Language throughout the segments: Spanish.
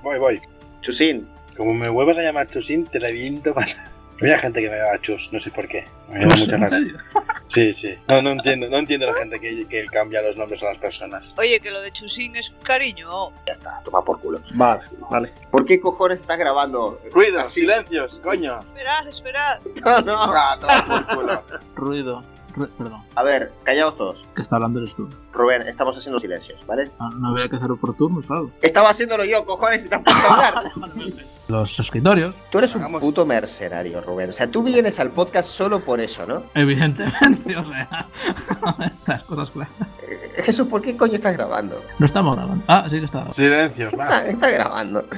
Voy. Chusín. Como me vuelvas a llamar Chusín, te reviento para... Había gente que me llama Chus, no sé por qué. Me llama mucha ¿En serio? Sí. No entiendo la gente que cambia los nombres a las personas. Oye, que lo de Chusín es cariño. Ya está, toma por culo. Vale. ¿Por qué cojones estás grabando? Ruido, Así. silencios, coño. Esperad. No. Toma por culo. Ruido. Perdón, A ver, callaos todos. que está hablando eres tú. Rubén, estamos haciendo silencios, ¿vale? No había que hacerlo por turnos, claro. Estaba haciéndolo yo, cojones, y te has puesto a hablar. Los escritorios, Tú eres un Hagamos- puto mercenario, Rubén. O sea, tú vienes al podcast solo por eso, ¿no? evidentemente, o sea, las cosas claras. Jesús, ¿por qué coño estás grabando? No estamos grabando. Ah, sí que está grabando. Silencios, va. Está grabando.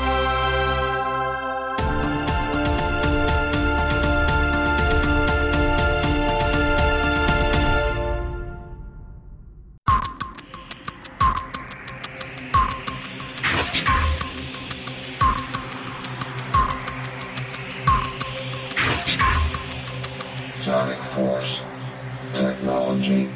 Sonic Force Technology.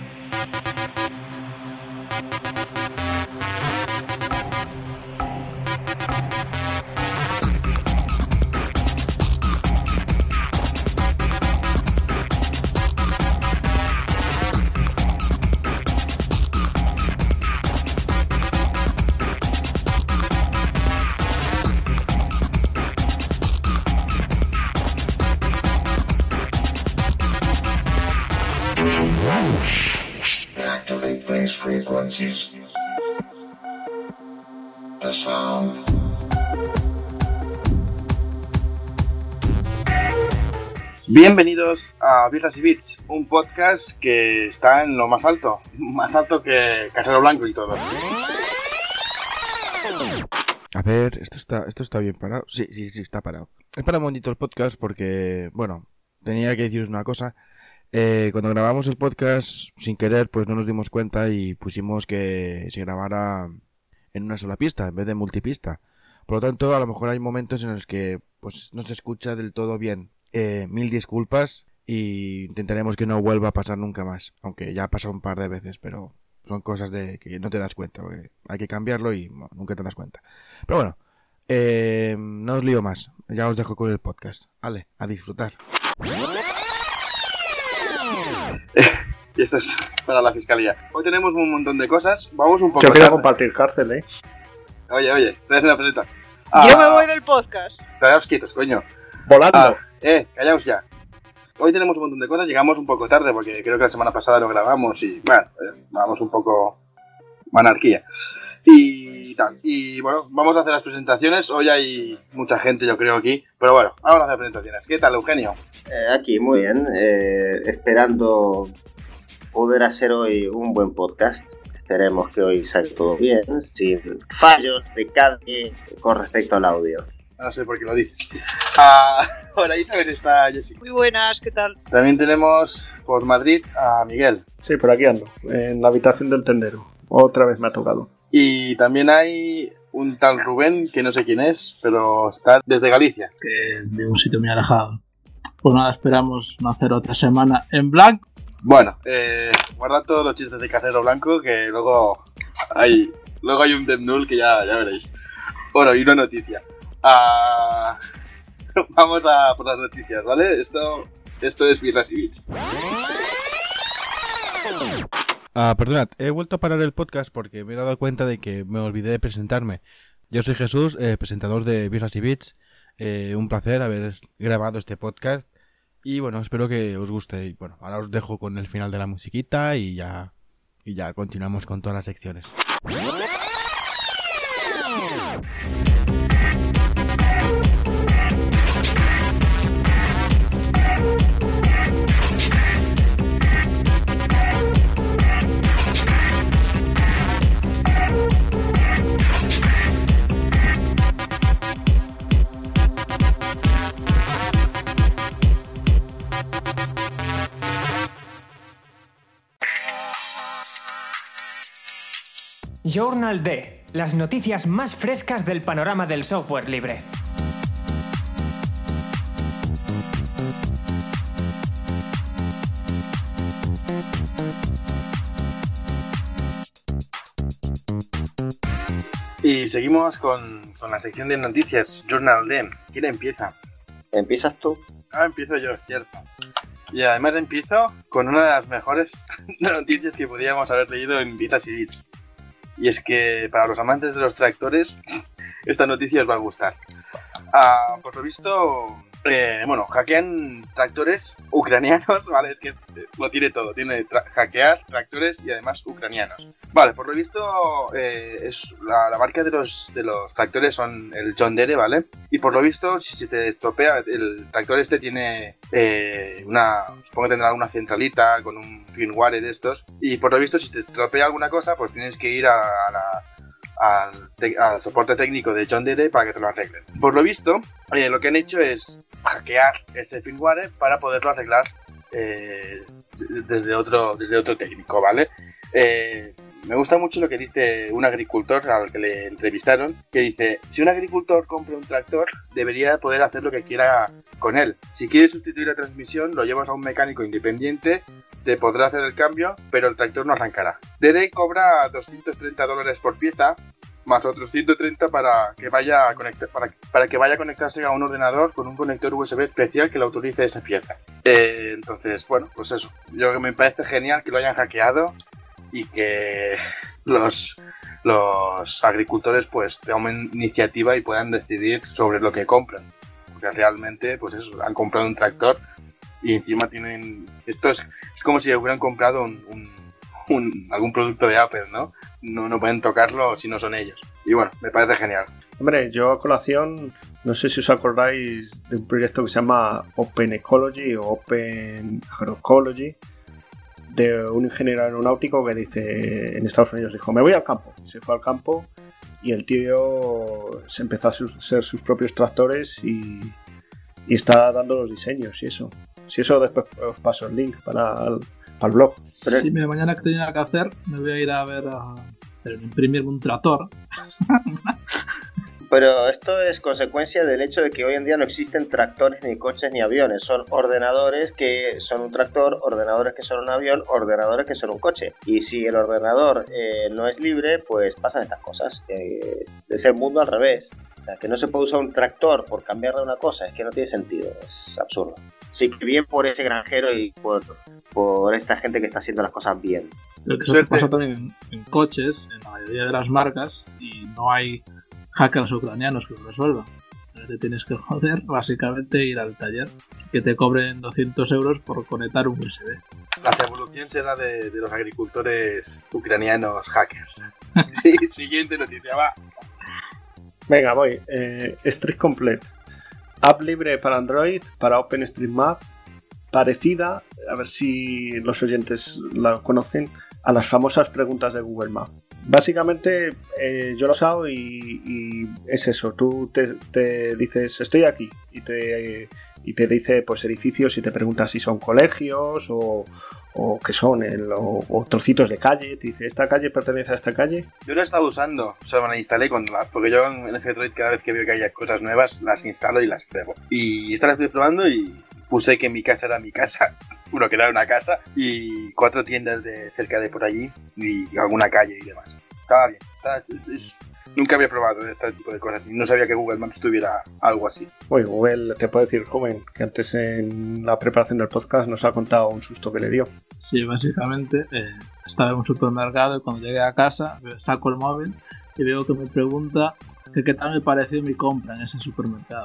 Activate these frequencies. The sound. Bienvenidos a Birras y Bits, un podcast que está en lo más alto que Casero Blanco y todo. A ver, esto está bien parado. Sí, está parado. He parado un momentito el podcast porque, bueno, tenía que deciros una cosa. Cuando grabamos el podcast, sin querer, pues no nos dimos cuenta y pusimos que se grabara en una sola pista, en vez de multipista. Por lo tanto, a lo mejor hay momentos en los que pues no se escucha del todo bien. Mil disculpas y intentaremos que no vuelva a pasar nunca más. Aunque ya ha pasado un par de veces, pero son cosas de que no te das cuenta. Porque hay que cambiarlo y bueno, nunca te das cuenta. Pero bueno, no os lío más. Ya os dejo con el podcast. Vale, a disfrutar. Y esto es para la fiscalía. Hoy tenemos un montón de cosas. Vamos un poco Yo quiero tarde. compartir cárcel, ¿eh? Oye, estoy haciendo la presenta. Yo me voy del podcast. Callaos quietos, coño. Volando. Callaos ya. Hoy tenemos un montón de cosas. Llegamos un poco tarde porque creo que la semana pasada lo grabamos y, bueno, vamos un poco anarquía. Y tal. Y bueno, vamos a hacer las presentaciones. Hoy hay mucha gente, yo creo, aquí. Pero bueno, vamos a hacer presentaciones. ¿Qué tal, Eugenio? Aquí, muy bien. Esperando poder hacer hoy un buen podcast. Esperemos que hoy salga todo bien, sin fallos de calle con respecto al audio. No sé por qué lo dices. Por ahí también está Jessica. Muy buenas, ¿qué tal? También tenemos por Madrid a Miguel. Sí, por aquí ando, en la habitación del tendero. Otra vez me ha tocado. Y también hay un tal Rubén, que no sé quién es, pero está desde Galicia. Que de un sitio muy alejado. Pues nada, esperamos no hacer otra semana en blanco. Bueno, guardad todos los chistes de Casero Blanco, que luego hay un Death Null que ya veréis. Bueno, y una noticia. Vamos a por las noticias, ¿vale? Esto es Birras y Bits. Perdonad, he vuelto a parar el podcast porque me he dado cuenta de que me olvidé de presentarme. Yo soy Jesús, presentador de Birras y Bits. Un placer haber grabado este podcast. Y bueno, espero que os guste. Y bueno, ahora os dejo con el final de la musiquita y ya continuamos con todas las secciones. Journal D, las noticias más frescas del panorama del software libre. Y seguimos con la sección de noticias, Journal Dem. ¿Quién empieza? ¿Empiezas tú? Empiezo yo, es cierto. Y además empiezo con una de las mejores noticias que podíamos haber leído en Vidas y Bits. Y es que para los amantes de los tractores, esta noticia os va a gustar. Por lo visto, hackean tractores ucranianos, ¿vale? Es que lo tiene todo, tiene hackear, tractores y además ucranianos. Vale, por lo visto, es la marca de los tractores son el John Deere, ¿vale? Y por lo visto, si se te estropea, el tractor este tiene supongo que tendrá una centralita con un firmware de estos. Y por lo visto, si te estropea alguna cosa, pues tienes que ir al soporte técnico de John Deere para que te lo arreglen. Por lo visto, lo que han hecho es hackear ese firmware para poderlo arreglar desde otro técnico, ¿vale? Me gusta mucho lo que dice un agricultor al que le entrevistaron, que dice: si un agricultor compra un tractor, debería poder hacer lo que quiera con él. Si quiere sustituir la transmisión, lo llevas a un mecánico independiente, te podrá hacer el cambio, pero el tractor no arrancará. Deere cobra $230 por pieza, más otros 130 para que vaya a conectarse a un ordenador con un conector USB especial que le autorice esa pieza. Entonces, bueno, pues eso. Yo creo que me parece genial que lo hayan hackeado y que los agricultores pues tomen iniciativa y puedan decidir sobre lo que compran. Porque realmente, pues eso, han comprado un tractor y encima tienen... Esto es como si hubieran comprado algún producto de Apple, ¿no? No pueden tocarlo si no son ellos. Y bueno, me parece genial. Hombre, yo a colación, no sé si os acordáis de un proyecto que se llama Open Ecology o Open Agroecology, de un ingeniero aeronáutico que dice, en Estados Unidos dijo: me voy al campo. Se fue al campo y el tío se empezó a hacer sus propios tractores y está dando los diseños y eso. Si eso después os paso el link para el blog. Sí, mira, mañana que tenía que hacer, me voy a ir a ver imprimirme un tractor. Pero esto es consecuencia del hecho de que hoy en día no existen tractores, ni coches, ni aviones. Son ordenadores que son un tractor, ordenadores que son un avión, ordenadores que son un coche. Y si el ordenador no es libre, pues pasan estas cosas. Es el mundo al revés. O sea, que no se puede usar un tractor por cambiarle una cosa, es que no tiene sentido, es absurdo. Sí, que bien por ese granjero y por esta gente que está haciendo las cosas bien. Pero que eso pasa también en coches, en la mayoría de las marcas, y no hay hackers ucranianos que lo resuelvan. Te tienes que joder, básicamente ir al taller, que te cobren 200 euros por conectar un USB. La evolución será de los agricultores ucranianos hackers. Sí, siguiente noticia, va. Venga, voy. Street Complete. App libre para Android, para OpenStreetMap, parecida, a ver si los oyentes la conocen, a las famosas preguntas de Google Maps. Básicamente yo lo he usado y es eso, tú te dices estoy aquí y te dice pues edificios y te pregunta si son colegios o qué son, o trocitos de calle, te dice esta calle pertenece a esta calle. Yo lo he estado usando, o sea, me la instalé porque yo en F-Droid cada vez que veo que haya cosas nuevas las instalo y las pruebo. Y esta la estoy probando y puse que mi casa era mi casa, bueno, que era una casa, y 4 tiendas de cerca de por allí y alguna calle y demás. Estaba bien, nunca había probado este tipo de cosas y no sabía que Google Maps tuviera algo así. Oye, Google, te puedo decir, joven, que antes en la preparación del podcast nos ha contado un susto que le dio. Sí, básicamente estaba en un supermercado y cuando llegué a casa saco el móvil y veo que me pregunta que qué tal me pareció mi compra en ese supermercado.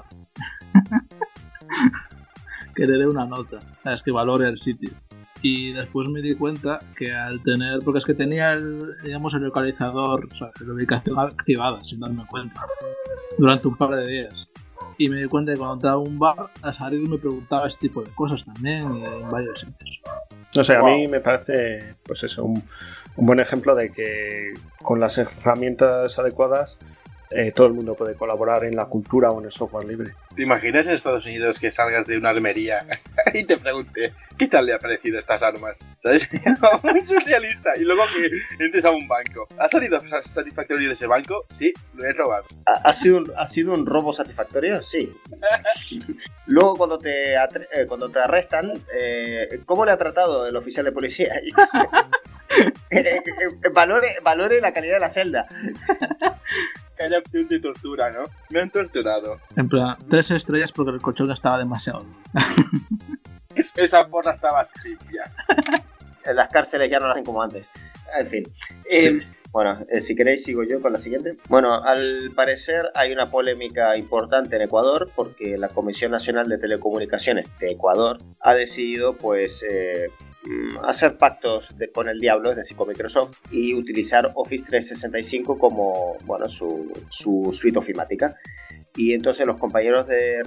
Que le dé una nota, es que valore el sitio. Y después me di cuenta que al tener, porque es que tenía el localizador, o sea, la ubicación activada sin darme cuenta durante un par de días. Y me di cuenta que cuando entraba a un bar, al salir me preguntaba este tipo de cosas también en varios sitios. No sé, a mí me parece, pues eso, un buen ejemplo de que con las herramientas adecuadas todo el mundo puede colaborar en la cultura o en el software libre. ¿Te imaginas en Estados Unidos que salgas de una armería y te pregunte ¿qué tal le ha parecido estas armas? ¿Sabes? Muy surrealista. Y luego que entres a un banco. ¿Has salido satisfactorio de ese banco? Sí, lo he robado. ¿Ha sido un robo satisfactorio? Sí. Luego cuando te arrestan, ¿cómo le ha tratado el oficial de policía? Valore la calidad de la celda. que haya opción de tortura, ¿no? Me han torturado. En plan, 3 estrellas porque el colchón estaba demasiado duro. Esa borra estaba limpia. En las cárceles ya no lo hacen como antes. En fin. Bueno, si queréis sigo yo con la siguiente. Bueno, al parecer hay una polémica importante en Ecuador porque la Comisión Nacional de Telecomunicaciones de Ecuador ha decidido pues hacer pactos con el diablo, es decir, con Microsoft, y utilizar Office 365 como, bueno, su suite ofimática. Y entonces los compañeros de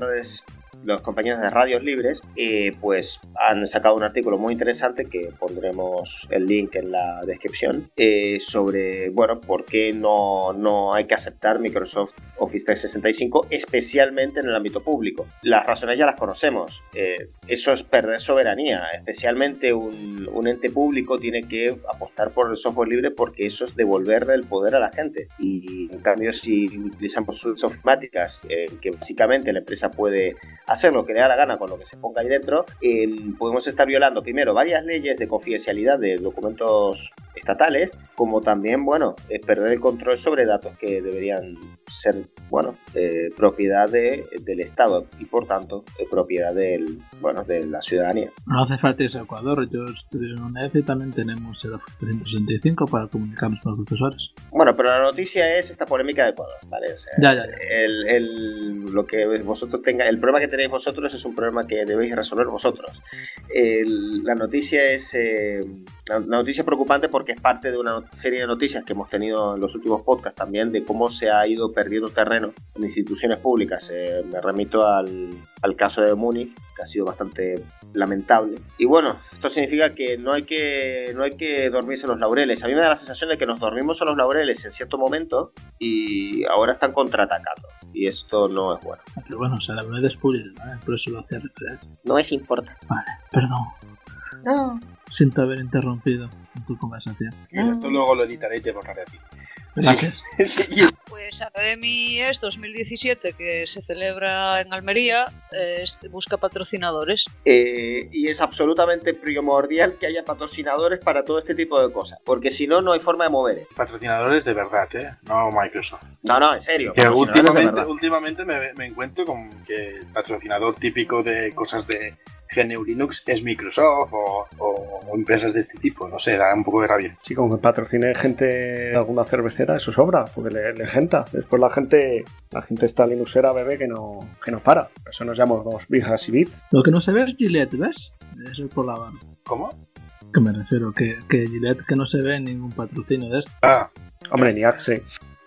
radios libres pues han sacado un artículo muy interesante que pondremos el link en la descripción sobre, bueno, por qué no hay que aceptar Microsoft Office 365, especialmente en el ámbito público. Las razones ya las conocemos. Eso es perder soberanía, especialmente un ente público tiene que apostar por el software libre porque eso es devolverle el poder a la gente. Y en cambio, si utilizamos suites ofimáticas que básicamente la empresa puede hacer lo que le da la gana con lo que se ponga ahí dentro, podemos estar violando primero varias leyes de confidencialidad de documentos estatales, como también, bueno, perder el control sobre datos que deberían ser, bueno, propiedad del Estado y por tanto propiedad de la ciudadanía. No hace falta irse a Ecuador, yo estudio en UNED y también tenemos el Office 365 para comunicarnos con los profesores. Bueno, pero la noticia es esta polémica de Ecuador, ¿vale? O sea, ya. Lo que vosotros tengáis, el problema que tenéis vosotros es un problema que debéis resolver vosotros. La noticia es la noticia preocupante porque es parte de una serie de noticias que hemos tenido en los últimos podcasts también de cómo se ha ido perdiendo terreno en instituciones públicas. Me remito al caso de Múnich, que ha sido bastante lamentable. Y bueno, esto significa que no hay que dormirse en los laureles. A mí me da la sensación de que nos dormimos en los laureles en cierto momento y ahora están contraatacando. Y esto no es bueno. Pero bueno, o sea, la verdad es pública, ¿vale? Por eso lo hacía referencia. No es importante. Vale, perdón. No. Siento haber interrumpido en tu conversación. Mira, esto luego lo editaré y te borraré a ti. Gracias. Sí. Pues Academy es 2017, que se celebra en Almería, busca patrocinadores. Y es absolutamente primordial que haya patrocinadores para todo este tipo de cosas, porque si no, no hay forma de mover. Patrocinadores de verdad, no Microsoft. No, en serio. Que últimamente me encuentro con que el patrocinador típico de cosas de GNU Linux es Microsoft o empresas de este tipo, no sé, da un poco de rabia. Sí, como que patrocine gente de alguna cervecera, eso sobra, porque le genta. Después la gente está linuxera, bebé, que no para. Por eso nos llamamos Bijas y Bit. Lo que no se ve es Gillette, ¿ves? Eso es por la mano. ¿Cómo? Que me refiero, que Gillette que no se ve en ningún patrocinio de esto. Hombre, ni Axe.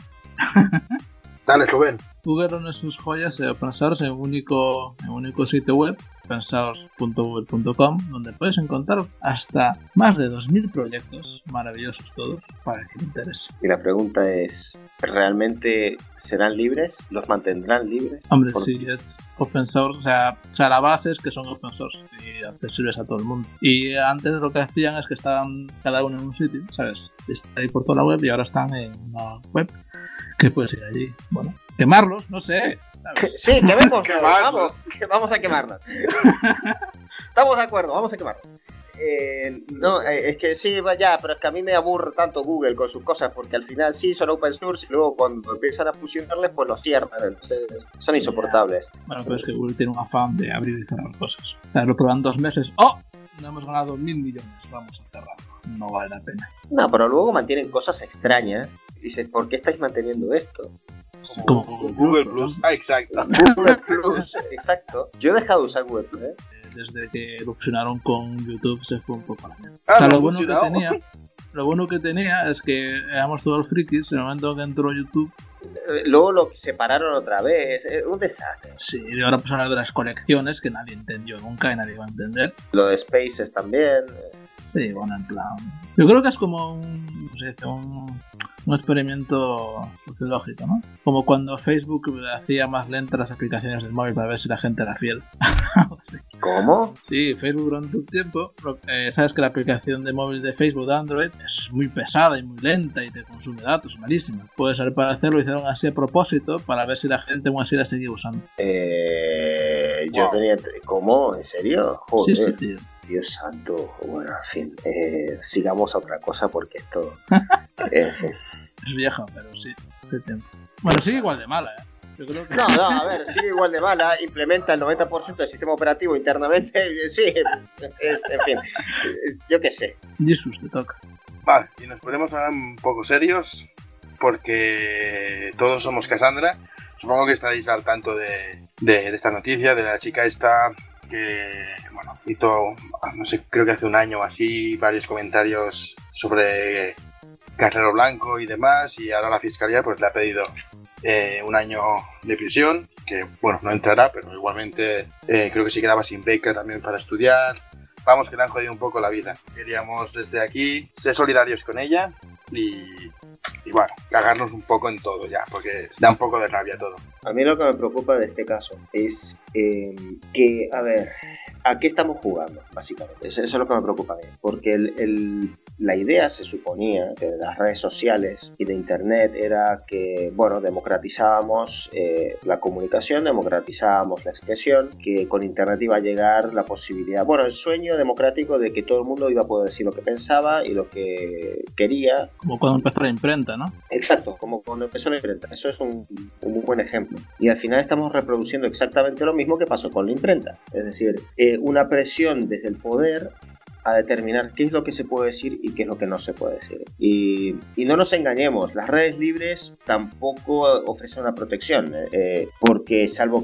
Dale, Rubén. Google reúne sus joyas open source en un único sitio web, opensource.google.com, donde puedes encontrar hasta más de 2000 proyectos, maravillosos todos, para que te interese. Y la pregunta es, ¿realmente serán libres? ¿Los mantendrán libres? Hombre, sí, es open source, o sea, la base es que son open source y accesibles a todo el mundo. Y antes lo que hacían es que estaban cada uno en un sitio, ¿sabes? Está ahí por toda la web y ahora están en una web que puedes ir allí, bueno, quemarlos, no sé. ¿Sabes? Sí, quemarlos. Vamos a quemarlos. Estamos de acuerdo, vamos a quemarlos. Es que sí, vaya, pero es que a mí me aburre tanto Google con sus cosas, porque al final sí son open source y luego cuando empiezan a fusionarles, pues los cierran. Entonces, son insoportables. Bueno, pero es que Google tiene un afán de abrir y cerrar cosas. O sea, lo prueban 2 meses. ¡Oh! No hemos ganado 1.000 millones, vamos a cerrarlo. No vale la pena. No, pero luego mantienen cosas extrañas. Dices, ¿por qué estáis manteniendo esto? Como Google Plus. Exacto. Google Plus, exacto. Yo he dejado de usar Google Plus, Desde que lo fusionaron con YouTube se fue un poco a la mierda. Ah, o sea, lo bueno que tenía es que éramos todos frikis en el momento que entró YouTube. Luego lo separaron otra vez. Es un desastre. Sí, y ahora pues hablar de las colecciones que nadie entendió nunca y nadie va a entender. Lo de Spaces también. Sí, bueno, en plan... Yo creo que es como un experimento sociológico, ¿no? Como cuando Facebook hacía más lentas las aplicaciones del móvil para ver si la gente era fiel. ¿Cómo? Sí, Facebook durante un tiempo, sabes que la aplicación de móvil de Facebook de Android es muy pesada y muy lenta y te consume datos, malísima. Puede ser para hacerlo, hicieron así a propósito para ver si la gente aún así la seguía usando. Yo tenía... ¿Cómo? ¿En serio? Joder. Sí, tío. Dios santo. Bueno, en fin, sigamos a otra cosa porque esto... Es vieja, pero sí, hace tiempo. Bueno, sigue igual de mala, ¿eh? Yo creo que... No, a ver, sigue igual de mala, implementa el 90% del sistema operativo internamente, sí, en fin, yo qué sé. Jesús, te toca. Vale, y nos ponemos ahora un poco serios, porque todos somos Cassandra. Supongo que estaréis al tanto de esta noticia, de la chica esta que, bueno, hizo, no sé, creo que hace un año o así, varios comentarios sobre Carrero Blanco y demás, y ahora la Fiscalía pues le ha pedido 1 año de prisión, que, bueno, no entrará, pero igualmente creo que se quedaba sin beca también para estudiar. Vamos, que le han jodido un poco la vida. Queríamos desde aquí ser solidarios con ella y bueno, cagarnos un poco en todo ya, porque da un poco de rabia todo. A mí lo que me preocupa de este caso es que, a ver, ¿a qué estamos jugando? Básicamente, eso es lo que me preocupa a mí, porque la idea se suponía que de las redes sociales y de internet era que, bueno, democratizábamos la comunicación, democratizábamos la expresión, que con internet iba a llegar la posibilidad, bueno, el sueño democrático de que todo el mundo iba a poder decir lo que pensaba y lo que quería. Como cuando empezó la imprenta, ¿no? Exacto, como cuando empezó la imprenta. Eso es un muy buen ejemplo. Y al final estamos reproduciendo exactamente lo mismo que pasó con la imprenta. Es decir, una presión desde el poder a determinar qué es lo que se puede decir y qué es lo que no se puede decir. Y no nos engañemos, las redes libres tampoco ofrecen una protección, porque salvo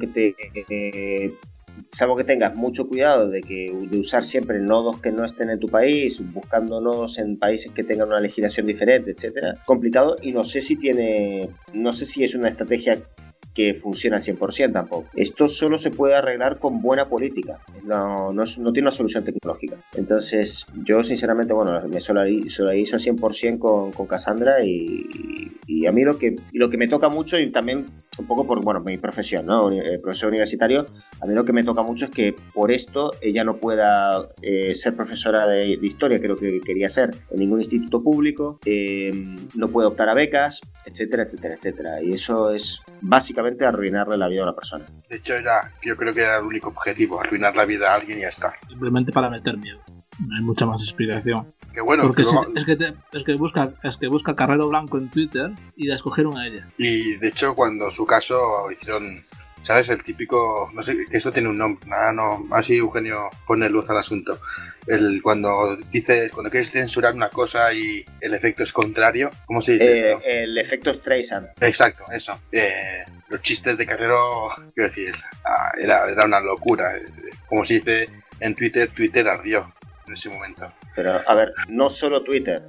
que tengas mucho cuidado de usar siempre nodos que no estén en tu país, buscando nodos en países que tengan una legislación diferente, etcétera, complicado, y no sé si es una estrategia que funciona al 100% tampoco. Esto solo se puede arreglar con buena política, no tiene una solución tecnológica. Entonces, yo sinceramente, bueno, me solidarizo al 100% con Cassandra y a mí lo que me toca mucho, y también un poco por, bueno, mi profesión, ¿no? Profesor universitario, a mí lo que me toca mucho es que por esto ella no pueda ser profesora de historia, creo que quería ser, en ningún instituto público, no puede optar a becas, etcétera, etcétera, etcétera. Y eso es básicamente arruinarle la vida a una persona. De hecho, yo creo que era el único objetivo, arruinar la vida a alguien y ya está. Simplemente para meter miedo. No hay mucha más explicación. Que bueno, porque luego... es que busca Carrero Blanco en Twitter y la escogieron a ella. Y de hecho, cuando su caso hicieron, ¿sabes? El típico, no sé, que esto tiene un nombre, nada, no, así Eugenio pone luz al asunto. Cuando quieres censurar una cosa y el efecto es contrario, ¿cómo se dice esto? El efecto Streisand. Exacto, eso. Los chistes de Carrero, quiero decir, era una locura. Como se dice en Twitter, Twitter ardió en ese momento. Pero, a ver, no solo Twitter.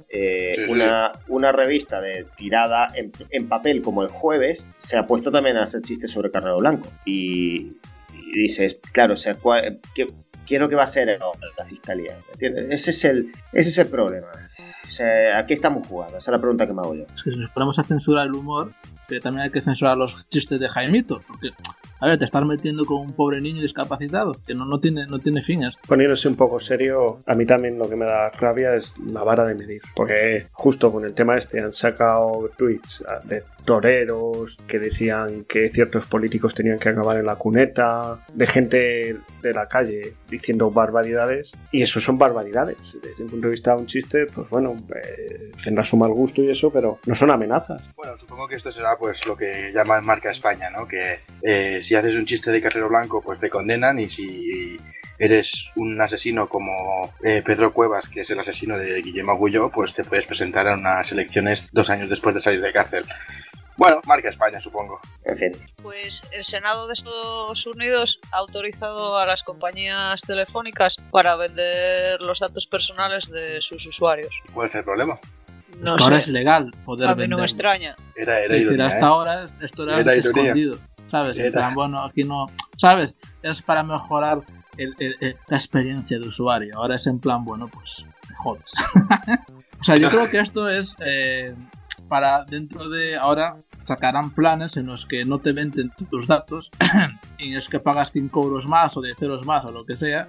Una revista de tirada en papel como El Jueves se ha puesto también a hacer chistes sobre Carrero Blanco. Y dices, claro, o sea, ¿qué es lo que va a hacer la Fiscalía? ¿Entiendes? Ese es el problema. O sea, ¿a qué estamos jugando? Esa es la pregunta que me hago yo. Es que si nos ponemos a censurar el humor, pero también hay que censurar los chistes de Jaimito, porque, a ver, te estás metiendo con un pobre niño discapacitado, que no tiene fines. Poniéndose un poco serio, a mí también lo que me da rabia es la vara de medir, porque justo con el tema este han sacado tweets de toreros que decían que ciertos políticos tenían que acabar en la cuneta, de gente de la calle diciendo barbaridades, y eso son barbaridades. Desde un punto de vista de un chiste, pues bueno, tendrá su mal gusto y eso, pero no son amenazas. Bueno, supongo que esto será pues lo que llaman marca España, ¿no? Que si haces un chiste de Carrero Blanco, pues te condenan, y si eres un asesino como Pedro Cuevas, que es el asesino de Guillermo Agulló, pues te puedes presentar a unas elecciones 2 años después de salir de cárcel. Bueno, marca España, supongo. En fin. Pues el Senado de Estados Unidos ha autorizado a las compañías telefónicas para vender los datos personales de sus usuarios. ¿Cuál es el problema? No sé. Ahora es legal poder a mí vender. no me extraña. Era ironía, hasta ahora esto era escondido, ¿sabes? En plan, bueno, aquí no, ¿sabes? Es para mejorar la experiencia de usuario. Ahora es en plan, bueno, pues me jodes. O sea, yo creo que esto es para dentro de ahora sacarán planes en los que no te venden tus datos y es que pagas 5 euros más o 10 euros más o lo que sea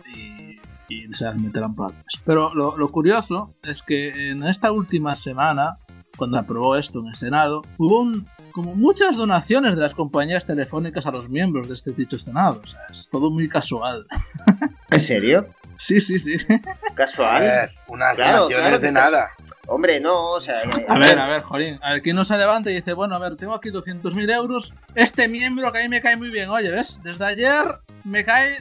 y se las meterán planes. Pero lo curioso es que en esta última semana, cuando aprobó esto en el Senado, hubo como muchas donaciones de las compañías telefónicas a los miembros de este dicho Senado. O sea, es todo muy casual. ¿En serio? Sí. ¿Casual? Unas donaciones de nada. Hombre, no, o sea... A ver, Jolín. A ver, ¿quién no se levanta y dice, bueno, a ver, tengo aquí 200.000 euros, este miembro que a mí me cae muy bien, oye, ¿ves? Desde ayer me cae...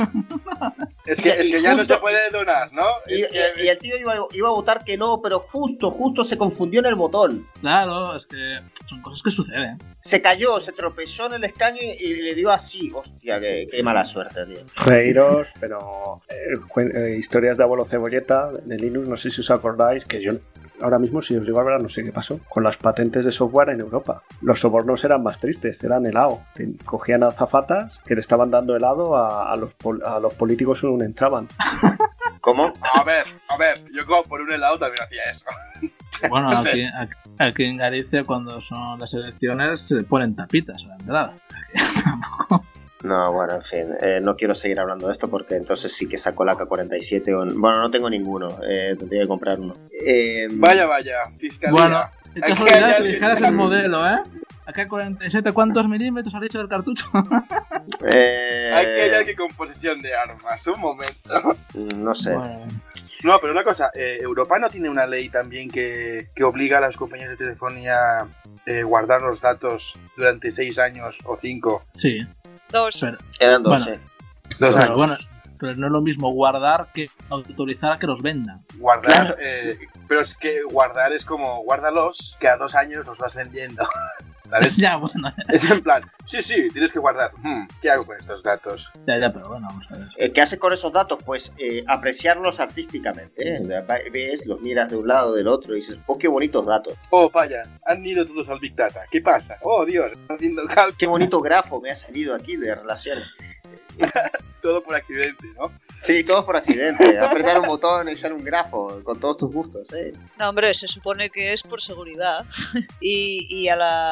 Es que ya no se puede donar, ¿no? Y el tío iba a votar que no, pero justo se confundió en el botón. Claro, es que son cosas que suceden. Se cayó, se tropezó en el escaño y le dio así. Hostia, qué mala suerte, tío. Reiros, pero historias de abuelo Cebolleta, de Linux, no sé si os acordáis, que yo ahora mismo, si os digo la verdad, no sé qué pasó con las patentes de software en Europa. Los sobornos eran más tristes, eran helado. Cogían azafatas que le estaban dando helado a los políticos que no entraban. ¿Cómo? A ver, yo como por un helado también hacía eso. Bueno, aquí en Galicia cuando son las elecciones se ponen tapitas a la entrada. No, bueno, en fin, no quiero seguir hablando de esto porque entonces sí que saco la AK-47 bueno, no tengo ninguno, tendría que comprar uno. Vaya, fiscalía. Bueno, qué casualidad que dijeras el modelo, ¿eh? AK-47, ¿cuántos milímetros has dicho del cartucho? Aquí hay alguien con posesión de armas, un momento. No sé. Bueno. No, pero una cosa, Europa no tiene una ley también que obliga a las compañías de telefonía guardar los datos durante 6 años o 5. Sí. 2. Pero, Eran 2, bueno, sí. 2 años. Bueno, pero no es lo mismo guardar que autorizar a que los vendan. Guardar, pero es que guardar es como guárdalos, que a 2 años los vas vendiendo. ¿Sabes? Ya, bueno. Es en plan, sí, tienes que guardar. ¿Qué hago con estos datos? Ya, pero bueno, vamos a ver. ¿Qué haces con esos datos? Pues apreciarlos artísticamente. Ves, los miras de un lado, del otro y dices, oh, qué bonitos datos. Oh, vaya, han ido todos al Big Data. ¿Qué pasa? Oh, Dios, están haciendo cálculos. Qué bonito grafo me ha salido aquí de relaciones. Todo por accidente, ¿no? Sí, todo por accidente. Apretar un botón y sale un grafo con todos tus gustos, No, hombre, se supone que es por seguridad. y a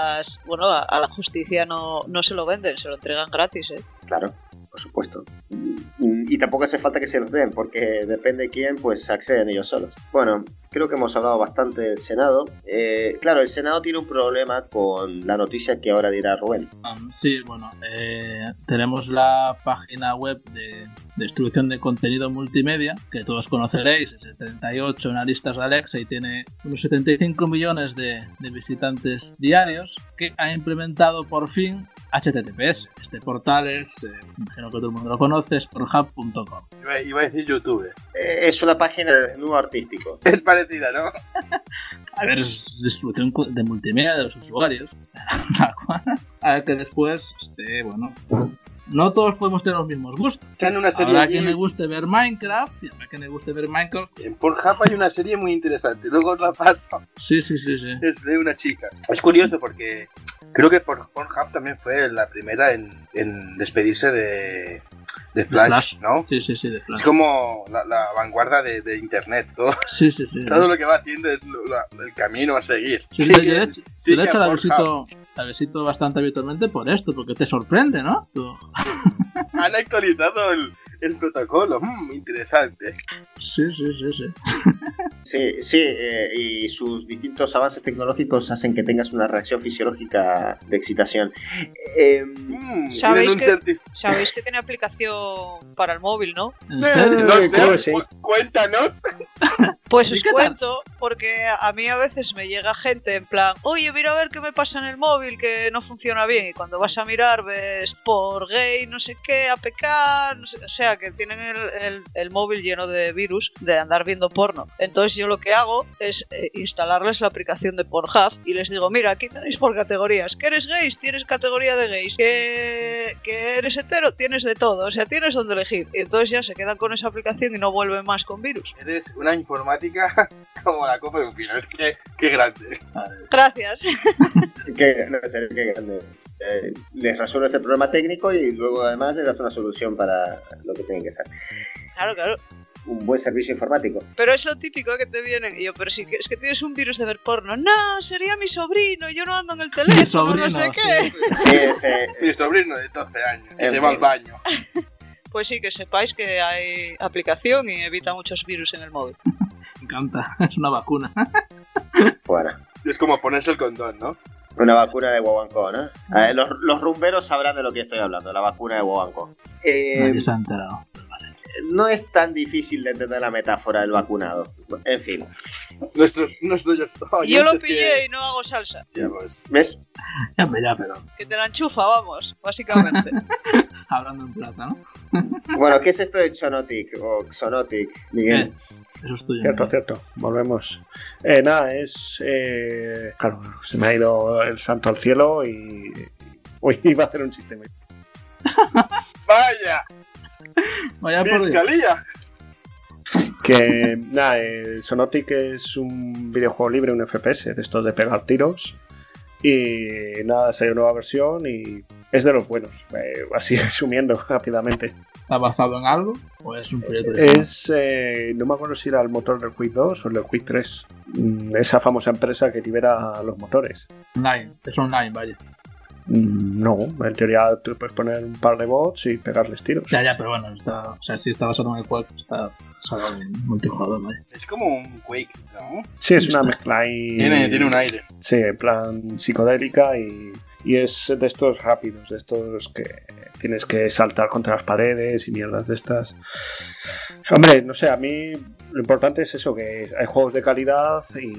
la justicia no se lo venden, se lo entregan gratis, Claro, por supuesto. Y tampoco hace falta que se los den, porque depende de quién, pues acceden ellos solos. Bueno, creo que hemos hablado bastante del Senado. Claro, el Senado tiene un problema con la noticia que ahora dirá Rubén. Sí, bueno, tenemos la página web de distribución de contenido multimedia, que todos conoceréis, es el 38 en las listas de Alexa y tiene unos 75 millones de visitantes diarios, que ha implementado por fin HTTPS. Este portal es, imagino que todo el mundo lo conoce, es pornhub.com. Iba a decir YouTube. Es una página de nuevo artístico. Es parecida, ¿no? A ver, es distribución de multimedia de los usuarios. A ver, que después, bueno, no todos podemos tener los mismos gustos. Habrá quien le guste ver Minecraft y habrá quien le guste ver Minecraft. En Pornhub hay una serie muy interesante. Luego os la paso. Sí. Es de una chica. Es curioso porque creo que Pornhub también fue la primera en despedirse de Flash, ¿no? Sí, de Flash. Es como la vanguardia de Internet. Todo, sí. Todo lo que va haciendo es el camino a seguir. Sí, de hecho la visito bastante habitualmente por esto, porque te sorprende, ¿no? Han actualizado el protocolo. Interesante. Sí. Sí, y sus distintos avances tecnológicos hacen que tengas una reacción fisiológica de excitación. ¿Sabéis que tiene aplicación para el móvil, no? ¿En serio? No sé, cuéntanos. Pues os cuento, porque a mí a veces me llega gente en plan, oye, mira a ver qué me pasa en el móvil, que no funciona bien, y cuando vas a mirar ves por gay, no sé qué, APK, no sé, o sea, que tienen el móvil lleno de virus de andar viendo porno. Entonces yo lo que hago es instalarles la aplicación de Pornhub y les digo, mira, aquí tenéis por categorías, que eres gays, tienes categoría de gays, que eres hetero, tienes de todo, o sea, tienes donde elegir. Y entonces ya se quedan con esa aplicación y no vuelven más con virus. Eres una informática como la copa de un pino, es que qué grande. Gracias. Qué grande. Les resuelves el problema técnico y luego además le das una solución para lo que tienen que hacer. Claro. Un buen servicio informático. Pero es lo típico que te vienen. Y yo, pero sí, es que tienes un virus de ver porno. No, sería mi sobrino, yo no ando en el teléfono, sobrino, no sé qué. Sí. Mi sobrino de 12 años, se va al baño. Pues sí, que sepáis que hay aplicación y evita muchos virus en el móvil. Me encanta, es una vacuna. Bueno. Es como ponerse el condón, ¿no? Una vacuna de Guaguancó, ¿no? Los rumberos sabrán de lo que estoy hablando, la vacuna de Guaguancó. Nadie se ha enterado. No es tan difícil de entender la metáfora del vacunado. En fin. Nuestros Yo lo pillé y no hago salsa. Ya, pues. ¿Ves? Ya, pero. Que te la enchufa, vamos, básicamente. Hablando en plata, ¿no? Bueno, ¿qué es esto de Xonotic o Xonotic, Miguel? Eso es tuyo. Cierto. Volvemos. Nada, es... claro, se me ha ido el santo al cielo y... Uy, iba a hacer un sistema. ¡Vaya! Por Dios. ¡Fiscalía! Que nada, Xonotic es un videojuego libre, un FPS de estos de pegar tiros. Y nada, salió nueva versión y es de los buenos. Así resumiendo rápidamente. ¿Está basado en algo o es un proyecto? Es, no me acuerdo si era el motor del Quake 2 o el del Quake 3. Esa famosa empresa que libera los motores. Online, es online, vaya. No, en teoría tú puedes poner un par de bots y pegarles tiros. Ya, pero bueno, sí está basado en el Quake, está basado en multijugador, vaya. Es como un Quake, ¿no? Sí, es una mezcla ahí. Tiene un aire. Sí, en plan psicodélica y es de estos rápidos, de estos que tienes que saltar contra las paredes y mierdas de estas. Hombre, no sé, a mí lo importante es eso, que hay juegos de calidad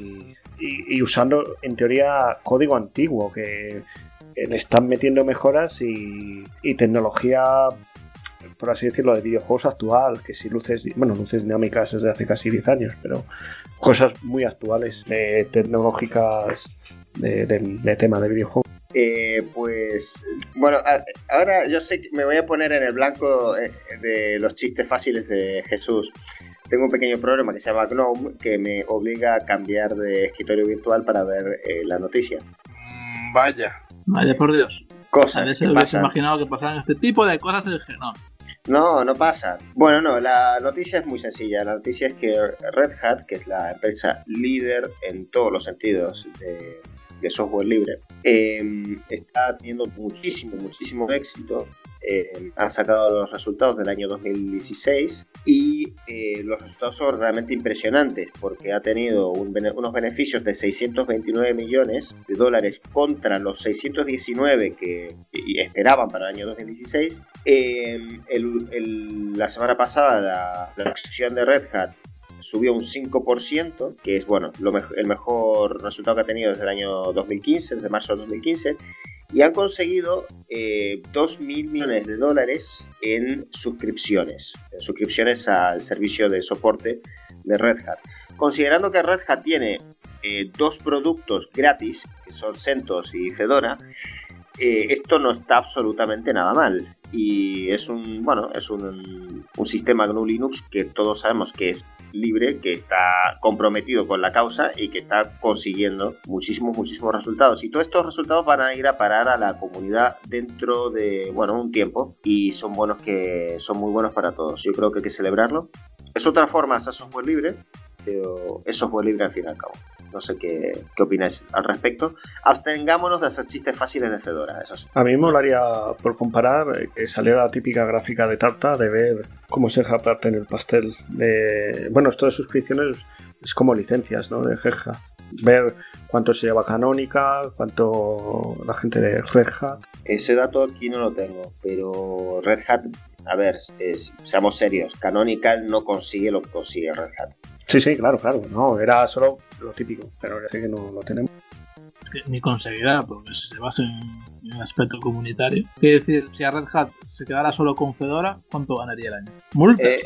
y usando en teoría código antiguo, que le están metiendo mejoras y tecnología, por así decirlo, de videojuegos actual, que si luces dinámicas desde hace casi 10 años, pero cosas muy actuales, tecnológicas de tema de videojuegos. Pues bueno, ahora yo sé que me voy a poner en el blanco de los chistes fáciles de Jesús. Tengo un pequeño problema que se llama GNOME que me obliga a cambiar de escritorio virtual para ver la noticia. Vaya por Dios. A Cosas veces que hubiese pasan. imaginado que pasaran este tipo de cosas en el Genome. No pasa. Bueno, no, la noticia es muy sencilla. La noticia es que Red Hat, que es la empresa líder en todos los sentidos de software libre, está teniendo muchísimo éxito. Han sacado los resultados del año 2016 y los resultados son realmente impresionantes porque ha tenido unos beneficios de 629 millones de dólares contra los 619 que esperaban para el año 2016. La semana pasada la acción de Red Hat subió un 5%, que es bueno el mejor resultado que ha tenido desde el año 2015, desde marzo de 2015, y han conseguido 2.000 millones de dólares en suscripciones al servicio de soporte de Red Hat. Considerando que Red Hat tiene dos productos gratis, que son CentOS y Fedora, esto no está absolutamente nada mal. Y es un sistema GNU Linux que todos sabemos que es libre, que está comprometido con la causa y que está consiguiendo muchísimos resultados. Y todos estos resultados van a ir a parar a la comunidad dentro de un tiempo y son muy buenos para todos. Yo creo que hay que celebrarlo. Es otra forma de hacer software libre, pero es software libre al fin y al cabo. No sé qué opináis al respecto. Abstengámonos de hacer chistes fáciles de Fedora, eso sí. A mí me molaría, por comparar, que saliera la típica gráfica de tarta, de ver cómo se parte en el pastel. Esto de suscripciones es como licencias, ¿no? De Red Hat. Ver cuánto se lleva Canonical, cuánto la gente de Red Hat. Ese dato aquí no lo tengo, pero Red Hat, a ver, seamos serios, Canonical no consigue lo que consigue Red Hat. Sí, claro, no, era solo lo típico, pero parece que no lo tenemos. Es que ni conseguirá, porque si se basa en un aspecto comunitario. Quiere decir, si a Red Hat se quedara solo con Fedora, ¿cuánto ganaría el año? ¿Multas?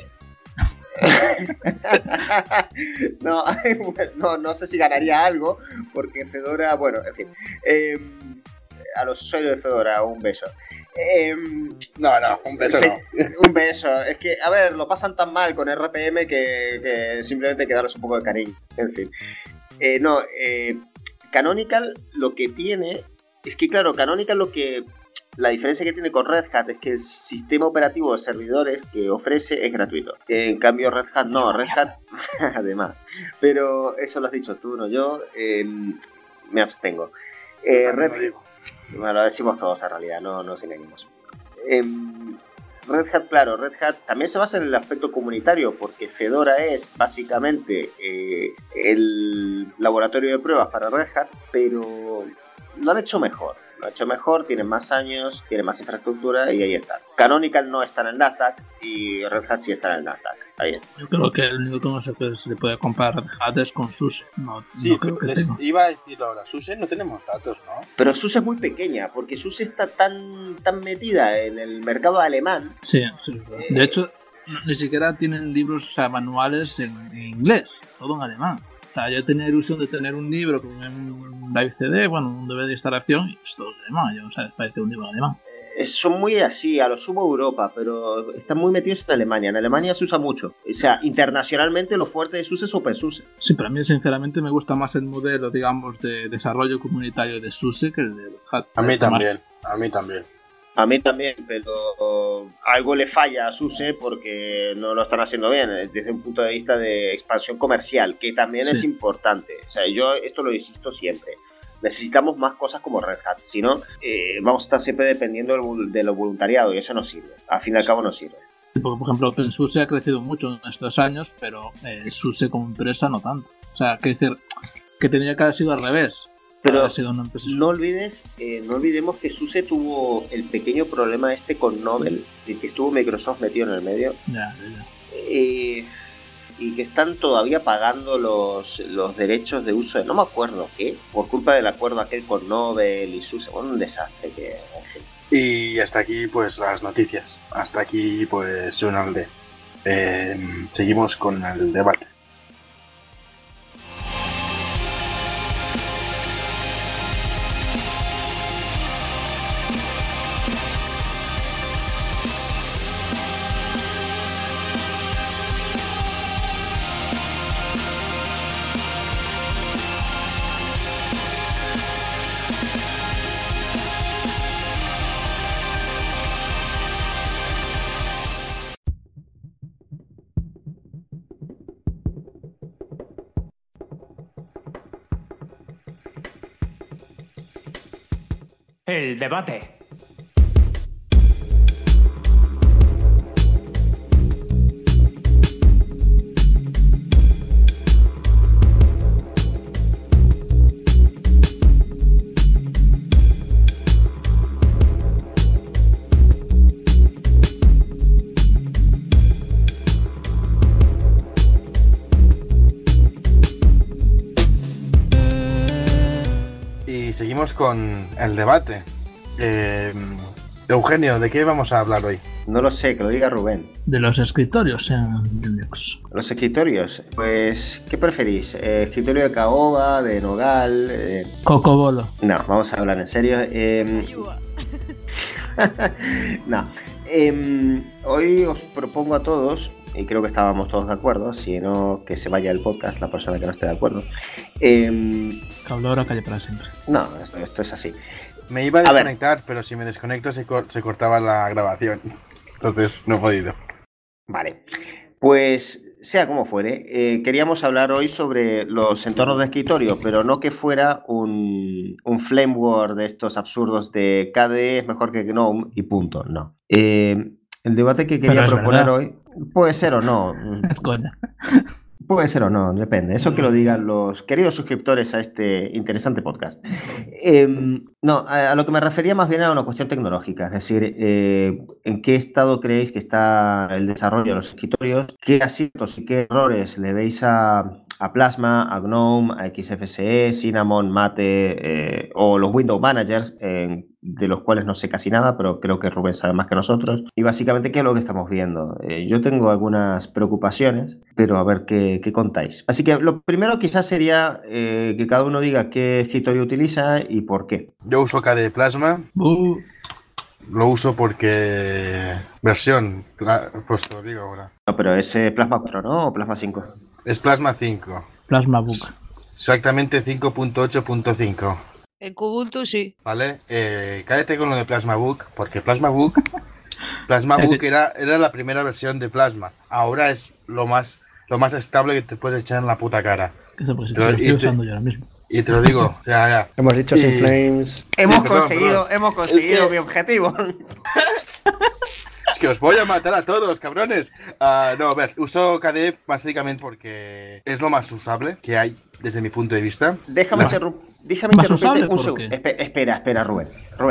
No sé si ganaría algo, porque Fedora, en fin. A los usuarios de Fedora, un beso. Un beso no. Un beso. Es que, a ver, lo pasan tan mal con RPM que simplemente hay que darles un poco de cariño. En fin. Canonical lo que tiene es que, claro, Canonical la diferencia que tiene con Red Hat es que el sistema operativo de servidores que ofrece es gratuito. En cambio, Red Hat no. Red Hat, además. Pero eso lo has dicho tú, no yo. Me abstengo. Lo decimos todos en realidad, no nos engañemos. Red Hat también se basa en el aspecto comunitario porque Fedora es básicamente el laboratorio de pruebas para Red Hat, pero lo han hecho mejor. Lo han hecho mejor, tienen más años, tienen más infraestructura y ahí está. Canonical no está en el Nasdaq y Red Hat sí está en el Nasdaq. Ahí está. Yo creo que el único concepto que se le puede comparar a Red Hat es con SUSE. No creo que tenga. Iba a decirlo ahora, SUSE no tenemos datos, ¿no? Pero SUSE es muy pequeña, porque SUSE está tan metida en el mercado alemán. Sí. De hecho, ni siquiera tienen libros, o sea, manuales en inglés, todo en alemán. O sea, yo tenía ilusión de tener un libro con un live CD, un DVD de instalación, y es todo en alemán. Yo, o sea, parece un libro en alemán. Son muy así, a lo sumo Europa, pero están muy metidos en Alemania. En Alemania se usa mucho. O sea, internacionalmente lo fuerte de SUSE es OpenSUSE. Sí, pero a mí sinceramente me gusta más el modelo, digamos, de desarrollo comunitario de SUSE que el de Red Hat. A mí también. A mí también, pero algo le falla a SUSE porque no lo están haciendo bien desde un punto de vista de expansión comercial, que también es importante. O sea, yo esto lo insisto siempre. Necesitamos más cosas como Red Hat, si no, vamos a estar siempre dependiendo de lo voluntariado y eso no sirve. Al fin y al cabo no sirve. Porque, por ejemplo, OpenSUSE ha crecido mucho en estos años, pero SUSE como empresa no tanto. O sea, que decir que tendría que haber sido al revés. Pero no olvidemos que SUSE tuvo el pequeño problema con Nobel, de que estuvo Microsoft metido en el medio. Ya. Y que están todavía pagando los derechos de uso de no me acuerdo qué, por culpa del acuerdo aquel con Nobel y SUSE. Bueno, un desastre que en fin. Y hasta aquí pues las noticias. Hasta aquí pues Journal D. Seguimos con el debate. El debate. Y seguimos con el debate. Eugenio, ¿de qué vamos a hablar hoy? No lo sé, que lo diga Rubén. De los escritorios en Linux. Los escritorios, pues, ¿qué preferís? ¿Escritorio de caoba, de nogal? Cocobolo. No, vamos a hablar en serio. No. Hoy os propongo a todos, y creo que estábamos todos de acuerdo, si no que se vaya el podcast la persona que no esté de acuerdo. Cabladora calle para siempre. No, esto es así. Me iba a desconectar, pero si me desconecto se cortaba la grabación. Entonces no he podido. Vale. Pues sea como fuere, queríamos hablar hoy sobre los entornos de escritorio, pero no que fuera un flame war de estos absurdos de KDE es mejor que GNOME y punto, no. El debate que quería proponer hoy puede ser o no. Es coña. Puede ser o no, depende. Eso que lo digan los queridos suscriptores a este interesante podcast. No, a lo que me refería más bien a una cuestión tecnológica. Es decir, ¿en qué estado creéis que está el desarrollo de los escritorios? ¿Qué aciertos y qué errores le veis a Plasma, a GNOME, a XFCE, Cinnamon, Mate o los Window Managers, de los cuales no sé casi nada, pero creo que Rubén sabe más que nosotros. Y básicamente, ¿qué es lo que estamos viendo? Yo tengo algunas preocupaciones, pero a ver qué contáis. Así que lo primero quizás sería que cada uno diga qué escritorio utiliza y por qué. Yo uso KDE Plasma. Lo uso porque... versión, pues te lo digo ahora. No, pero es Plasma 4, ¿no? ¿O Plasma 5? Es Plasma 5. Plasma Book. Exactamente 5.8.5. En Kubuntu sí. Vale, cállate con lo de Plasma Book, porque Plasma Book era la primera versión de Plasma. Ahora es lo más estable que te puedes echar en la puta cara. Eso pues lo estoy usando yo ahora mismo. Y te lo digo, ya. Hemos dicho sin flames. Hemos conseguido mi objetivo. que os voy a matar a todos, cabrones. No, a ver, uso KDE básicamente porque es lo más usable que hay desde mi punto de vista. Déjame interrumpirte un segundo. Espera, Rubén.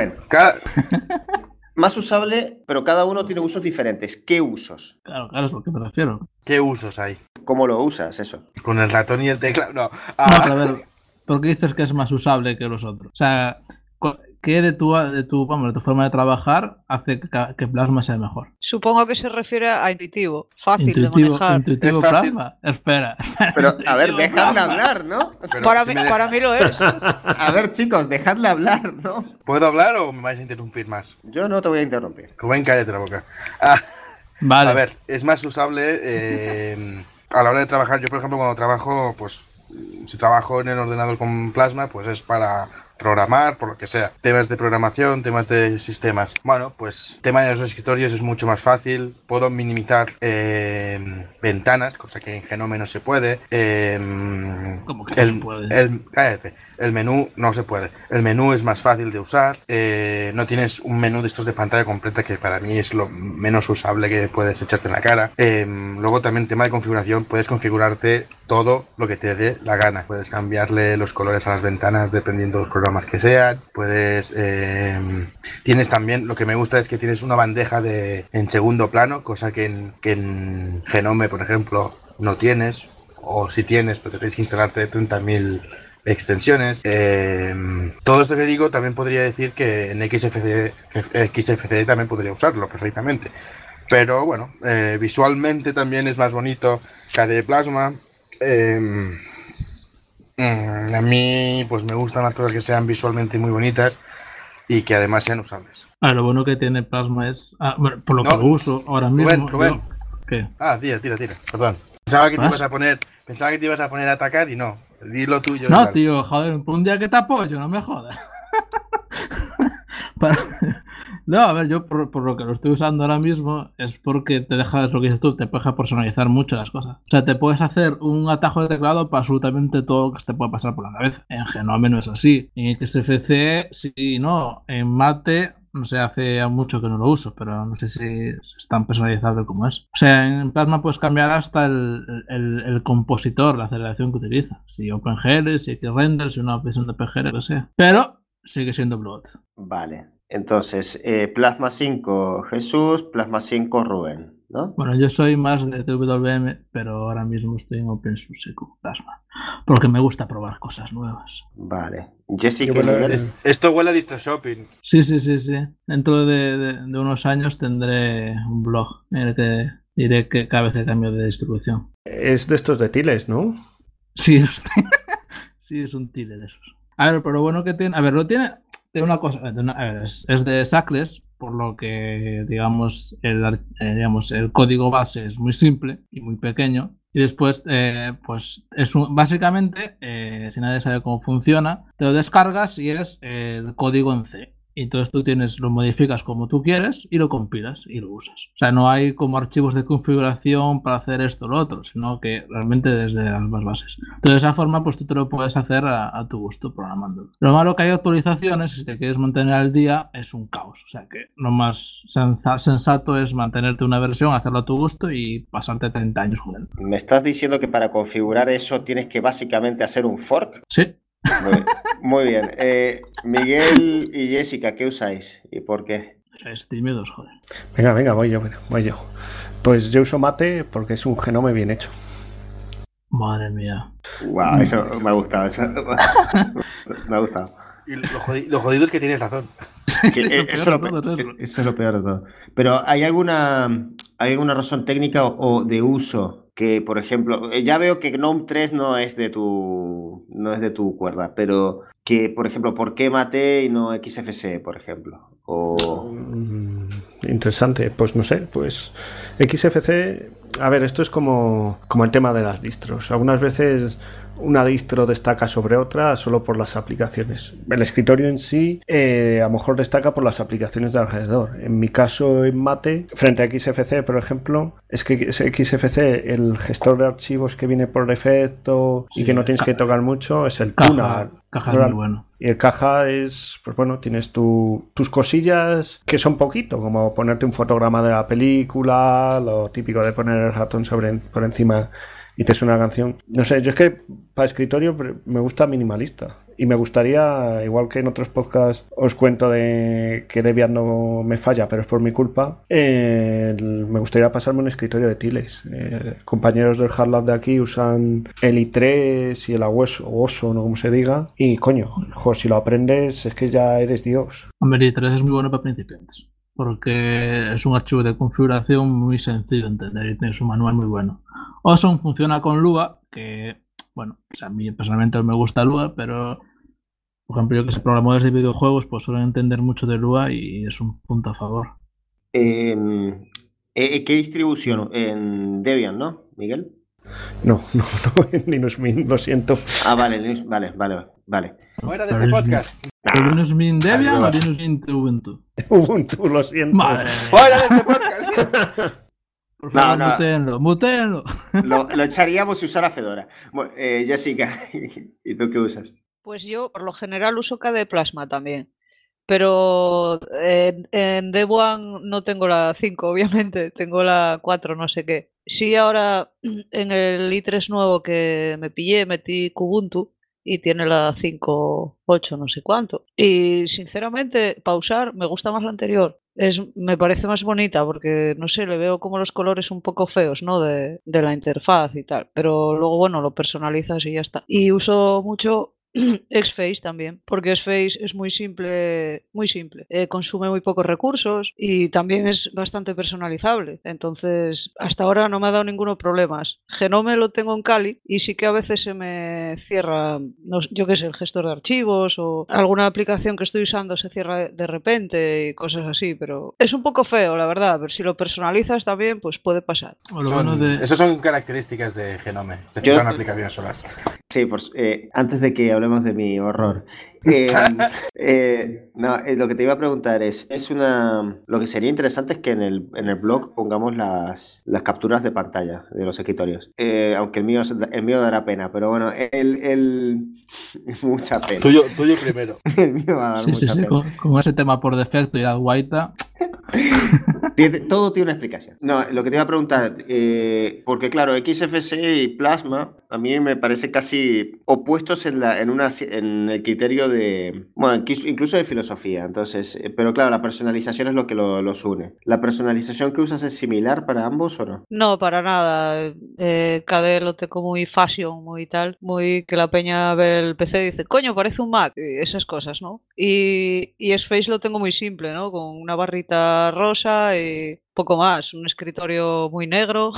Más usable, pero cada uno tiene usos diferentes. ¿Qué usos? Claro, es lo que me refiero. ¿Qué usos hay? ¿Cómo lo usas eso? Con el ratón y el teclado. No. No, pero a ver, ¿por qué dices que es más usable que los otros? O sea, ¿qué de tu forma de trabajar hace que Plasma sea mejor? Supongo que se refiere a intuitivo, fácil de manejar. ¿Intuitivo Plasma? Espera. Pero, a ver, dejadle hablar, ¿no? Para mí lo es. A ver, chicos, dejadle hablar, ¿no? ¿Puedo hablar o me vais a interrumpir más? Yo no te voy a interrumpir. Rubén, cállate la boca. Vale. A ver, es más usable a la hora de trabajar. Yo, por ejemplo, cuando trabajo, pues si trabajo en el ordenador con Plasma, pues es para programar, por lo que sea. Temas de programación, temas de sistemas. Bueno, pues tema de los escritorios es mucho más fácil. Puedo minimizar ventanas, cosa que en Genome no se puede. ¿Cómo que no se puede? Cállate. El menú no se puede. El menú es más fácil de usar. No tienes un menú de estos de pantalla completa, que para mí es lo menos usable que puedes echarte en la cara. Luego también tema de configuración. Puedes configurarte todo lo que te dé la gana. Puedes cambiarle los colores a las ventanas dependiendo de los programas que sean. Puedes... tienes también... Lo que me gusta es que tienes una bandeja en segundo plano, cosa que en Genome, por ejemplo, no tienes. O si tienes, pues tienes que instalarte 30.000 extensiones. Todo esto que digo también podría decir que en XFCE también podría usarlo perfectamente, pero bueno, visualmente también es más bonito KDE Plasma. A mí pues me gustan las cosas que sean visualmente muy bonitas y que además sean usables. Lo bueno que tiene Plasma es, bueno, por lo que lo uso ahora mismo. Rubén. ¿Qué? Tira, perdón. Pensaba que te ibas a poner a atacar y no. Dilo tuyo. No, tío, joder, por un día que te apoyo, no me jodas. No, a ver, yo por lo que lo estoy usando ahora mismo es porque te dejas, lo que dices tú, te deja personalizar mucho las cosas. O sea, te puedes hacer un atajo de teclado para absolutamente todo lo que se te pueda pasar por la cabeza. En Genome no es así. En XFCE sí, no. En Mate, no sé, hace mucho que no lo uso, pero no sé si es tan personalizable como es. O sea, en Plasma puedes cambiar hasta el compositor, la aceleración que utiliza. Si OpenGL, si XRender, si una aplicación de PGL, lo que sea. Pero sigue siendo Blood. Vale. Entonces, Plasma 5 Jesús, Plasma 5 Rubén, ¿no? Bueno, yo soy más de TWM, pero ahora mismo estoy en OpenSUSE con Plasma, porque me gusta probar cosas nuevas. Vale. Jessica, esto huele a distro shopping. Sí. Dentro de unos años tendré un blog en el que diré que cada vez que cambio de distribución. Es de estos de Tiles, ¿no? Sí, sí, es un Tile de esos. A ver, pero lo bueno que tiene... A ver, lo tiene... De una cosa, es de Sackless, por lo que digamos el código base es muy simple y muy pequeño. Y después, pues es básicamente, si nadie sabe cómo funciona, te lo descargas y es el código en C. Y entonces tú lo modificas como tú quieres y lo compilas y lo usas. O sea, no hay como archivos de configuración para hacer esto o lo otro, sino que realmente desde las más bases. Entonces, de esa forma, pues tú te lo puedes hacer a tu gusto programándolo. Lo malo que hay actualizaciones, si te quieres mantener al día, es un caos. O sea, que lo más sensato es mantenerte una versión, hacerlo a tu gusto y pasarte 30 años jugando. ¿Me estás diciendo que para configurar eso tienes que básicamente hacer un fork? Sí. Muy bien. Miguel y Jessica, ¿qué usáis y por qué? Es tímidos, joder. Venga, voy yo. Pues yo uso Mate porque es un Genome bien hecho. Madre mía. Wow, eso me ha gustado. Me ha gustado. Y lo jodido es que tienes razón. Eso es lo peor de todo. Pero ¿hay alguna razón técnica o de uso? Que, por ejemplo, ya veo que GNOME 3 no es de tu cuerda, pero que, por ejemplo, ¿por qué Mate y no XFCE, por ejemplo? Interesante, pues no sé, pues XFCE, a ver, esto es como el tema de las distros. Algunas veces una distro destaca sobre otra solo por las aplicaciones. El escritorio en sí a lo mejor destaca por las aplicaciones de alrededor. En mi caso, en Mate, frente a XFCE, por ejemplo, es que XFCE, el gestor de archivos que viene por defecto y que no tienes que tocar mucho, es el Tuna. Caja es muy bueno. Y el caja es, pues bueno, tienes tus cosillas que son poquito, como ponerte un fotograma de la película, lo típico de poner el ratón por encima y te suena una canción. No sé, yo es que para escritorio me gusta minimalista. Y me gustaría, igual que en otros podcasts os cuento de que Debian no me falla, pero es por mi culpa, me gustaría pasarme un escritorio de Tiles. Compañeros del Hard Lab de aquí usan el i3 y el Oso, no como se diga. Y coño, si lo aprendes es que ya eres Dios. Hombre, el i3 es muy bueno para principiantes, porque es un archivo de configuración muy sencillo de entender y tiene un manual muy bueno. Awesome funciona con Lua, que, bueno, o sea, a mí personalmente me gusta Lua, pero, por ejemplo, yo que sé, programadores de videojuegos pues suelen entender mucho de Lua y es un punto a favor. ¿Qué distribución? En Debian, ¿no, Miguel? No, en Linux Mint, lo siento. Ah, vale. Fuera de este podcast. ¿Linux Mint Debian o Linux Mint Ubuntu? Ubuntu, lo siento. Madre. Fuera de este podcast. Por favor, No. mutéenlo. Lo echaríamos si usara Fedora. Bueno, Jessica, ¿y tú qué usas? Pues yo, por lo general, uso KDE Plasma también. Pero en Debian no tengo la 5, obviamente. Tengo la 4, no sé qué. Sí, ahora en el i3 nuevo que me pillé, metí Kubuntu y tiene la 5.8, no sé cuánto. Y sinceramente, para usar, me gusta más la anterior. Me parece más bonita porque, no sé, le veo como los colores un poco feos, ¿no? De la interfaz y tal. Pero luego, bueno, lo personalizas y ya está. Y uso mucho Xface también, porque Xface es muy simple, consume muy pocos recursos y también es bastante personalizable. Entonces, hasta ahora no me ha dado ninguno problemas. Genome lo tengo en Kali y sí que a veces se me cierra, yo qué sé, el gestor de archivos o alguna aplicación que estoy usando se cierra de repente y cosas así, pero es un poco feo, la verdad, pero si lo personalizas también, pues puede pasar. Esas son características de Genome, se cierran aplicaciones solas. Sí, antes de que hablemos de mi horror. Lo que te iba a preguntar lo que sería interesante es que en el blog pongamos las capturas de pantalla de los escritorios. Aunque el mío dará pena, pero bueno, mucha pena. Tuyo primero. El mío va a dar mucha pena. Con ese tema por defecto y la guaita. Todo tiene una explicación. No, lo que te iba a preguntar, porque claro, XFCE y Plasma a mí me parece casi opuestos en el criterio de, bueno, incluso de filosofía. Entonces, pero claro, la personalización es lo que los une. ¿La personalización que usas es similar para ambos o no? No, para nada. KDE lo tengo muy fashion, muy tal, muy que la peña ve el PC y dice, coño, parece un Mac, y esas cosas, ¿no? Y Xface lo tengo muy simple, ¿no? Con una barrita rosa y poco más, un escritorio muy negro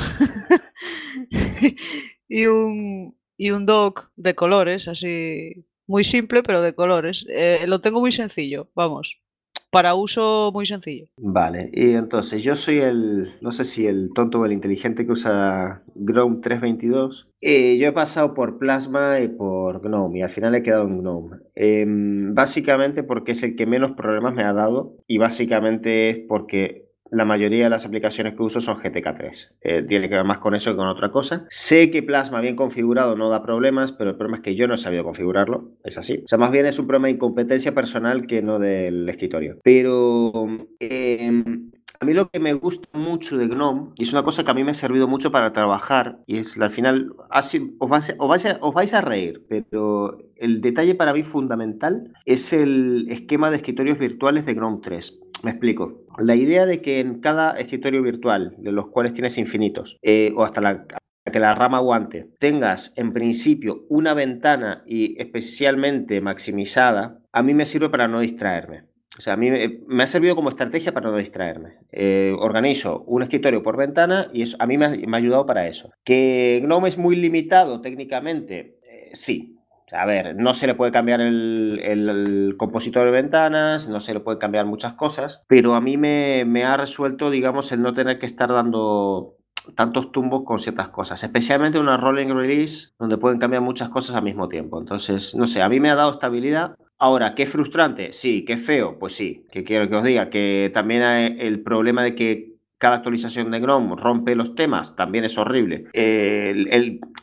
y un dock de colores, así muy simple, pero de colores. Lo tengo muy sencillo, vamos. Para uso muy sencillo. Vale, y entonces yo soy no sé si el tonto o el inteligente que usa GNOME 3.22. Yo he pasado por Plasma y por GNOME y al final he quedado en GNOME. Básicamente porque es el que menos problemas me ha dado y básicamente es porque la mayoría de las aplicaciones que uso son GTK3. Tiene que ver más con eso que con otra cosa. Sé que Plasma bien configurado no da problemas, pero el problema es que yo no he sabido configurarlo. Es así. O sea, más bien es un problema de incompetencia personal que no del escritorio. Pero a mí lo que me gusta mucho de GNOME, y es una cosa que a mí me ha servido mucho para trabajar, y es al final, os vais a reír, pero el detalle para mí fundamental es el esquema de escritorios virtuales de GNOME 3. Me explico. La idea de que en cada escritorio virtual, de los cuales tienes infinitos, o hasta que la rama aguante, tengas en principio una ventana y especialmente maximizada, a mí me sirve para no distraerme. O sea, a mí me ha servido como estrategia para no distraerme. Organizo un escritorio por ventana y eso a mí me ha ayudado para eso. ¿Que GNOME es muy limitado técnicamente? Sí. A ver, no se le puede cambiar el compositor de ventanas, no se le puede cambiar muchas cosas, pero a mí me ha resuelto, digamos, el no tener que estar dando tantos tumbos con ciertas cosas, especialmente una rolling release donde pueden cambiar muchas cosas al mismo tiempo. Entonces, no sé, a mí me ha dado estabilidad. Ahora, ¿qué frustrante? Sí. ¿Qué feo? Pues sí. ¿Qué quiero que os diga? Que también hay el problema de que cada actualización de GNOME rompe los temas, también es horrible.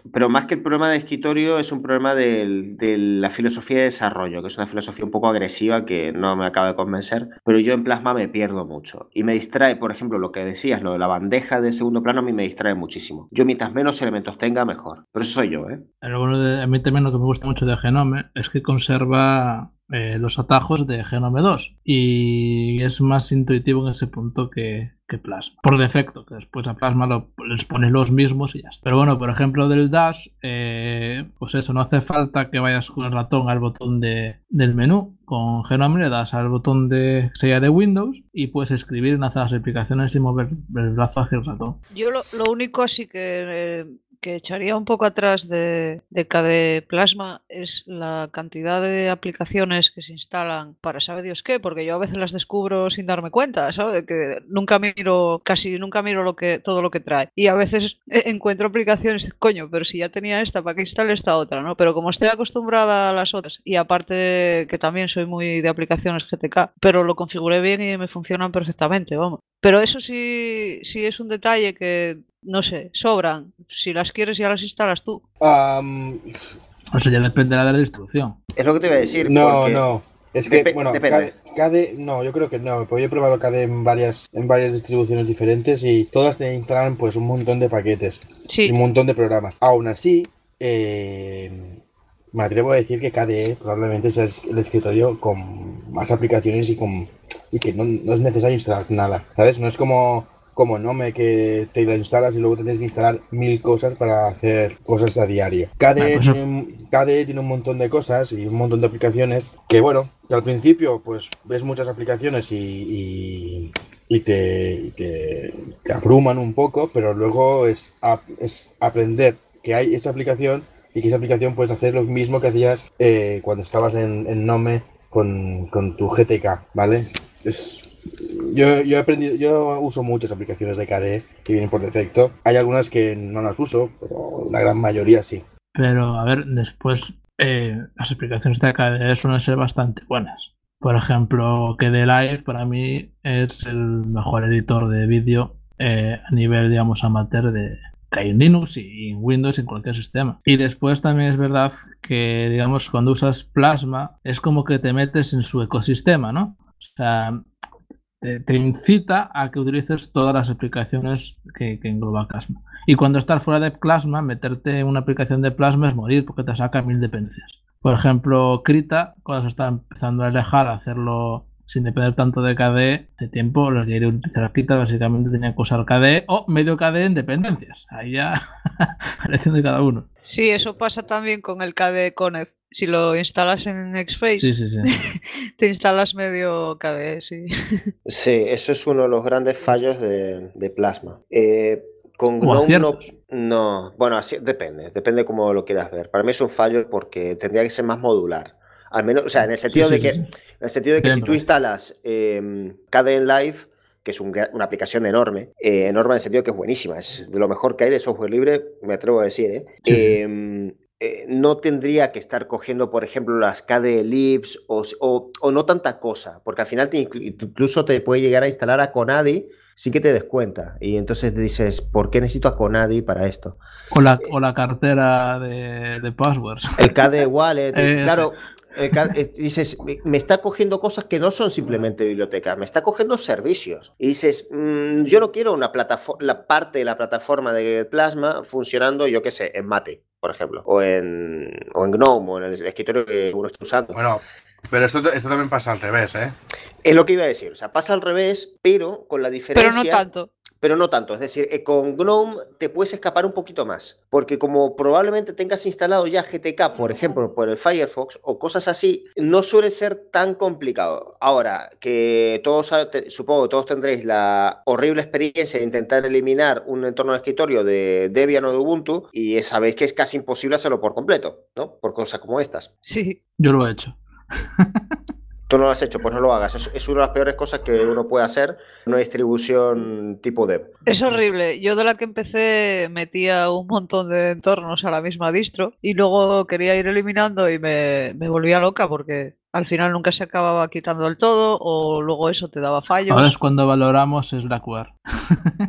Pero más que el problema de escritorio es un problema de la filosofía de desarrollo, que es una filosofía un poco agresiva que no me acaba de convencer, pero yo en Plasma me pierdo mucho y me distrae, por ejemplo, lo que decías, lo de la bandeja de segundo plano a mí me distrae muchísimo. Yo mientras menos elementos tenga, mejor. Pero eso soy yo, ¿eh? Lo bueno a mí también lo que me gusta mucho de Genome es que conserva los atajos de Genome 2 y es más intuitivo en ese punto que Plasma. Por defecto, que después a Plasma les pones los mismos y ya está. Pero bueno, por ejemplo del Dash, pues eso, no hace falta que vayas con el ratón al botón del menú. Con Genome le das al botón de sella de Windows y puedes escribir, enlazar las aplicaciones y mover el brazo hacia el ratón. Yo lo único así que echaría un poco atrás de KDE Plasma es la cantidad de aplicaciones que se instalan para sabe Dios qué, porque yo a veces las descubro sin darme cuenta, ¿sabes? Que casi nunca miro todo lo que trae. Y a veces encuentro aplicaciones, coño, pero si ya tenía esta, ¿para qué instale esta otra, no? Pero como estoy acostumbrada a las otras, y aparte que también soy muy de aplicaciones GTK, pero lo configuré bien y me funcionan perfectamente, vamos. Pero eso sí es un detalle que, no sé, sobran. Si las quieres ya las instalas tú. Eso ya dependerá de la distribución. Es lo que te iba a decir. No. Es que, bueno, depende. KDE, no, yo creo que no, porque yo he probado KDE en varias distribuciones diferentes y todas te instalan pues un montón de paquetes y un montón de programas. Aún así, me atrevo a decir que KDE probablemente sea el escritorio con más aplicaciones y que no es necesario instalar nada, ¿sabes? No es como Gnome que te la instalas y luego tienes que instalar 1000 cosas para hacer cosas a diario. KDE tiene un montón de cosas y un montón de aplicaciones que, bueno, que al principio pues ves muchas aplicaciones y te abruman un poco, pero luego es aprender que hay esa aplicación y que esa aplicación puedes hacer lo mismo que hacías cuando estabas en Gnome con tu GTK, ¿vale? Yo he aprendido, yo uso muchas aplicaciones de KDE que vienen por defecto. Hay algunas que no las uso, pero la gran mayoría sí. Pero a ver, después las aplicaciones de KDE suelen ser bastante buenas. Por ejemplo, KDE Live para mí es el mejor editor de vídeo a nivel, digamos, amateur que hay en Linux y en Windows y en cualquier sistema. Y después también es verdad que, digamos, cuando usas Plasma es como que te metes en su ecosistema, ¿no? O sea, te incita a que utilices todas las aplicaciones que engloba Plasma. Y cuando estás fuera de Plasma, meterte en una aplicación de Plasma es morir porque te saca 1000 dependencias. Por ejemplo, Krita, cuando se está empezando a alejar a hacerlo sin depender tanto de KDE, de tiempo los quería utilizar Krita, básicamente tenía que usar KDE o medio KDE en dependencias. Ahí ya a elección de cada uno. Sí, eso pasa también con el KDE Connect. Si lo instalas en Xfce, sí. te instalas medio KDE, sí. Sí, eso es uno de los grandes fallos de Plasma. Con GNOME no. Bueno, así depende cómo lo quieras ver. Para mí es un fallo porque tendría que ser más modular. Al menos, o sea, en el sentido de que si tú instalas KDE Live, que es una aplicación enorme en el sentido que es buenísima, es de lo mejor que hay de software libre, me atrevo a decir, no tendría que estar cogiendo, por ejemplo, las KDE Libs o no tanta cosa, porque al final incluso te puede llegar a instalar a Conadi sin que te des cuenta. Y entonces dices, ¿por qué necesito a Conadi para esto? O la cartera de passwords. El KDE Wallet, claro. Dices, me está cogiendo cosas que no son simplemente bibliotecas, me está cogiendo servicios. Y dices, yo no quiero la parte de la plataforma de Plasma funcionando, yo qué sé, en Mate, por ejemplo, o en GNOME, o en el escritorio que uno está usando. Bueno, pero esto también pasa al revés, ¿eh? Es lo que iba a decir, o sea, pasa al revés, pero con la diferencia... Pero no tanto. Es decir, con GNOME te puedes escapar un poquito más, porque como probablemente tengas instalado ya GTK, por ejemplo, por el Firefox o cosas así, no suele ser tan complicado. Ahora, que supongo que todos tendréis la horrible experiencia de intentar eliminar un entorno de escritorio de Debian o de Ubuntu y sabéis que es casi imposible hacerlo por completo, ¿no? Por cosas como estas. Sí. Yo lo he hecho. Tú no lo has hecho, pues no lo hagas. Es una de las peores cosas que uno puede hacer en una distribución tipo dev. Es horrible. Yo de la que empecé metía un montón de entornos a la misma distro y luego quería ir eliminando y me volvía loca porque al final nunca se acababa quitando del todo o luego eso te daba fallos. Ahora es cuando valoramos Slackware.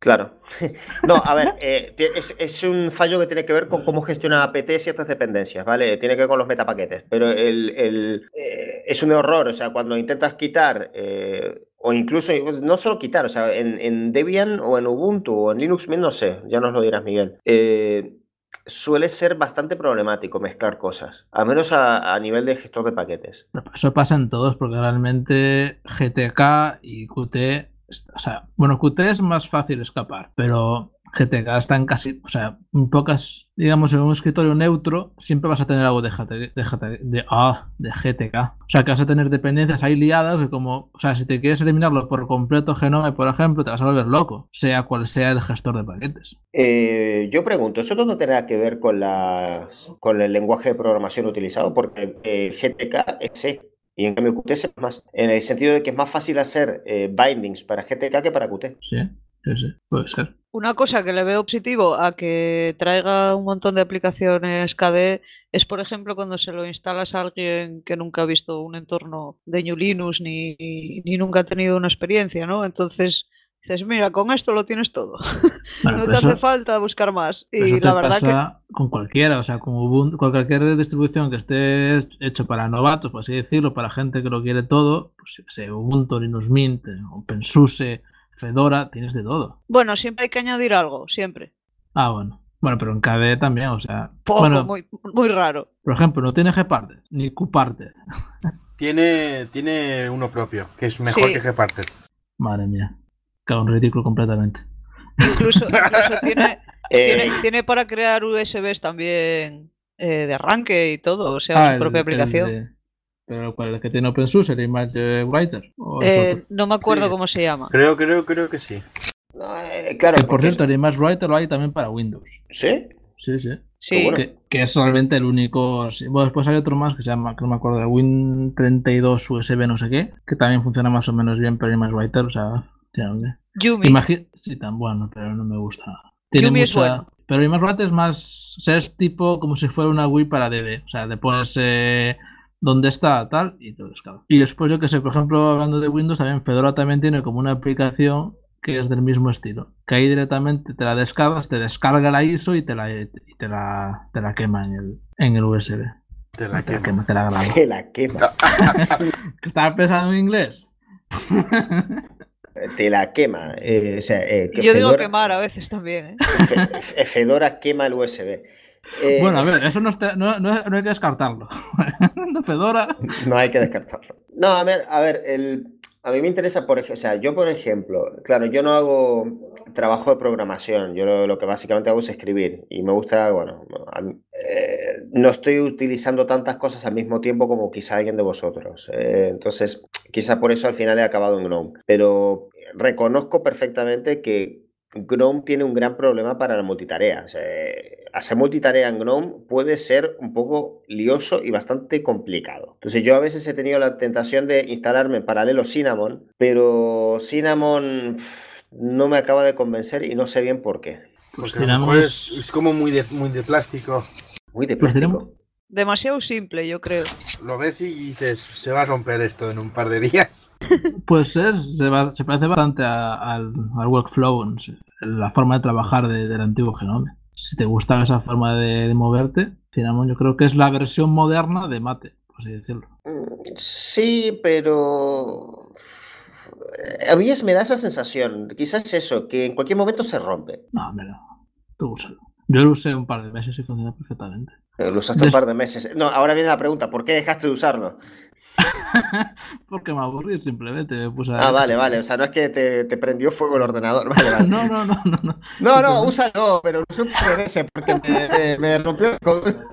Claro. No, a ver, es un fallo que tiene que ver con cómo gestiona apt ciertas dependencias, ¿vale? Tiene que ver con los metapaquetes, pero es un error, o sea, cuando intentas quitar, o incluso, pues, no solo quitar, o sea, en Debian o en Ubuntu o en Linux Mint, no sé, ya nos lo dirás, Miguel, suele ser bastante problemático mezclar cosas, al menos a nivel de gestor de paquetes. Eso pasa en todos, porque realmente GTK y Qt, o sea, bueno, Qt es más fácil escapar, pero GTK está en casi, o sea, en pocas, digamos, en un escritorio neutro, siempre vas a tener algo de GTK. O sea, que vas a tener dependencias ahí liadas, que como, o sea, si te quieres eliminarlo por completo Genome, por ejemplo, te vas a volver loco, sea cual sea el gestor de paquetes. Yo pregunto, ¿eso no tendrá que ver con el lenguaje de programación utilizado? Porque GTK es C. Y en cambio Qt es más, en el sentido de que es más fácil hacer bindings para GTK que para Qt. Sí, puede ser. Una cosa que le veo positivo a que traiga un montón de aplicaciones KDE es, por ejemplo, cuando se lo instalas a alguien que nunca ha visto un entorno de GNU Linux ni nunca ha tenido una experiencia, ¿no? Entonces dices, mira, con esto lo tienes todo. Bueno, no te hace falta buscar más. Y la verdad pasa con cualquiera, o sea, con Ubuntu, con cualquier distribución que esté hecho para novatos, por así decirlo, para gente que lo quiere todo, pues yo sé, Ubuntu, Linux Mint, OpenSUSE, Fedora, tienes de todo. Bueno, siempre hay que añadir algo, siempre. Ah, bueno. Bueno, pero en KDE también, o sea... Poco, bueno, muy, muy raro. Por ejemplo, no tiene Gparted, ni Qparted. Tiene uno propio, que es mejor que Gparted. Madre mía. Cago en ridículo completamente. Incluso tiene para crear USBs también de arranque y todo, o sea, su propia aplicación. ¿Pero cuál es el que tiene OpenSUSE, el ImageWriter? No me acuerdo cómo se llama. Creo que sí. Claro, que por cierto, el ImageWriter lo hay también para Windows. ¿Sí? Sí. Bueno. Que es realmente el único... Bueno, después hay otro más que se llama, que no me acuerdo, el Win32 USB no sé qué, que también funciona más o menos bien, pero ImageWriter, o sea... Yumi. Sí, tan bueno, pero no me gusta. Yumi es bueno. Pero ImageWriter es más... O sea, es tipo como si fuera una GUI para DB. O sea, le pones dónde está, tal, y todo descarga. Y después, yo que sé, por ejemplo, hablando de Windows, también Fedora también tiene como una aplicación que es del mismo estilo. Que ahí directamente te la descargas, te descarga la ISO y te la quema en el USB. Te la quema. Te la quema. ¿Estaba pensando en inglés? Te la quema. Yo digo quemar a veces también. Fedora quema el USB. Bueno, a ver, eso no hay que descartarlo. Fedora. No hay que descartarlo. No, a ver, a mí me interesa, yo por ejemplo, claro, yo no hago trabajo de programación, yo lo que básicamente hago es escribir y me gusta, bueno, no estoy utilizando tantas cosas al mismo tiempo como quizá alguien de vosotros, entonces quizá por eso al final he acabado en GNOME, pero reconozco perfectamente que GNOME tiene un gran problema para la multitarea. O sea, hacer multitarea en GNOME puede ser un poco lioso y bastante complicado. Entonces yo a veces he tenido la tentación de instalarme en paralelo Cinnamon, pero Cinnamon no me acaba de convencer y no sé bien por qué. Pues Cinnamon es como muy de plástico. Muy de plástico. Demasiado simple, yo creo. Lo ves y dices, se va a romper esto en un par de días. Pues se parece bastante al workflow, la forma de trabajar del antiguo Genome. Si te gusta esa forma de moverte, Cinnamon yo creo que es la versión moderna de Mate, por así decirlo. Sí, pero a mí me da esa sensación, quizás eso, que en cualquier momento se rompe. No, tú úsalo. Yo lo usé un par de meses y funciona perfectamente. Lo usaste un par de meses. No, ahora viene la pregunta, ¿por qué dejaste de usarlo? Porque me aburrí, simplemente me puse a... vale, o sea, no es que te prendió fuego el ordenador, vale. No, úsalo, pero lo usé un par de meses porque me rompió el codo.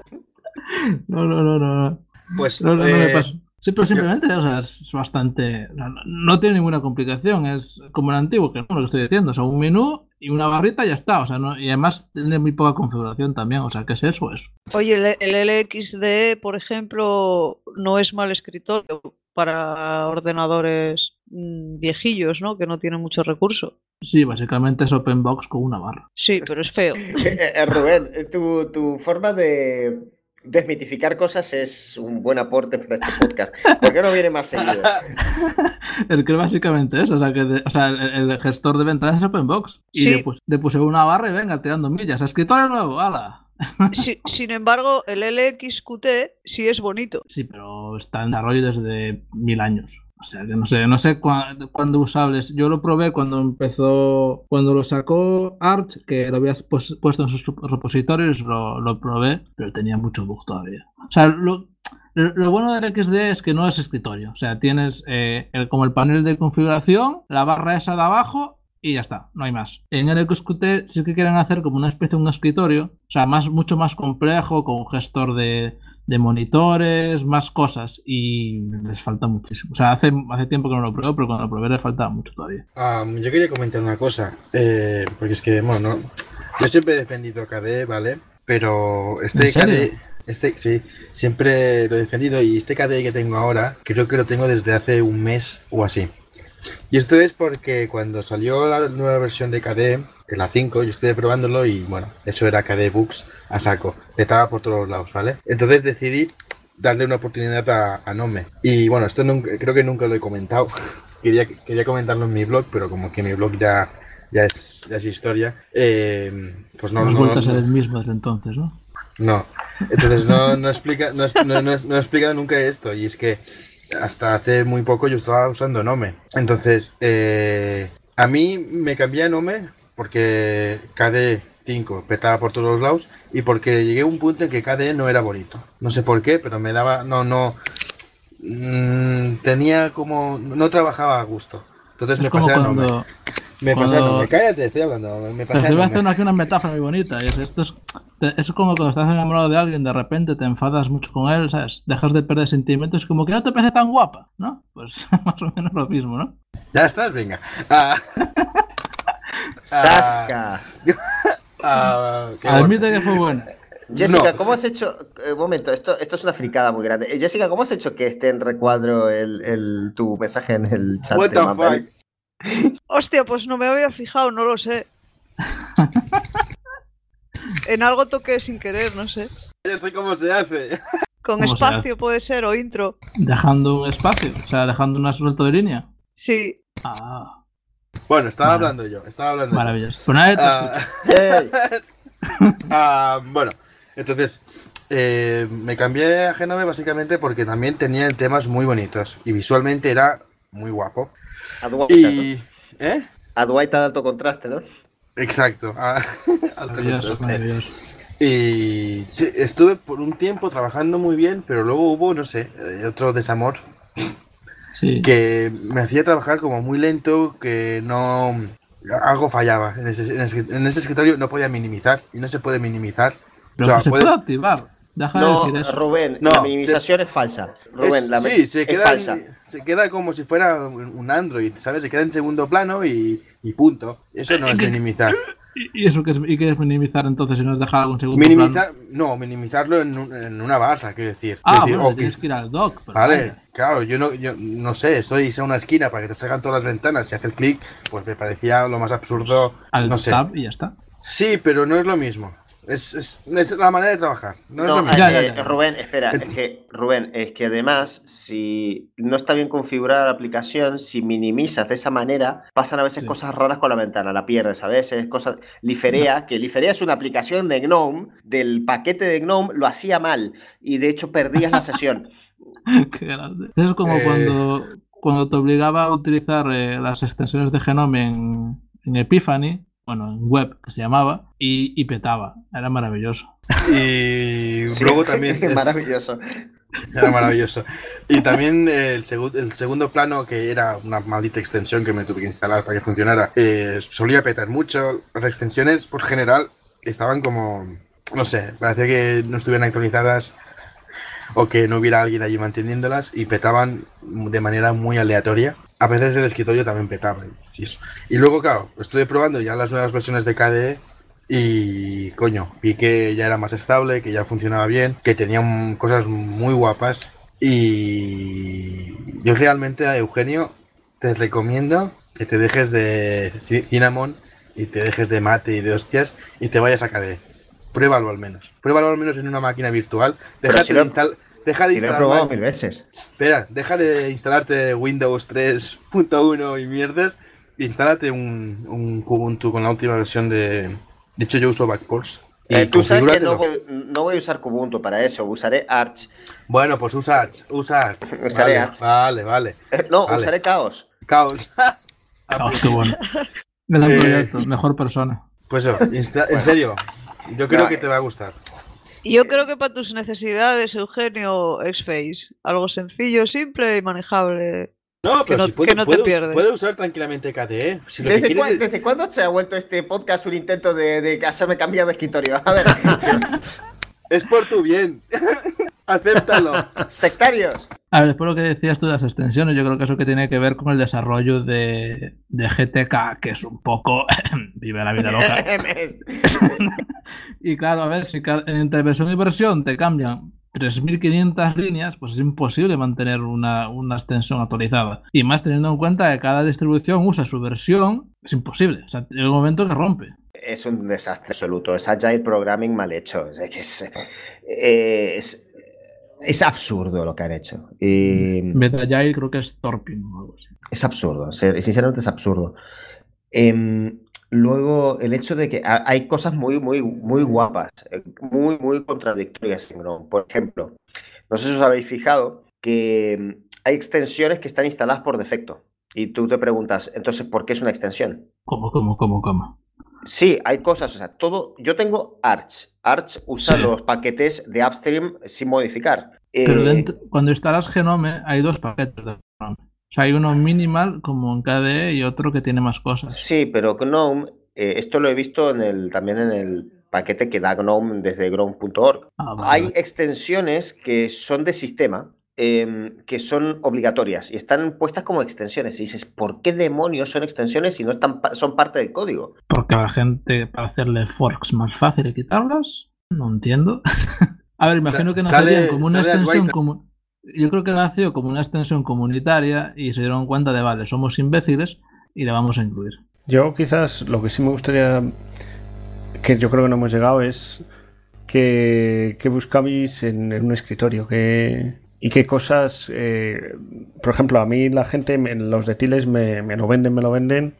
No. Pues no me pasó. Sí, pero simplemente, o sea, es bastante... No tiene ninguna complicación, es como el antiguo, que no lo que estoy diciendo, o sea, un menú y una barrita y ya está, o sea, y además tiene muy poca configuración también, o sea, ¿qué es eso? Oye, el LXDE, por ejemplo, no es mal escritorio para ordenadores viejillos, ¿no? Que no tienen mucho recurso. Sí, básicamente es OpenBox con una barra. Sí, pero es feo. Rubén, tu forma de desmitificar cosas es un buen aporte para este podcast. ¿Por qué no viene más seguido? El que básicamente eso, o sea, el gestor de ventanas es OpenBox. Y Sí. le puse una barra y venga, tirando millas. Escritorio nuevo, ¡hala! Sin embargo, el LXQT sí es bonito. Sí, pero está en desarrollo desde 1000 años. O sea, que no sé cuándo usables. Yo lo probé cuando lo sacó Arch, que lo habías puesto en sus repositorios, lo probé, pero tenía mucho bug todavía. O sea, lo bueno del XD es que no es escritorio. O sea, tienes como el panel de configuración, la barra esa de abajo y ya está, no hay más. En el XQT sí que quieren hacer como una especie de un escritorio, o sea, mucho más complejo, con un gestor de monitores, más cosas, y les falta muchísimo. O sea, hace tiempo que no lo pruebo, pero cuando lo probé le faltaba mucho todavía. Yo quería comentar una cosa, porque es que, bueno, no, yo siempre he defendido KDE, ¿vale? Pero ¿En serio? KDE, sí, siempre lo he defendido, y este KDE que tengo ahora, creo que lo tengo desde hace un mes o así. Y esto es porque cuando salió la nueva versión de KDE, la 5, yo estuve probándolo y bueno, eso era KDE Books a saco, estaba por todos lados, ¿vale? Entonces decidí darle una oportunidad a Nome. Y bueno, esto creo que nunca lo he comentado. Quería comentarlo en mi blog, pero como que mi blog ya es historia, pues no. Hemos vuelto a ser el mismo desde entonces, ¿no? No, entonces no he explicado nunca esto, y es que hasta hace muy poco yo estaba usando Nome. Entonces, a mí me cambié a Nome porque KDE 5 petaba por todos los lados y porque llegué a un punto en que KDE no era bonito. No sé por qué, pero me daba... tenía como... No trabajaba a gusto. Entonces me pasé a Nome. Me pasé a Nome. Cállate, estoy hablando. Me pasé a Te voy a Nome. hacer aquí una metáfora muy bonita. Es como cuando estás enamorado de alguien, de repente te enfadas mucho con él, ¿sabes? Dejas de perder sentimientos, como que no te parece tan guapa, ¿no? Pues más o menos lo mismo, ¿no? Ya estás, venga. ¡Sasca! Admite que fue buena. Jessica, No. ¿cómo has hecho? Un momento, esto es una fricada muy grande. Jessica, ¿cómo has hecho que esté en recuadro tu mensaje en el chat? What the fuck? Hostia, pues no me había fijado, no lo sé. En algo toqué sin querer, no sé. Yo sé cómo se hace. Con ¿Cómo se espacio puede ser, o intro. Dejando un espacio, o sea, dejando una suelta de línea. Sí. Ah, Bueno, estaba Vale. hablando yo. maravilloso. Pues nadie te escucha. ¡Ey! Bueno, entonces me cambié a Genome básicamente porque también tenía temas muy bonitos y visualmente era muy guapo. Y... ¿Eh? Aduaita de alto contraste, ¿no? Exacto. Alto Maravilloso, contraste. maravilloso. Y sí, estuve por un tiempo trabajando muy bien, pero luego hubo, no sé, otro desamor Sí. que me hacía trabajar como muy lento, que no... Algo fallaba. En ese escritorio no podía minimizar y no se puede minimizar. Pero O sea, que se puede- puede activar. Deja de No, decir eso. Rubén, No, la minimización es falsa. Rubén, Sí, se es falsa. queda como si fuera un Android, ¿sabes? Se queda en segundo plano y punto. Eso no es minimizar. ¿Y eso qué es minimizar entonces si no es dejar algún segundo plano? Minimizarlo en una barra, quiero decir. Ah, Quiero decir, bueno, o que- tienes que ir al dock. Pero Vale, vaya. claro, yo no sé, estoy a una esquina para que te salgan todas las ventanas. Si haces clic, pues me parecía lo más absurdo. Al No sé. tab y ya está. Sí, pero no es lo mismo. Es la manera de trabajar. No es lo mismo. Ya. Rubén, espera, es que además, si no está bien configurada la aplicación, si minimizas de esa manera, pasan a veces Sí. cosas raras con la ventana, la pierdes a veces, cosas... Liferea, que Liferea es una aplicación de GNOME, del paquete de GNOME, lo hacía mal, y de hecho perdías la sesión. Qué grande. Es como cuando te obligaba a utilizar las extensiones de Genome en Epiphany, bueno, en web que se llamaba, y petaba. Era maravilloso. Y Sí, luego también maravilloso. era maravilloso. Y también el segundo plano, que era una maldita extensión que me tuve que instalar para que funcionara, solía petar mucho. Las extensiones, por general, estaban como, no sé, parecía que no estuvieran actualizadas o que no hubiera alguien allí manteniéndolas y petaban de manera muy aleatoria. A veces el escritorio también petaba. Y eso. Y luego, claro, estuve probando ya las nuevas versiones de KDE y, coño, vi que ya era más estable, que ya funcionaba bien, que tenía cosas muy guapas. Y yo realmente, a Eugenio, te recomiendo que te dejes de Cinnamon y te dejes de Mate y de hostias y te vayas a KDE. Pruébalo al menos. Pruébalo al menos en una máquina virtual. Deja Si de lo he instalar. probado 1000 veces. Espera, deja de instalarte Windows 3.1 y mierdas. E instálate un Kubuntu con la última versión de. De hecho, yo uso Backports. Tú sabes que no voy a usar Kubuntu para eso, usaré Arch. Bueno, pues usa Arch. Usaré Arch. Vale. Vale. Usaré Chaos. Caos. Qué bueno. Gran proyecto, mejor persona. Pues eso, en serio, yo creo que te va a gustar. Yo creo que para tus necesidades, Eugenio, Xface. Algo sencillo, simple y manejable. No, pero que no te pierdes. Puede usar tranquilamente KDE. Si ¿Desde cuándo se ha vuelto este podcast un intento de hacerme cambiar de escritorio? A ver. Es por tu bien. Acéptalo. Sectarios. A ver, después lo que decías tú de las extensiones, yo creo que eso que tiene que ver con el desarrollo de GTK, que es un poco vive la vida loca. Y claro, a ver, si entre versión y versión te cambian 3.500 líneas, pues es imposible mantener una extensión actualizada. Y más teniendo en cuenta que cada distribución usa su versión, es imposible. O sea, en el momento que rompe. Es un desastre absoluto. Es Agile Programming mal hecho. Es absurdo lo que han hecho. En vez de Agile creo que es Torping o algo así. Es absurdo. Sinceramente es absurdo. Luego, el hecho de que hay cosas muy, muy, muy guapas, muy, muy contradictorias en GNOME. Por ejemplo, no sé si os habéis fijado que hay extensiones que están instaladas por defecto. Y tú te preguntas, entonces, ¿por qué es una extensión? ¿Cómo? Sí, hay cosas, o sea, todo. Yo tengo Arch. Arch usa los paquetes de Upstream sin modificar. Pero cuando instalas Gnome hay dos paquetes de Gnome. O sea, hay uno minimal como en KDE y otro que tiene más cosas. Sí, pero GNOME, esto lo he visto también en el paquete que da GNOME desde gnome.org. Hay extensiones que son de sistema, que son obligatorias y están puestas como extensiones. Y dices, ¿por qué demonios son extensiones si no son parte del código? Porque a la gente, para hacerle forks más fácil y quitarlas, no entiendo. A ver, imagino que nacerían como una extensión común. Yo creo que nació como una extensión comunitaria y se dieron cuenta de, vale, somos imbéciles y la vamos a incluir. Yo quizás lo que sí me gustaría, que yo creo que no hemos llegado, es que buscabais en un escritorio y qué cosas, por ejemplo, a mí la gente, los de Tiles me lo venden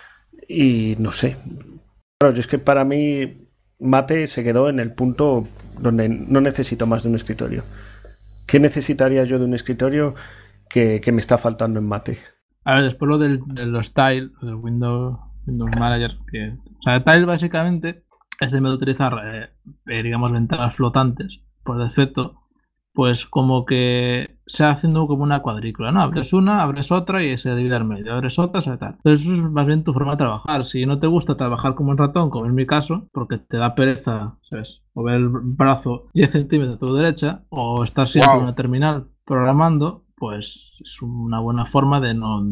y no sé. Claro, es que para mí Mate se quedó en el punto donde no necesito más de un escritorio. ¿Qué necesitaría yo de un escritorio que me está faltando en Mate? A ver, después lo de los Tile, del Windows Manager. O sea, Tile básicamente es en vez de utilizar, digamos, ventanas flotantes por defecto, pues como que se va haciendo como una cuadrícula, ¿no? Abres una, abres otra y se divide al medio, abres otra, se tal. Entonces eso es más bien tu forma de trabajar. Si no te gusta trabajar como un ratón, como en mi caso, porque te da pereza, ¿sabes? Mover el brazo 10 centímetros a tu derecha, o estar siempre en una terminal programando, pues es una buena forma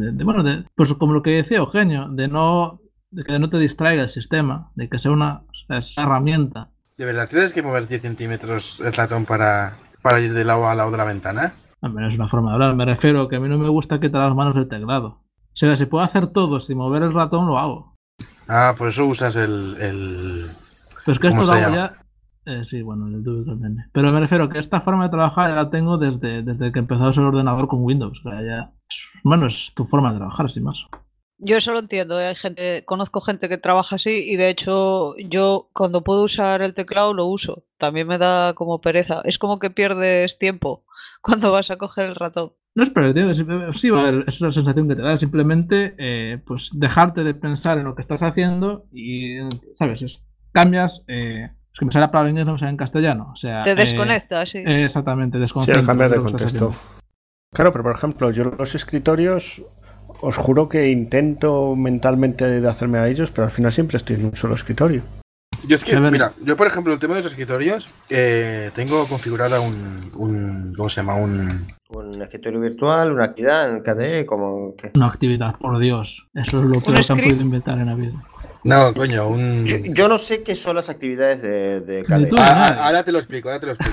pues como lo que decía Eugenio, de que no te distraiga el sistema, de que sea una herramienta. ¿De verdad tienes que mover 10 centímetros el ratón para ir de lado a lado de la ventana? A mí no es una forma de hablar, me refiero a que a mí no me gusta quitar las manos del teclado. O sea, si puedo hacer todo sin mover el ratón, lo hago. Ah, por eso usas el... Pues que esto lo hago ya... sí, bueno, el tubo también. Pero me refiero a que esta forma de trabajar ya la tengo desde que empezó a usar el ordenador con Windows. O sea, ya... Bueno, es tu forma de trabajar, sin más. Yo eso lo entiendo, conozco gente que trabaja así y de hecho yo cuando puedo usar el teclado lo uso. También me da como pereza. Es como que pierdes tiempo cuando vas a coger el ratón. No es perder tiempo, sí, a ver, es una sensación que te da. Simplemente pues dejarte de pensar en lo que estás haciendo y, ¿sabes? Cambias... es que me sale la palabra en inglés, no me sale en castellano. O sea, te desconectas, sí. Exactamente, desconectas. Sí, cambias de contexto. Claro, pero por ejemplo, yo los escritorios... Os juro que intento mentalmente de hacerme a ellos, pero al final siempre estoy en un solo escritorio. Yo es que, mira, yo por ejemplo, el tema de los escritorios, tengo configurada un ¿cómo se llama? Un escritorio virtual, una actividad en KDE, como... ¿qué? Una actividad, por Dios. Eso es lo peor que han podido inventar en la vida. No, coño, Yo no sé qué son las actividades de KDE. Ahora te lo explico.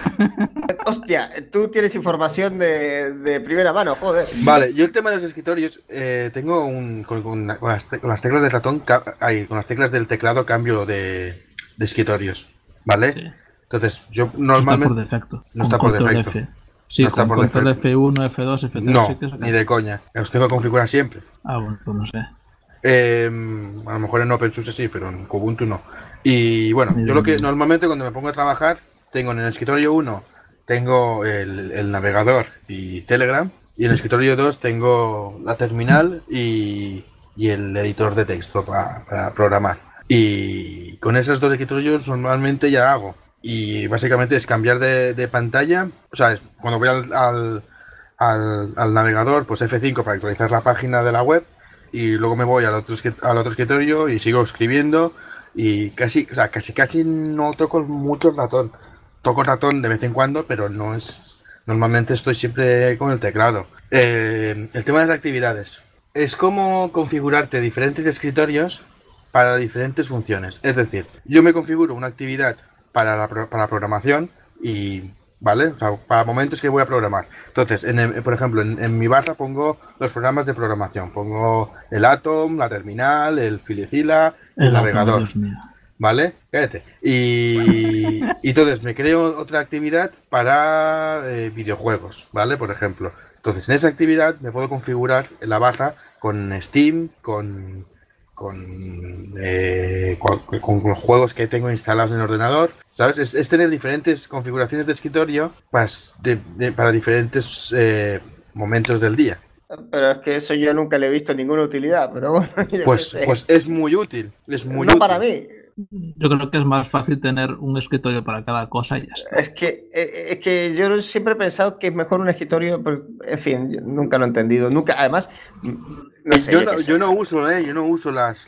Hostia, tú tienes información de primera mano, joder. Vale, yo el tema de los escritorios, tengo con las teclas del ratón, con las teclas del teclado cambio de escritorios. ¿vale? Sí. Entonces, yo Eso normalmente... está por defecto. No está por Control defecto. F. Sí, No está con por control defecto. F1, F2, F3 No, sí que saca. ni de coña. Los tengo que configurar siempre. Ah, bueno, pues no sé. A lo mejor en OpenSUSE sí, pero en Ubuntu no. Y bueno, yo lo que normalmente cuando me pongo a trabajar, tengo en el escritorio 1, tengo el navegador y Telegram, y en el escritorio 2 tengo la terminal y el editor de texto para programar. Y con esos dos escritorios normalmente ya hago. Y básicamente es cambiar de pantalla, o sea, cuando voy al navegador, pues F5 para actualizar la página de la web, y luego me voy al otro escritorio y sigo escribiendo, y casi no toco mucho el ratón. Toco el ratón de vez en cuando, pero no es... Normalmente estoy siempre con el teclado. El tema de las actividades. Es como configurarte diferentes escritorios para diferentes funciones. Es decir, yo me configuro una actividad para la programación y... ¿Vale? O sea, para momentos que voy a programar. Entonces, por ejemplo, en mi barra pongo los programas de programación. Pongo el Atom, la terminal, el FileZilla, el navegador. Dios mío. ¿Vale? Cállate. Y entonces me creo otra actividad para videojuegos, ¿vale? Por ejemplo. Entonces, en esa actividad me puedo configurar en la barra con Steam, con los juegos que tengo instalados en el ordenador, ¿sabes? Es tener diferentes configuraciones de escritorio para diferentes momentos del día. Pero es que eso yo nunca le he visto ninguna utilidad, pero bueno. Pues es muy útil, no útil. Para mí. Yo creo que es más fácil tener un escritorio para cada cosa y ya está. Es que yo siempre he pensado que es mejor un escritorio, pero, en fin, yo nunca lo he entendido. Nunca, además, no sé. Yo no uso las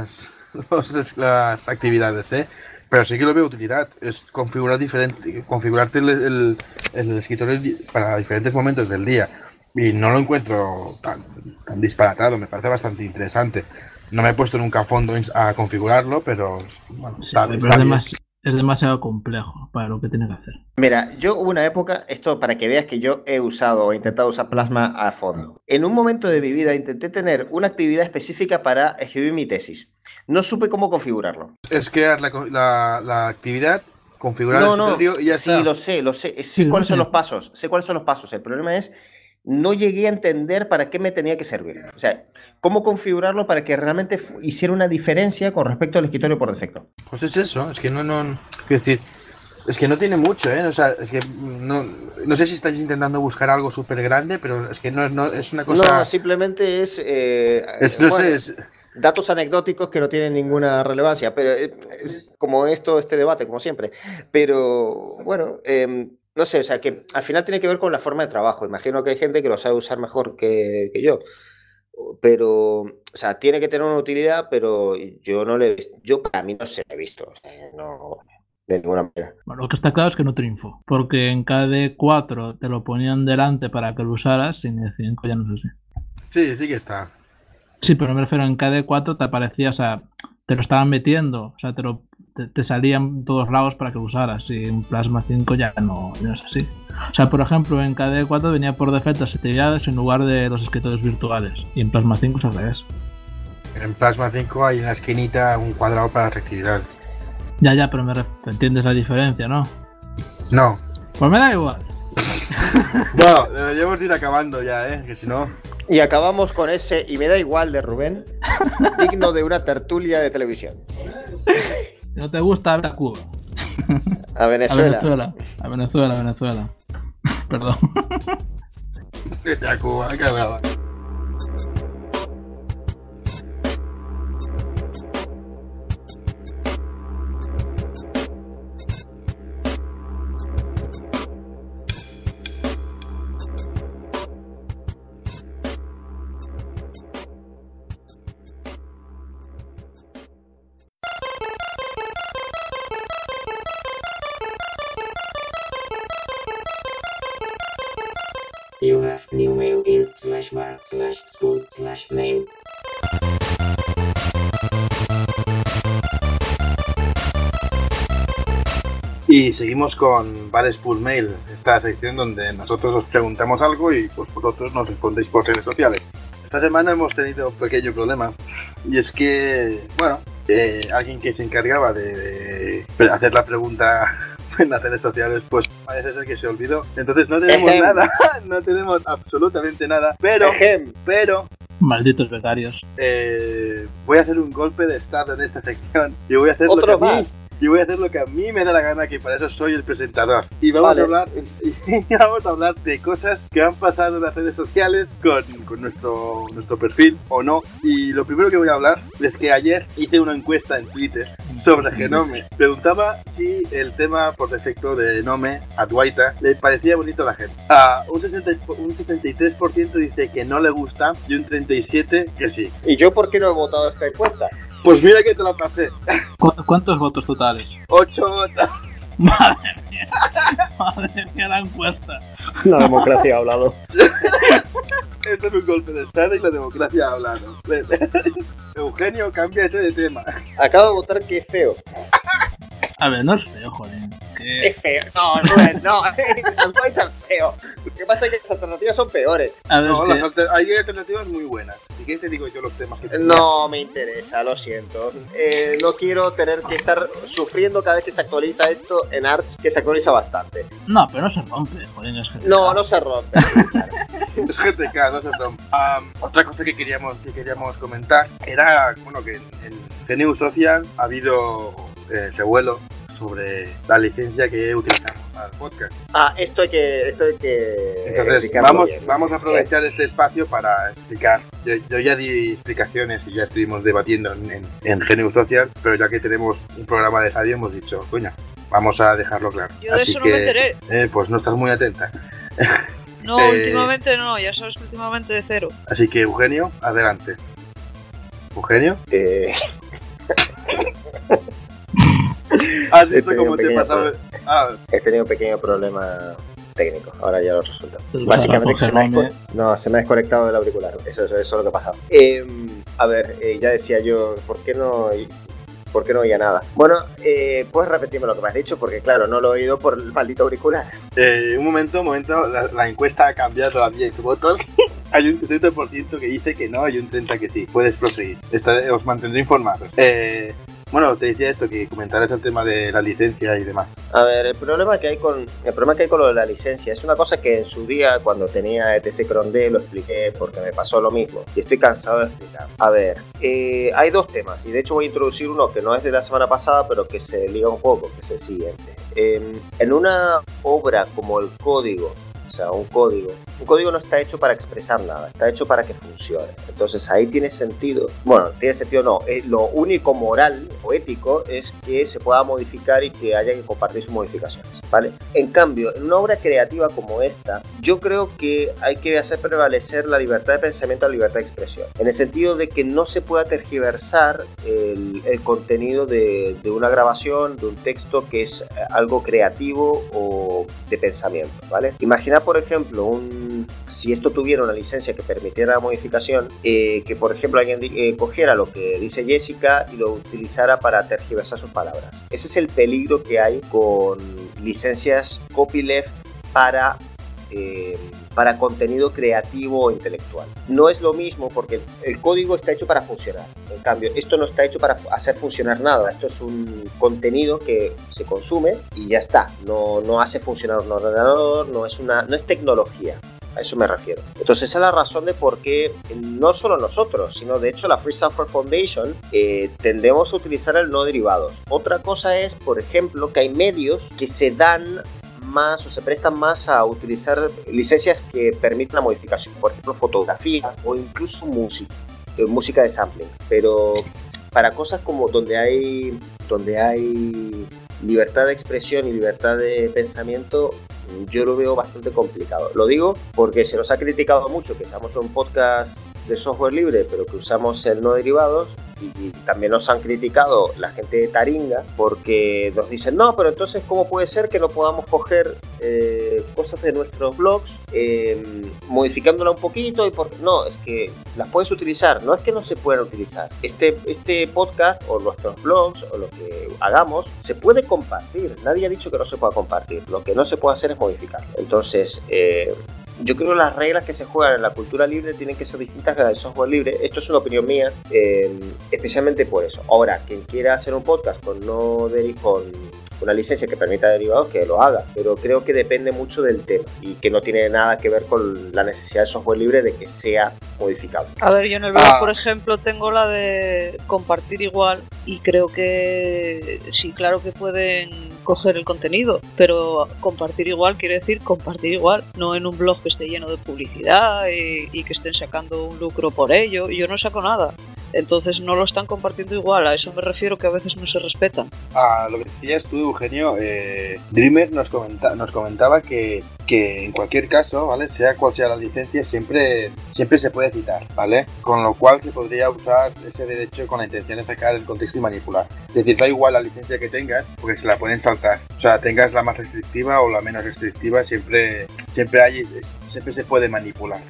actividades, pero sí que lo veo utilidad. Es configurarte el escritorio para diferentes momentos del día. Y no lo encuentro tan disparatado, me parece bastante interesante. No me he puesto nunca a fondo a configurarlo, pero bueno, Sí, está pero bien. es demasiado complejo para lo que tiene que hacer. Mira, yo hubo una época, esto para que veas que yo he intentado usar Plasma a fondo. En un momento de mi vida intenté tener una actividad específica para escribir mi tesis. No supe cómo configurarlo. Es crear la actividad, configurar el escritorio y ya está. Sí, lo sé. Sé cuáles son los pasos. El problema es no llegué a entender para qué me tenía que servir. O sea, cómo configurarlo para que realmente hiciera una diferencia con respecto al escritorio por defecto. Pues es eso, es que no quiero decir, es que no tiene mucho, O sea, es que no sé si estáis intentando buscar algo súper grande, pero es que no es una cosa... No, simplemente es datos anecdóticos que no tienen ninguna relevancia, pero es como este debate, como siempre. Pero, bueno... no sé, o sea, que al final tiene que ver con la forma de trabajo. Imagino que hay gente que lo sabe usar mejor que yo. Pero, o sea, tiene que tener una utilidad, pero yo no le he visto. Yo para mí no se lo he visto. O sea, no, de ninguna manera. Bueno, lo que está claro es que no triunfó. Porque en KDE4 te lo ponían delante para que lo usaras, y en el 5 ya no sé si. Sí que está. Sí, pero me refiero, en KDE4 te aparecía, o sea, te lo estaban metiendo, o sea, te salían todos lados para que lo usaras, y en Plasma 5 ya no es así. O sea, por ejemplo, en KDE4 venía por defecto las actividades en lugar de los escritorios virtuales, y en Plasma 5 es al revés. En Plasma 5 hay en la esquinita un cuadrado para las actividades. Ya, pero entiendes la diferencia, ¿no? No. Pues me da igual. Bueno, deberíamos de ir acabando ya, que si no... Y acabamos con ese, y me da igual, de Rubén, digno de una tertulia de televisión. Si no te gusta, habla a Cuba. A Venezuela. A Venezuela. Perdón. Vete a Cuba, cagada. You have new mail in /bar/school/mail. Y seguimos con Bar School Mail, esta sección donde nosotros os preguntamos algo y pues vosotros nos respondéis por redes sociales. Esta semana hemos tenido un pequeño problema, y es que, bueno, alguien que se encargaba de hacer la pregunta en las redes sociales, pues parece ser que se olvidó. Entonces no tenemos nada, no tenemos absolutamente nada, pero malditos becarios. Voy a hacer un golpe de estado en esta sección y voy a hacer ¿Otro más? Y voy a hacer lo que a mí me da la gana, que para eso soy el presentador. Y vamos a hablar de cosas que han pasado en las redes sociales con nuestro perfil o no. Y lo primero que voy a hablar es que ayer hice una encuesta en Twitter sobre Genome. Preguntaba si el tema por defecto de Nome a Duaita le parecía bonito a la gente. Un 63% dice que no le gusta y un 37% que sí. ¿Y yo por qué no he votado esta encuesta? Pues mira que te la pasé. ¿Cuántos votos totales? 8 votos. Madre mía la encuesta. La democracia ha hablado. Esto es un golpe de estado y la democracia ha hablado. Eugenio, cámbiate de tema. Acabo de votar que es feo. A ver, no es feo, joder. Es feo. No, no es tan feo. Lo que pasa es que las alternativas son peores. A ver, No, es hay alternativas muy buenas. Si quieres te digo yo los temas que tengo. No me interesa, lo siento. No quiero tener que estar sufriendo cada vez que se actualiza esto en Arch, que se actualiza bastante. No, pero no se rompe, joder, es GTK. No se rompe. Es GTK, no se rompe. Otra cosa que queríamos comentar era, bueno, que en GNU Social ha habido revuelo sobre la licencia que utilizamos para el podcast. Esto hay que Entonces vamos a aprovechar este espacio para explicar. Yo ya di explicaciones y ya estuvimos debatiendo en GNU Social, pero ya que tenemos un programa de radio hemos dicho, coña, vamos a dejarlo claro. Yo de eso no me enteré. Pues no estás muy atenta. No, últimamente no, ya sabes que últimamente de cero. Así que Eugenio, adelante. ¿Eugenio? ¿Has visto cómo te pasaba? He tenido un pequeño problema técnico, ahora ya lo resulta. Básicamente se me ha desconectado del auricular, eso es lo que ha pasado. A ver, ya decía yo, ¿por qué no oía nada? Bueno, puedes repetirme lo que me has dicho, porque claro, no lo he oído por el maldito auricular. Un momento, la encuesta ha cambiado a 10 votos. Hay un 70% que dice que no y un 30% que sí. Puedes proseguir, os mantendré informados. Bueno, te decía esto, que comentaras el tema de la licencia y demás. A ver, el problema que hay con lo de la licencia es una cosa que en su día, cuando tenía ETC Cronde, lo expliqué porque me pasó lo mismo y estoy cansado de explicar. A ver, hay dos temas y de hecho voy a introducir uno que no es de la semana pasada, pero que se liga un poco, que es el siguiente. En una obra como el código, o sea, un código no está hecho para expresar nada, está hecho para que funcione. Entonces ahí tiene sentido. Bueno, tiene sentido no. Lo único moral o ético es que se pueda modificar y que haya que compartir sus modificaciones, ¿vale? En cambio, en una obra creativa como esta, yo creo que hay que hacer prevalecer la libertad de pensamiento a la libertad de expresión. En el sentido de que no se pueda tergiversar el contenido de una grabación, de un texto que es algo creativo o de pensamiento, ¿vale? Imagina, por ejemplo, si esto tuviera una licencia que permitiera la modificación, que por ejemplo alguien cogiera lo que dice Jessica y lo utilizara para tergiversar sus palabras. Ese es el peligro que hay con licencias copyleft para contenido creativo o intelectual. No es lo mismo porque el código está hecho para funcionar. En cambio, esto no está hecho para hacer funcionar nada. Esto es un contenido que se consume y ya está. No hace funcionar un ordenador, no es tecnología. A eso me refiero. Entonces esa es la razón de por qué no solo nosotros, sino de hecho la Free Software Foundation tendemos a utilizar el no derivados. Otra cosa es, por ejemplo, que hay medios que se dan más o se prestan más a utilizar licencias que permiten la modificación, por ejemplo fotografía o incluso música de sampling, pero para cosas como donde hay libertad de expresión y libertad de pensamiento, yo lo veo bastante complicado. Lo digo porque se nos ha criticado mucho que seamos un podcast de software libre, pero que usamos el no derivados, y también nos han criticado la gente de Taringa porque nos dicen, no, pero entonces ¿cómo puede ser que no podamos coger cosas de nuestros blogs modificándola un poquito? No, es que las puedes utilizar, no es que no se puedan utilizar. Este podcast o nuestros blogs o lo que hagamos se puede compartir, nadie ha dicho que no se pueda compartir, lo que no se puede hacer es modificar. Entonces yo creo que las reglas que se juegan en la cultura libre tienen que ser distintas a las del software libre. Esto es una opinión mía, especialmente por eso. Ahora, quien quiera hacer un podcast con una licencia que permita derivados, que lo haga, pero creo que depende mucho del tema y que no tiene nada que ver con la necesidad de software libre de que sea modificable. A ver, yo en el blog, por ejemplo, tengo la de compartir igual y creo que sí, claro que pueden coger el contenido, pero compartir igual quiere decir compartir igual, no en un blog que esté lleno de publicidad y que estén sacando un lucro por ello. Yo no saco nada. Entonces no lo están compartiendo igual, a eso me refiero, que a veces no se respetan. Lo que decías tú, Eugenio, Dreamer nos comentaba que en cualquier caso, ¿vale? Sea cual sea la licencia, siempre se puede citar, ¿vale? Con lo cual se podría usar ese derecho con la intención de sacar el contexto y manipular. Es decir, da igual la licencia que tengas, porque se la pueden saltar. O sea, tengas la más restrictiva o la menos restrictiva, siempre se puede manipular.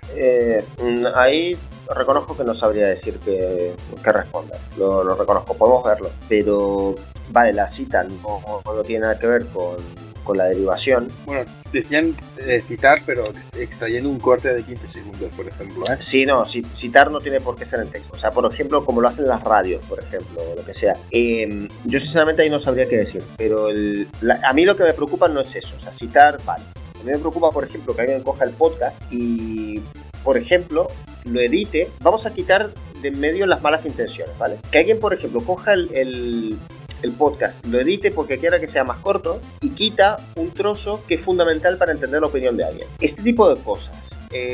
Ahí reconozco que no sabría decir que responder, lo reconozco, podemos verlo, pero vale, la cita no tiene nada que ver con la derivación. Bueno, decían citar, pero extrayendo un corte de 15 segundos, por ejemplo, ¿eh? Sí, no, citar no tiene por qué ser en texto. O sea, por ejemplo, como lo hacen las radios, por ejemplo, o lo que sea. Yo sinceramente ahí no sabría qué decir, pero a mí lo que me preocupa no es eso, o sea, citar, vale. A mí me preocupa, por ejemplo, que alguien coja el podcast y, por ejemplo, lo edite. Vamos a quitar de en medio las malas intenciones, ¿vale? Que alguien, por ejemplo, coja el podcast, lo edite porque quiera que sea más corto y quita un trozo que es fundamental para entender la opinión de alguien. Este tipo de cosas.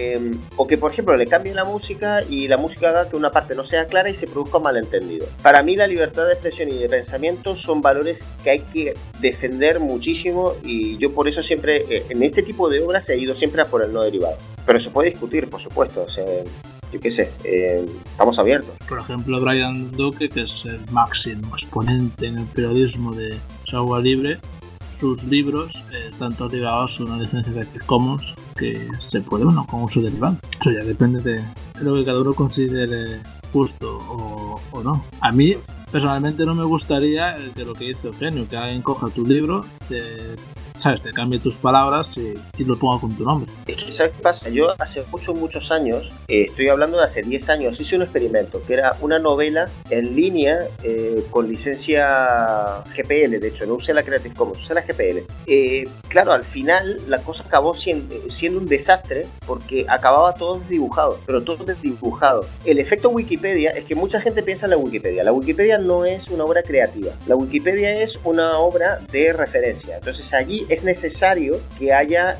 O que, por ejemplo, le cambie la música y la música haga que una parte no sea clara y se produzca un malentendido. Para mí la libertad de expresión y de pensamiento son valores que hay que defender muchísimo y yo por eso siempre, en este tipo de obras he ido siempre a por el no derivado. Pero se puede discutir, por supuesto, o sea, yo qué sé, estamos abiertos. Por ejemplo, Brian Duque, que es el máximo exponente en el periodismo de software libre, sus libros están todos ligados a una licencia Creative Commons que se puede o no con uso derivado. Eso ya depende de lo que cada uno considere justo o no. A mí personalmente no me gustaría que lo que dice Eugenio, que alguien coja tu libro, te cambie tus palabras y lo ponga con tu nombre. Es que, ¿sabes qué pasa? Yo hace muchos años, estoy hablando de hace 10 años, hice un experimento que era una novela en línea con licencia GPL. De hecho, no usé la Creative Commons, usé la GPL. Claro, al final la cosa acabó siendo un desastre porque acababa todo desdibujado, pero todo desdibujado. El efecto Wikipedia es que mucha gente piensa en la Wikipedia. La Wikipedia no es una obra creativa. La Wikipedia es una obra de referencia. Entonces allí es necesario que haya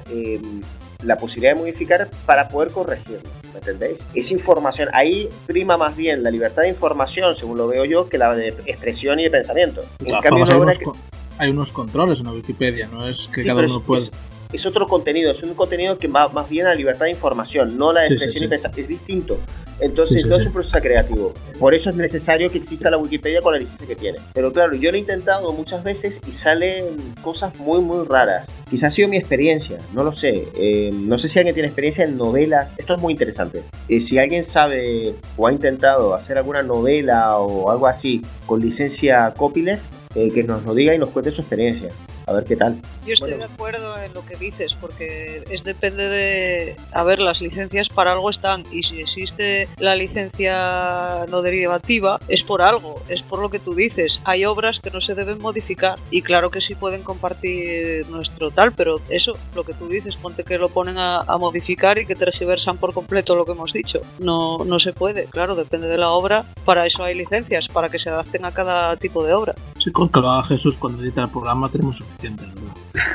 la posibilidad de modificar para poder corregirlo, ¿me entendéis? Es información, ahí prima más bien la libertad de información, según lo veo yo, que la de expresión y de pensamiento. En cambio, hay unos controles en la Wikipedia, no es que sí, cada uno puede... Es otro contenido, es un contenido que va más bien a la libertad de información, no la de expresión y pensamiento, es distinto. Entonces no es un proceso creativo. Por eso es necesario que exista la Wikipedia con la licencia que tiene. Pero claro, yo lo he intentado muchas veces y salen cosas muy raras. Quizás ha sido mi experiencia, no lo sé. No sé si alguien tiene experiencia en novelas. Esto es muy interesante. Si alguien sabe o ha intentado hacer alguna novela o algo así con licencia copyleft, que nos lo diga y nos cuente su experiencia. A ver qué tal. Yo estoy de acuerdo en lo que dices, porque depende de... A ver, las licencias para algo están, y si existe la licencia no derivativa, es por algo, es por lo que tú dices. Hay obras que no se deben modificar, y claro que sí pueden compartir nuestro tal, pero eso, lo que tú dices, ponte que lo ponen a modificar y que tergiversan por completo lo que hemos dicho. No se puede, claro, depende de la obra. Para eso hay licencias, para que se adapten a cada tipo de obra. Sí, con que lo haga Jesús cuando edita el programa tenemos suficiente, ¿verdad?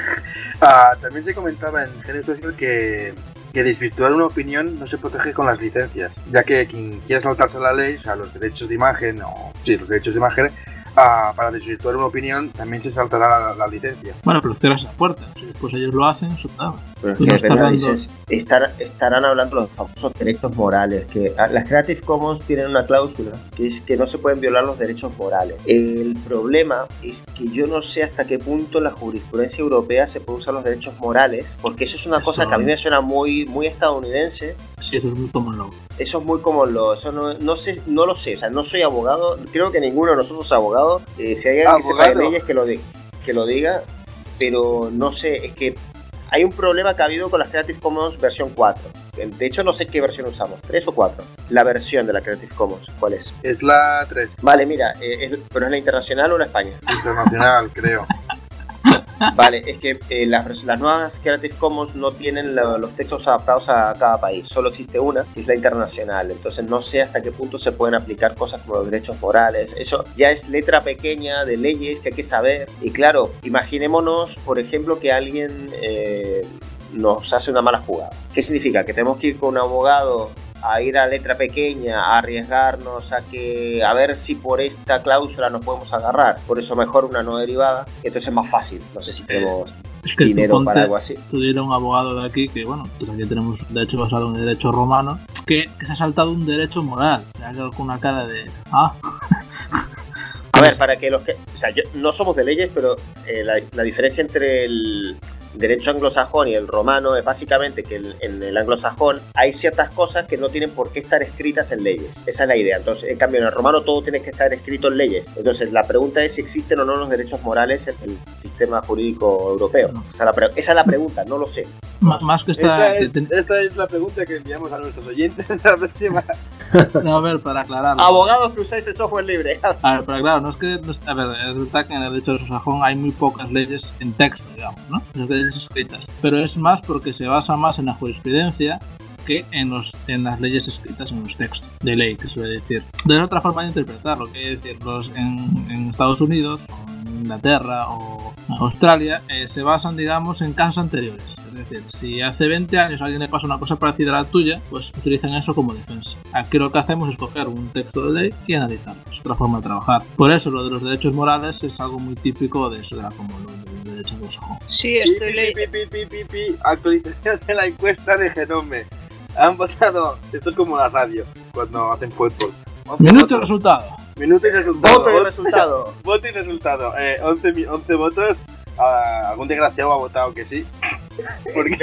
También se comentaba en Genio Social que desvirtuar una opinión no se protege con las licencias, ya que quien quiera saltarse la ley, o sea, los derechos de imagen, los derechos de imagen, para desvirtuar una opinión también se saltará la licencia. Bueno, pero cierras la puerta, si después ellos lo hacen, soltado. Pero es que estarán hablando de los famosos derechos morales, que las Creative Commons tienen una cláusula que es que no se pueden violar los derechos morales. El problema es que yo no sé hasta qué punto en la jurisprudencia europea se puede usar los derechos morales, porque eso es una cosa que a mí me suena muy estadounidense. Sí, eso es muy common law. Eso es muy common law, eso no lo sé, o sea, no soy abogado, creo que ninguno de nosotros es abogado. Si hay alguien que sepa de leyes que lo diga, pero no sé, es que hay un problema que ha habido con las Creative Commons versión 4. De hecho, no sé qué versión usamos, 3 o 4. La versión de la Creative Commons, ¿cuál es? Es la 3. Vale, mira, ¿pero es la internacional o la España? Internacional, creo. Vale, es que las nuevas Creative Commons no tienen los textos adaptados a cada país, solo existe una, que es la internacional. Entonces no sé hasta qué punto se pueden aplicar cosas como los derechos morales. Eso ya es letra pequeña de leyes que hay que saber. Y claro, imaginémonos, por ejemplo, que alguien nos hace una mala jugada. ¿Qué significa? Que tenemos que ir con un abogado a ir a letra pequeña, a arriesgarnos a ver si por esta cláusula nos podemos agarrar. Por eso mejor una no derivada, entonces es más fácil. No sé si tenemos dinero para algo así. Tú dirás a un abogado de aquí que, bueno, pues aquí tenemos un derecho basado en el derecho romano, que se ha saltado un derecho moral. Se ha quedado con una cara de... A ver, para que los que... O sea, no somos de leyes, pero la diferencia entre el derecho anglosajón y el romano es básicamente que en el anglosajón hay ciertas cosas que no tienen por qué estar escritas en leyes. Esa es la idea. Entonces, en cambio, en el romano todo tiene que estar escrito en leyes. Entonces, la pregunta es si existen o no los derechos morales en el sistema jurídico europeo. Esa es la pregunta, no lo sé. Más que esta es la pregunta que enviamos a nuestros oyentes la próxima. No, a ver, para aclararlo. Abogados que usáis el software libre. A ver, pero claro, no es que... A ver, es verdad que en el derecho anglosajón hay muy pocas leyes en texto, digamos, ¿no? Leyes escritas. Pero es más porque se basa más en la jurisprudencia que en las leyes escritas, en los textos de ley, que suele decir. De otra forma de interpretarlo, que es decir, en Estados Unidos, o en Inglaterra o en Australia, se basan, digamos, en casos anteriores. Es decir, si hace 20 años a alguien le pasa una cosa parecida a la tuya, pues utilizan eso como defensa. Aquí lo que hacemos es coger un texto de ley y analizarlo. Es otra forma de trabajar. Por eso lo de los derechos morales es algo muy típico de eso, como lo de derechos anglosajón. Sí, estoy leyendo. Actualización de la encuesta de Genome. Han votado, esto es como la radio, cuando hacen fútbol. Minuto y resultado. Minuto y resultado. Voto y resultado. Voto y resultado. 11 votos. Algún desgraciado ha votado que sí. Porque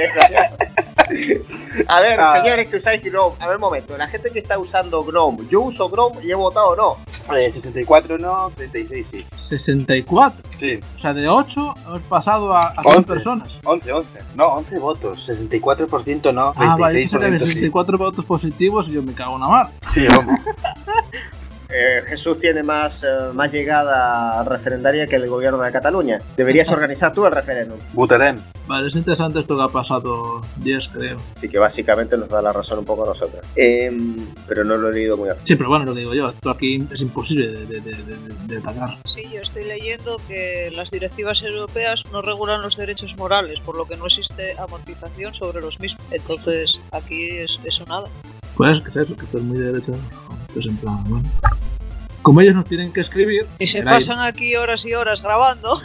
a ver, señores que usáis Gnome, a ver un momento, la gente que está usando Gnome, yo uso Gnome y he votado no. 64 no, 36 sí. 64. Sí. O sea, de 8 hemos pasado a 100 personas. 11. No, 11 votos. 64% no, 36% vale, sí. 64 votos positivos y yo me cago en la mar. Sí, vamos. Jesús tiene más llegada referendaria que el gobierno de Cataluña. Deberías organizar tú el referéndum. Votarem. Vale, es interesante esto que ha pasado 10, creo. Sí, que básicamente nos da la razón un poco a nosotros. Pero no lo he leído muy bien. Sí, pero bueno, lo digo yo. Esto aquí es imposible de atacar. Sí, yo estoy leyendo que las directivas europeas no regulan los derechos morales, por lo que no existe amortización sobre los mismos. Entonces, aquí es eso nada. Pues, ¿qué es eso? Que esto es muy de derecho. Pues en plan, bueno. Como ellos nos tienen que escribir... Y se pasan aquí horas y horas grabando.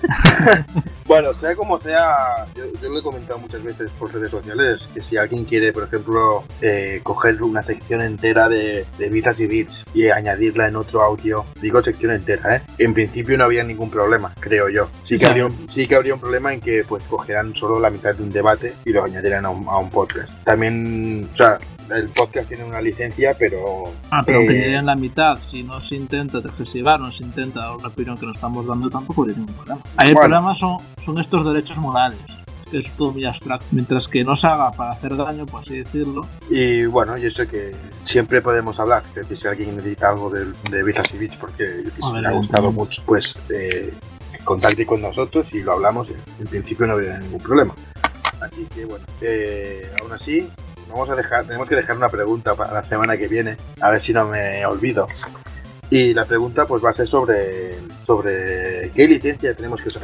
Bueno, sea como sea, yo lo he comentado muchas veces por redes sociales, que si alguien quiere, por ejemplo, coger una sección entera de bits y bits y añadirla en otro audio, digo sección entera, en principio no había ningún problema, creo yo. Sí que habría un problema en que pues cogieran solo la mitad de un debate y lo añadieran a un podcast. También, o sea, el podcast tiene una licencia, pero... pero que lleguen la mitad, si no se intenta transgresivar, no se intenta dar una opinión que nos estamos dando, tampoco habría ningún problema. Ahí el problema son estos derechos morales, que es todo muy abstracto, mientras que no se haga para hacer daño, por así decirlo. Y bueno, yo sé que siempre podemos hablar, es decir, si alguien necesita algo de Bits y Bits, porque me ha gustado mucho, pues contacte con nosotros y lo hablamos, en principio no habría ningún problema. Así que bueno, aún así... tenemos que dejar una pregunta para la semana que viene, a ver si no me olvido. Y la pregunta pues va a ser sobre qué licencia tenemos que usar,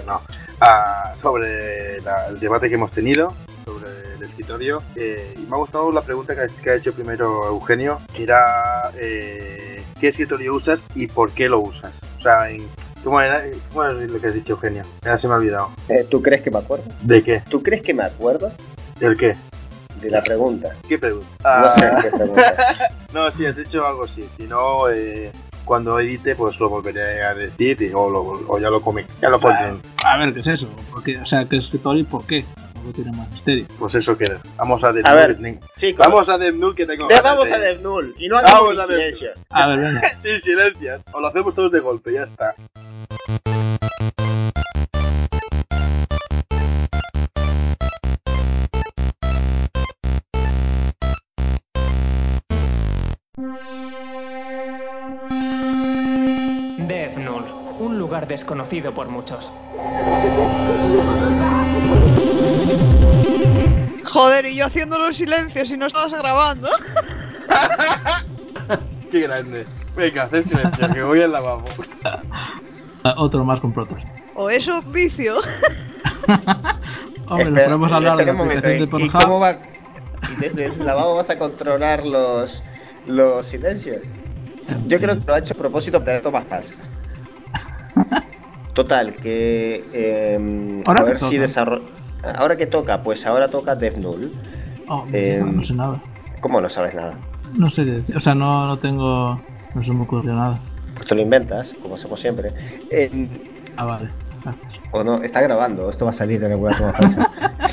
sobre el debate que hemos tenido, sobre el escritorio. Y me ha gustado la pregunta que ha hecho primero Eugenio, que era ¿qué escritorio usas y por qué lo usas? O sea, ¿cómo es lo que has dicho, Eugenio? Ya se me ha olvidado. ¿Tú crees que me acuerdo? ¿De qué? ¿Tú crees que me acuerdo? ¿Del qué? De la pregunta. ¿Qué pregunta? No sé qué pregunta. No, sí, has dicho algo así. Si no, cuando edite, pues lo volveré a decir o ya lo comí. Ya lo pondré. A ver, ¿qué es eso? Porque, o sea, ¿qué escritorio y por qué? No tiene más misterio. Pues eso queda. Vamos a Death Null. A ver, chicos. Vamos a Death Null que tengo. Vamos a Death Null. Y no hagamos silencio. A ver, venga. Sin silencias. O lo hacemos todos de golpe, ya está. Death Null, un lugar desconocido por muchos. Joder, y yo haciendo los silencios y no estabas grabando. Qué grande. Venga, haced silencio, que voy al lavabo. Otro más con protos. O eso un vicio. Hombre, podemos hablar de la un momento, aplicación de ¿y Pornhub. cómo va? ¿Y desde el lavabo vas a controlar los silencios? Yo creo que lo ha hecho a propósito para tener tomas falsas. Total, que Ahora a que ver si toca. desarrolla. Ahora que toca, pues ahora toca Death Null. Oh, no sé nada. ¿Cómo no sabes nada? No sé qué decir. O sea, no tengo... No se me ocurrió nada. Pues te lo inventas, como hacemos siempre. Ah, vale. Gracias. O no, está grabando, esto va a salir en alguna toma falsa.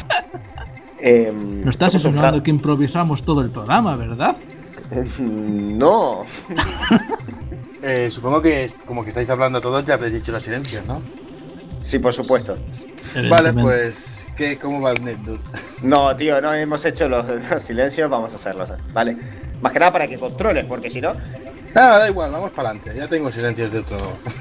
No estás somos un asegurando que improvisamos todo el programa, ¿verdad? No. Supongo que como que estáis hablando todos ya habréis dicho los silencios, ¿no? Sí, por supuesto. Vale, Evidentemente. pues, ¿cómo va el NetDuel? No, tío, no hemos hecho los silencios, vamos a hacerlos, ¿vale? Más que nada para que controles, porque si no... Nada, da igual, vamos para adelante. Ya tengo silencios de otro.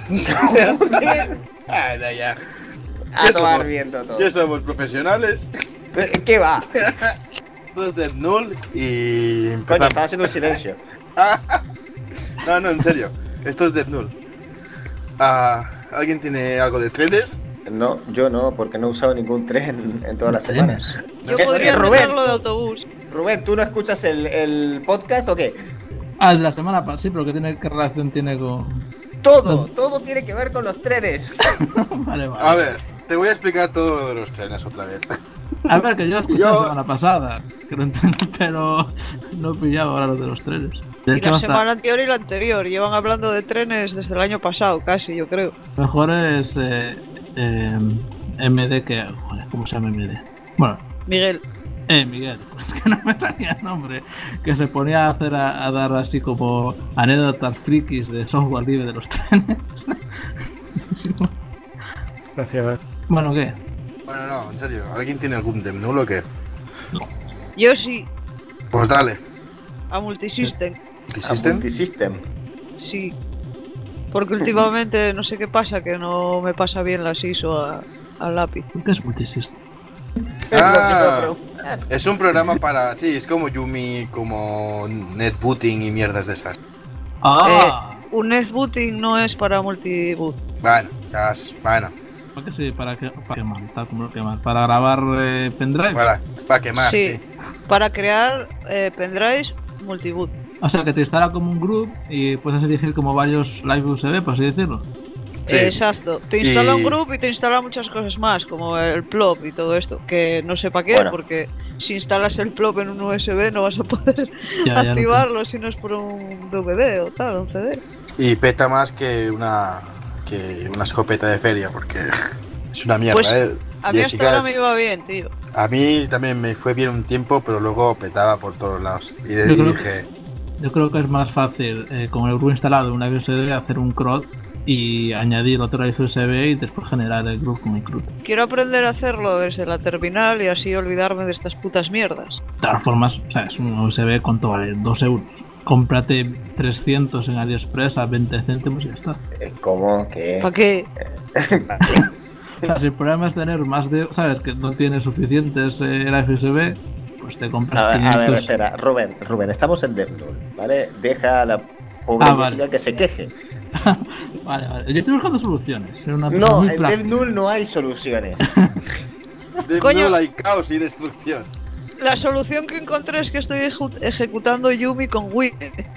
Ah, ya. A Ya tomar somos- viento todo. Ya somos profesionales. ¿Qué va? Entonces, null y Coño, empezamos. estaba haciendo un silencio. No, en serio. Esto es Death Null. ¿Alguien tiene algo de trenes? No, yo no, porque no he usado ningún tren en todas las semanas. Yo ¿Qué? podría Rubén, meterlo de autobús. Rubén, ¿tú no escuchas el podcast o qué? Ah, el de la semana pasada, sí, pero ¿qué relación tiene con...? Todo tiene que ver con los trenes. Vale, vale. A ver, te voy a explicar todo de los trenes otra vez. A ver, que yo escuché Yo- la semana pasada, que lo entiendo, pero no he pillado ahora lo de los trenes. De Y hecho, la hasta semana anterior y la anterior. Llevan hablando de trenes desde el año pasado, casi, yo creo. mejor es MD que... Joder, ¿cómo se llama MD? Bueno, Miguel. Miguel, es que no me salía el nombre. Que se ponía a dar así como anécdotas frikis de software libre de los trenes. Gracias. Bueno, ¿qué? Bueno, no, en serio. ¿Alguien tiene algún Death Null o qué? Yo sí, Pues dale. a Multisystem. ¿Multisystem? Multisystem. Sí. Porque últimamente no sé qué pasa, que no me pasa bien las ISO al lápiz. ¿Por qué es multisystem? Es un programa para... Sí, es como Yumi, como netbooting y mierdas de esas. Un netbooting no es para multiboot. Bueno, bueno, ¿Para qué sí? ¿Para quemar? Tal como lo quemar. ¿Para grabar pendrive? para quemar, Sí, sí. para crear pendrives multiboot. O sea, que te instala como un group y puedes elegir como varios live USB, por así decirlo. Sí. Exacto. Te instala Y- un group y te instala muchas cosas más, como el plop y todo esto. Que no sé para qué, Bueno. porque si instalas el plop en un USB no vas a poder Ya lo activarlo si no es por un DVD o tal, un CD. Y peta más que una escopeta de feria, porque es una mierda, Pues, ¿eh? A mí hasta Jessica, ahora me iba bien, tío. a mí también me fue bien un tiempo, pero luego petaba por todos lados. Y Yo creo dije, Yo creo que es más fácil, con el group instalado en una USB, hacer un CRUD y añadir otro USB y después generar el group con el CRUD. Quiero aprender a hacerlo desde la terminal y así olvidarme de estas putas mierdas. De todas formas, o sea, es un USB, ¿cuánto vale? 2 euros. Cómprate 300 en AliExpress a 20 céntimos y ya está. ¿Cómo? ¿Qué? ¿Para qué? O sea, si el problema es tener más de... ¿Sabes? Que no tienes suficientes USB, pues te compras A ver, 500... espera, Rubén, estamos en Death Null, ¿vale? Deja a la pobre Ah, vale. Jessica que se queje. Vale. Yo estoy buscando soluciones. Soy una persona No, muy en práctica. Death Null no hay soluciones. de Coño. no hay caos y destrucción. La solución que encontré es que estoy ejecutando Yumi con Wii.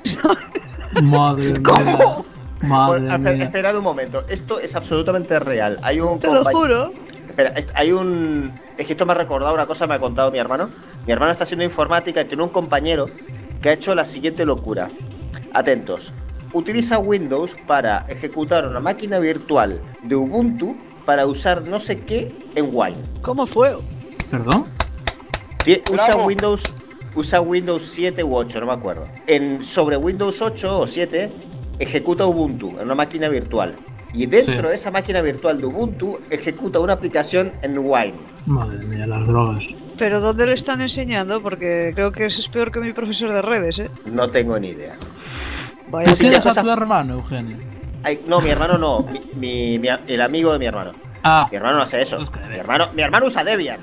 Madre mía. ¿Cómo? Madre mía. Esperad un momento, esto es absolutamente real. Hay un Te lo compañ- juro. Espera, hay un... Es que esto me ha recordado una cosa, me ha contado mi hermano. Mi hermano está haciendo informática y tiene un compañero que ha hecho la siguiente locura. Atentos. Utiliza Windows para ejecutar una máquina virtual de Ubuntu para usar no sé qué en Wine. ¿Cómo fue? ¿Perdón? Bravo. Usa Windows 7 u 8, no me acuerdo. Sobre Windows 8 o 7 ejecuta Ubuntu en una máquina virtual. Y dentro Sí. de esa máquina virtual de Ubuntu ejecuta una aplicación en Wine. Madre mía, las drogas. ¿Pero dónde le están enseñando? Porque creo que ese es peor que mi profesor de redes, ¿eh? No tengo ni idea. Vaya. ¿Tú Sí, tienes a cosas- tu hermano, Eugenio? Ay, no, mi hermano no. El amigo de mi hermano. Ah, Mi hermano no hace eso. Pues que- Mi hermano usa Debian.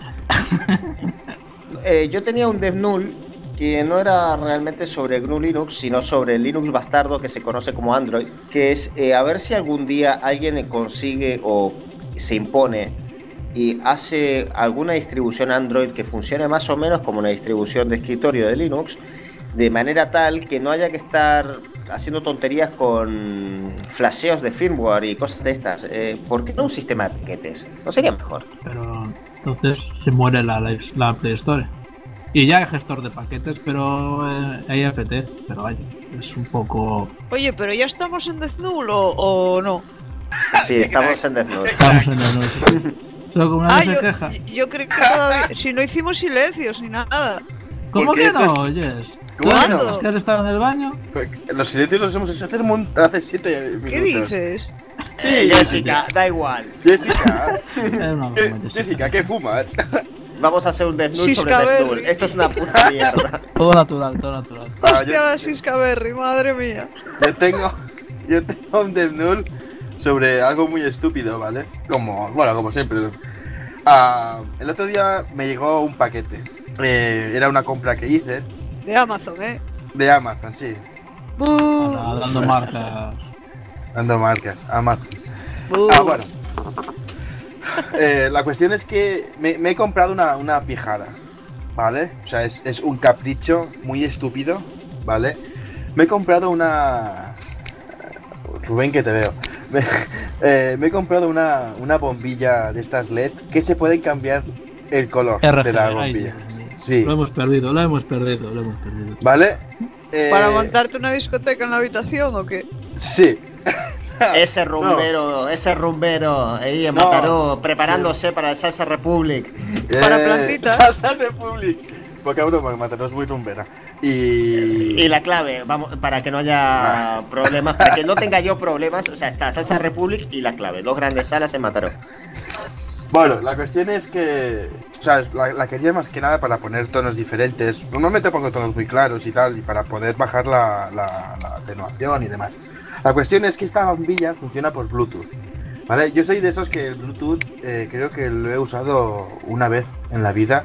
Yo tenía un DevNull que no era realmente sobre GNU Linux, sino sobre el Linux bastardo que se conoce como Android, que es a ver si algún día alguien consigue o se impone y hace alguna distribución Android que funcione más o menos como una distribución de escritorio de Linux, de manera tal que no haya que estar haciendo tonterías con flasheos de firmware y cosas de estas. ¿Por qué no un sistema de paquetes? ¿No sería mejor? pero entonces se muere la Play Store. Y ya hay gestor de paquetes, pero hay apt, pero vaya, es un poco... Oye, ¿pero ya estamos en DeathNull o no? Sí, estamos en DevNull. Estamos en el noise. Solo que una vez se queja. Yo creo que todavía... Si no hicimos silencios ni nada. ¿Cómo porque que esto no, es- oyes? ¿Cómo ¿Tú que no? ¿Es que has estado en el baño? Los silencios los hemos hecho hace 7 minutos. ¿Qué dices? Sí, Jessica, da igual. Jessica, Era una broma, Jessica, ¿qué fumas? Vamos a hacer un DevNull sobre Siscaberry. DevNull. Esto es una puta mierda. Todo natural, todo natural. Hostia, la Siscaberry, madre mía. Yo tengo un DevNull sobre algo muy estúpido, ¿vale? Como siempre. El otro día me llegó un paquete. Era una compra que hice De Amazon, ¿eh? de Amazon, sí. ¡Bú! Anda, dando marcas. Dando marcas, Amazon. ¡Bú! Bueno. La cuestión es que me he comprado una pijada, ¿vale? O sea, es un capricho muy estúpido, ¿vale? Me he comprado una... Rubén, que te veo. Me he comprado una bombilla de estas LED que se pueden cambiar el color de RGB, la ay, bombilla. Dios mío. Sí, Lo hemos perdido. ¿vale? ¿Para montarte una discoteca en la habitación o qué? Sí. Ese rumbero ahí en No. Mataró, preparándose para el Salsa Republic. Para plantitas. Salsa Republic. Poca broma, Mataró es muy rumbera. Y la clave, vamos, para que no haya problemas, para que no tenga yo problemas, o sea, está Salsa Republic y la clave, 2 grandes salas en Mataró. Bueno, la cuestión es que, o sea, la quería más que nada para poner tonos diferentes. Normalmente pongo tonos muy claros y tal, y para poder bajar la atenuación y demás. La cuestión es que esta bombilla funciona por Bluetooth, ¿vale? Yo soy de esos que el Bluetooth creo que lo he usado una vez en la vida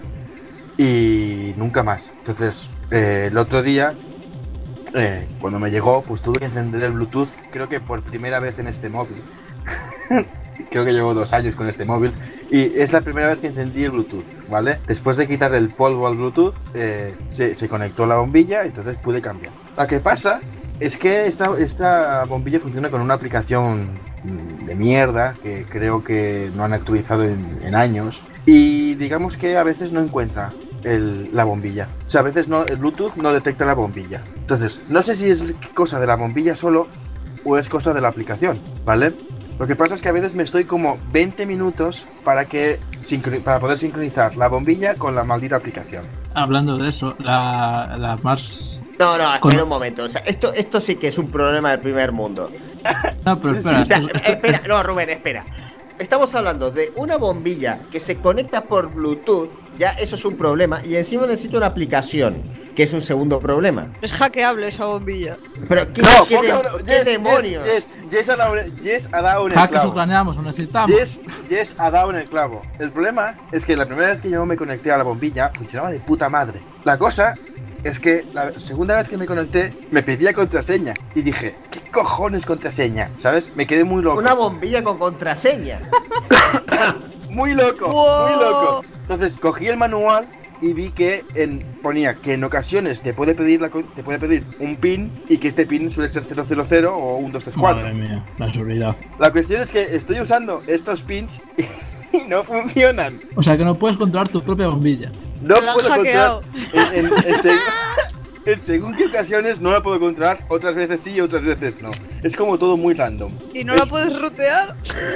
y nunca más. Entonces, el otro día, cuando me llegó, pues tuve que encender el Bluetooth, creo que por primera vez en este móvil. Creo que llevo 2 años con este móvil y es la primera vez que encendí el Bluetooth, ¿vale? Después de quitar el polvo al Bluetooth, se conectó la bombilla y entonces pude cambiar. Lo que pasa es que esta bombilla funciona con una aplicación de mierda que creo que no han actualizado en años y digamos que a veces no encuentra la bombilla. O sea, a veces el Bluetooth no detecta la bombilla. Entonces, no sé si es cosa de la bombilla solo o es cosa de la aplicación, ¿vale? Lo que pasa es que a veces me estoy como 20 minutos para poder sincronizar la bombilla con la maldita aplicación. Hablando de eso, la más... No, espera Con- un momento, o sea, esto sí que es un problema del primer mundo. No, pero espera. Espera, no, Rubén, espera. Estamos hablando de una bombilla que se conecta por Bluetooth, ya eso es un problema, y encima necesito una aplicación, que es un segundo problema. Es hackeable esa bombilla. Pero, ¿qué Yes, demonios? Yes ha dado en el Hackers clavo. ucranianos, lo necesitamos. Yes ha dado en el clavo. El problema es que la primera vez que yo me conecté a la bombilla funcionaba de puta madre. La cosa es que la segunda vez que me conecté me pedía contraseña y dije, ¿qué cojones contraseña? ¿Sabes? Me quedé muy loco. Una bombilla con contraseña. Muy loco, Wow. muy loco. Entonces cogí el manual y vi que ponía que en ocasiones te puede pedir un pin y que este pin suele ser 000 o 1234. Madre mía, la seguridad. La cuestión es que estoy usando estos pins y no funcionan. O sea que no puedes controlar tu propia bombilla. No Te la han puedo hackeado. controlar. En según qué ocasiones no la puedo controlar, otras veces sí y otras veces no. Es como todo muy random. ¿Y no la puedes rutear?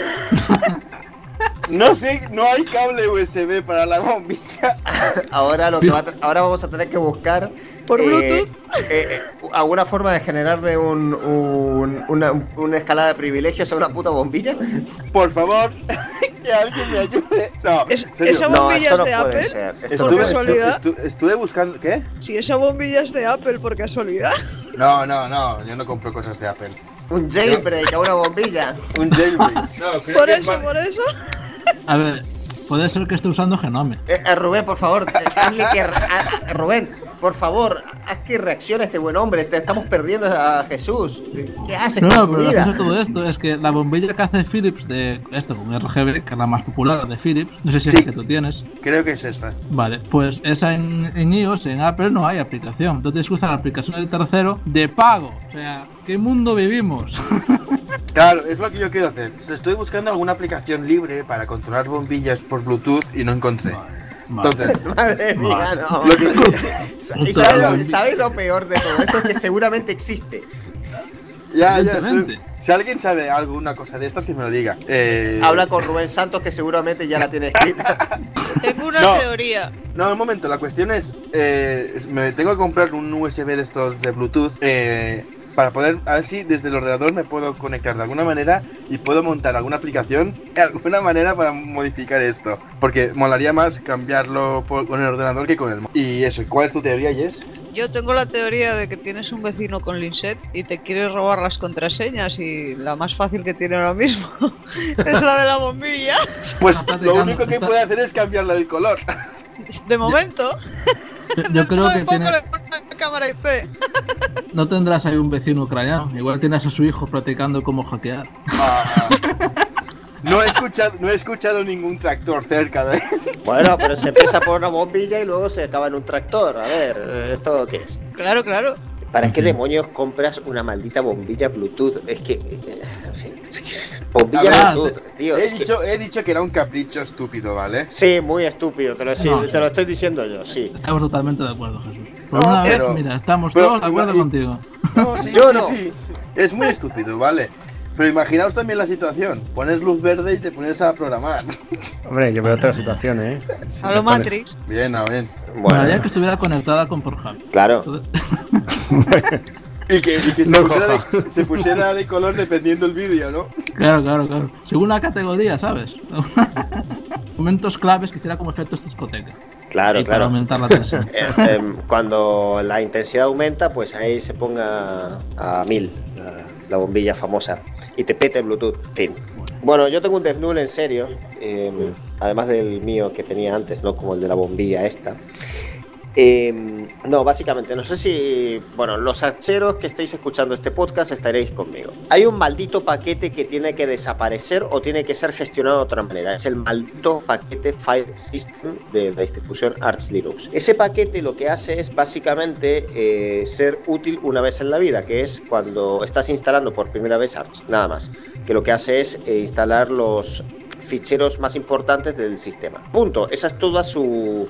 No sé, no hay cable USB para la bombilla. Ahora vamos a tener que buscar ¿Por Bluetooth? alguna forma de generarle una escalada de privilegios a una puta bombilla. Por favor, que alguien me ayude. No, ¿Esa serio. bombilla esto es de no puede Apple? ser. Esto ¿Por no puede casualidad? Estuve buscando. ¿Qué? Si esa bombilla es de Apple, por casualidad. No, yo no compro cosas de Apple. Un jailbreak a una bombilla. Un jailbreak. No, creo Por que eso, por eso. A ver, puede ser que esté usando Genome. Rubén, por favor, hazle que... Rubén, por favor, haz que reaccione este buen hombre. Te estamos perdiendo a Jesús. ¿Qué haces No, con tu pero lo vida? gracioso de todo esto es que la bombilla que hace Philips de esto con RGB, que es la más popular de Philips, no sé si es Sí. la que tú tienes. Creo que es esa. Vale, pues esa en iOS, en Apple no hay aplicación. Entonces tienes que usar la aplicación del tercero de pago. O sea, ¿qué mundo vivimos? Claro, es lo que yo quiero hacer. Estoy buscando alguna aplicación libre para controlar bombillas por Bluetooth y no encontré. Vale. Entonces, Madre mía, no. lo que- ¿Y sabes lo peor de todo esto? Es que seguramente existe. ya, Evidentemente. si alguien sabe alguna cosa de estas, que me lo diga. Habla con Rubén Santos, que seguramente ya la tiene escrita. Tengo una No. teoría. No, un momento, la cuestión es, me tengo que comprar un USB de estos de Bluetooth para poder, a ver si desde el ordenador me puedo conectar de alguna manera y puedo montar alguna aplicación de alguna manera para modificar esto. Porque molaría más cambiarlo con el ordenador que con el móvil. Y eso, ¿cuál es tu teoría, Jess? Yo tengo la teoría de que tienes un vecino con Linset y te quieres robar las contraseñas y la más fácil que tiene ahora mismo es la de la bombilla. Pues Está lo platicando, único que está- puede hacer es cambiarla del color. De momento, Yo creo que poco tiene, le ponen la cámara IP. no tendrás ahí un vecino ucraniano. Igual tienes a su hijo practicando cómo hackear. No he escuchado ningún tractor cerca de... Bueno, pero se empieza por una bombilla y luego se acaba en un tractor. A ver, ¿esto qué es? Claro, claro. ¿Para qué demonios compras una maldita bombilla Bluetooth? Es que... en fin, bombilla A ver, Bluetooth, tío. es que- He dicho que era un capricho estúpido, ¿vale? Sí, muy estúpido, te lo No. estoy diciendo yo, sí. Estamos totalmente de acuerdo, Jesús. Por No, una pero- vez, mira, estamos pero- todos de acuerdo contigo. No, sí, Yo sí, no. sí. Es muy estúpido, ¿vale? Pero imaginaos también la situación. Pones luz verde y te pones a programar. Hombre, yo veo otra situación, ¿eh? Si A me lo pones- Matrix. Bien, bien. Molaría que estuviera conectada con Pornhub. Claro. Entonces- Y que No, se pusiera de color dependiendo el vídeo, ¿no? Claro. Según la categoría, ¿sabes? Momentos claves que hiciera como efecto discoteca. Claro, Y para claro. aumentar la tensión. Cuando la intensidad aumenta, pues ahí se ponga a 1000 la bombilla famosa y te pete el Bluetooth. Fin. Bueno, yo tengo un Death Null en serio, además del mío que tenía antes, no como el de la bombilla esta. No, básicamente, no sé si, bueno, los hacheros que estáis escuchando este podcast estaréis conmigo. Hay un maldito paquete que tiene que desaparecer o tiene que ser gestionado de otra manera. Es el maldito paquete File System de la distribución Arch Linux. Ese paquete lo que hace es básicamente ser útil una vez en la vida, que es cuando estás instalando por primera vez Arch, nada más. Que lo que hace es instalar los ficheros más importantes del sistema. Punto. Esa es toda su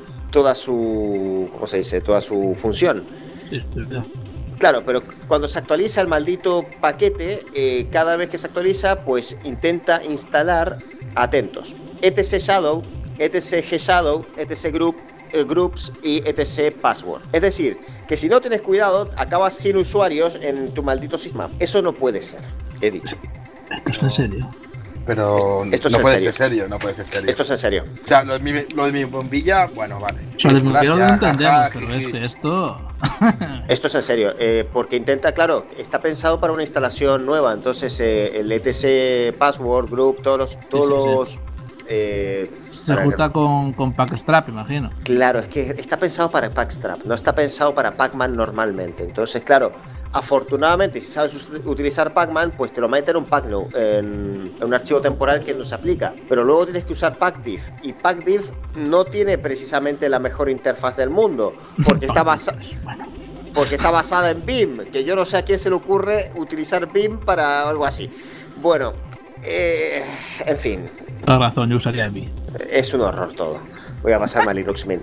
¿cómo se dice? Toda su función. Sí, Claro, pero cuando se actualiza el maldito paquete, cada vez que se actualiza, pues intenta instalar, atentos, etc shadow, etc gshadow, etc groups y etc password. Es decir, que si no tienes cuidado, acabas sin usuarios en tu maldito sistema. Eso no puede ser, he dicho. Esto es en serio. Pero Esto es no en puede serio. ser serio, no puede ser serio. Esto es en serio. O sea, lo de mi bombilla, bueno, vale. O sea, desde Gracias, lo entendemos, jaja, pero jiji. es que esto. Esto es en serio, porque intenta, claro, está pensado para una instalación nueva, entonces el etc password group, todos los Se junta con Packstrap, imagino. Claro, es que está pensado para Packstrap, no está pensado para Pacman normalmente. Entonces, claro, afortunadamente, si sabes utilizar Pacman, pues te lo meten en un packno, en un archivo temporal que no se aplica. Pero luego tienes que usar Pacdiff, y Pacdiff no tiene precisamente la mejor interfaz del mundo, porque está basada en Vim, que yo no sé a quién se le ocurre utilizar Vim para algo así. Bueno, en fin, Toda razón, yo usaría el Vim. es un horror todo. Voy a pasarme a Linux Mint.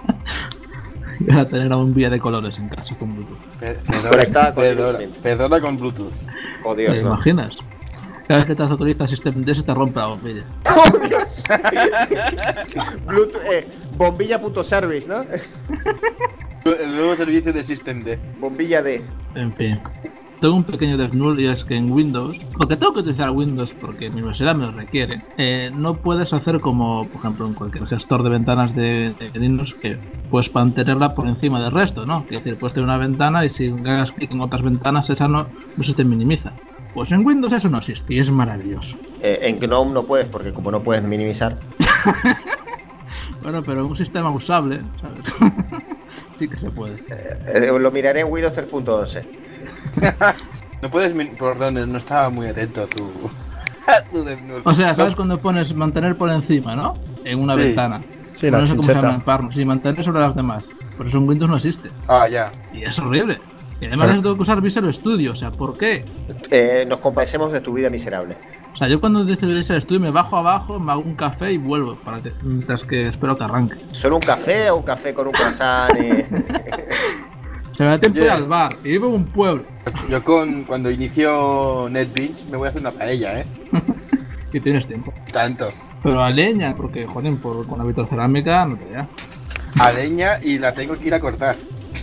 Voy a tener un vía de colores en casa con Bluetooth. Conectada con Linux Mint. Fedora con Bluetooth. Oh ¿Te Dios, no. imaginas? Cada vez que te autoriza System D se te rompe la bombilla. ¡Oh, Dios! Bluetooth, bombilla.service, ¿no? El nuevo servicio de System D. Bombilla de... En fin. tengo un pequeño desnudo y es que en Windows, porque tengo que utilizar Windows porque mi universidad me lo requiere, no puedes hacer como, por ejemplo, en cualquier gestor de ventanas de Linux, que puedes mantenerla por encima del resto, ¿no? Es decir, puedes tener una ventana y si hagas clic en otras ventanas, esa no se te minimiza. Pues en Windows eso no existe y es maravilloso. En GNOME no puedes, porque como no puedes minimizar. Bueno, pero en un sistema usable, ¿sabes? Sí que se puede. Lo miraré en Windows 3.11. No puedes... Perdón, no estaba muy atento a tu desnudo. O sea, ¿sabes cuando pones mantener por encima, no? En una ventana. Sí, Bueno, la no sé cómo se llama en chincheta. Parno. Sí, mantener sobre las demás. Por eso en Windows no existe. Ah, ya. Y es horrible. Y además tengo que usar Visual Studio. O sea, ¿por qué? Nos compadecemos de tu vida miserable. O sea, yo cuando decido Visual Studio me bajo abajo, me hago un café y vuelvo. Mientras que espero que arranque. ¿Solo un café o un café con un croissant? Se me da tiempo de ir Yeah. al bar. Y vivo en un pueblo. Yo cuando inicio NetBeans me voy a hacer una paella, Y tienes tiempo. Tanto. Pero a leña, porque, joder, con la vitrocerámica no te da. A leña y la tengo que ir a cortar.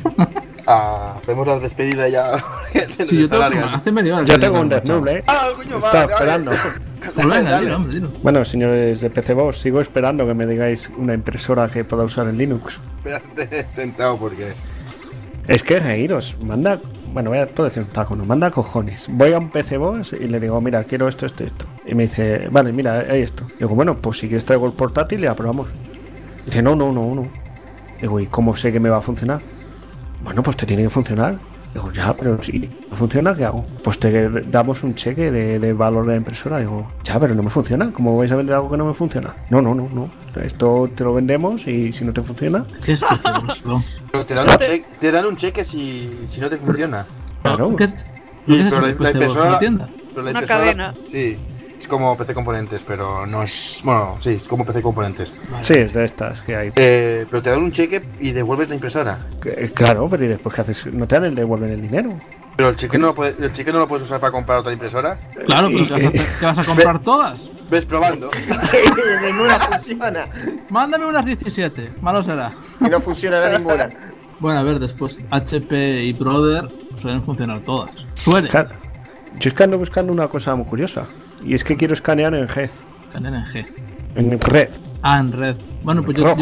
Hacemos la despedida ya. Sí, yo tengo hace media hora. Yo tengo un desnuble, Ah, coño, Está vale, esperando. Pues venga, Dale. dilo, hombre, dilo. Bueno, señores de PCBoss, sigo esperando que me digáis una impresora que pueda usar en Linux. Espérate, tentado porque... Es que reíros, manda... Bueno, puedo decir un taco, no, manda cojones. Voy a un PCBoss y le digo, mira, quiero esto. Y me dice, vale, mira, hay esto. Digo, bueno, pues si quieres traigo el portátil y la probamos. Dice, no. Digo, ¿y cómo sé que me va a funcionar? Bueno, pues te tiene que funcionar. Digo, ya, pero si no funciona, ¿qué hago? Pues te damos un cheque de valor de la impresora. Digo, ya, pero no me funciona. ¿Cómo vais a vender algo que no me funciona? No. Esto te lo vendemos y si no te funciona... ¿Qué es precioso? Pero te dan un cheque si no te funciona. Claro. ¿Qué es pero eso? ¿Pues te vas a una tienda? Pero la Una impresora- cadena. Sí, es como PC Componentes, pero no es... Bueno, sí, es como PC Componentes. Sí, es de estas que hay. Pero te dan un cheque y devuelves la impresora. Claro, pero ¿y después qué haces? No te dan el devuelven el dinero. Pero el cheque no lo puedes usar para comprar otra impresora. Claro, pero ¿qué vas a comprar todas? Ves probando. Ninguna funciona. Mándame unas 17, malo será. Y no funciona ninguna. Bueno, a ver, después HP y Brother suelen funcionar todas. Suelen. Claro. Yo es que ando buscando una cosa muy curiosa. Y es que quiero escanear en G. Escanean en G. En red. Ah, en red. Bueno, pues Rojo.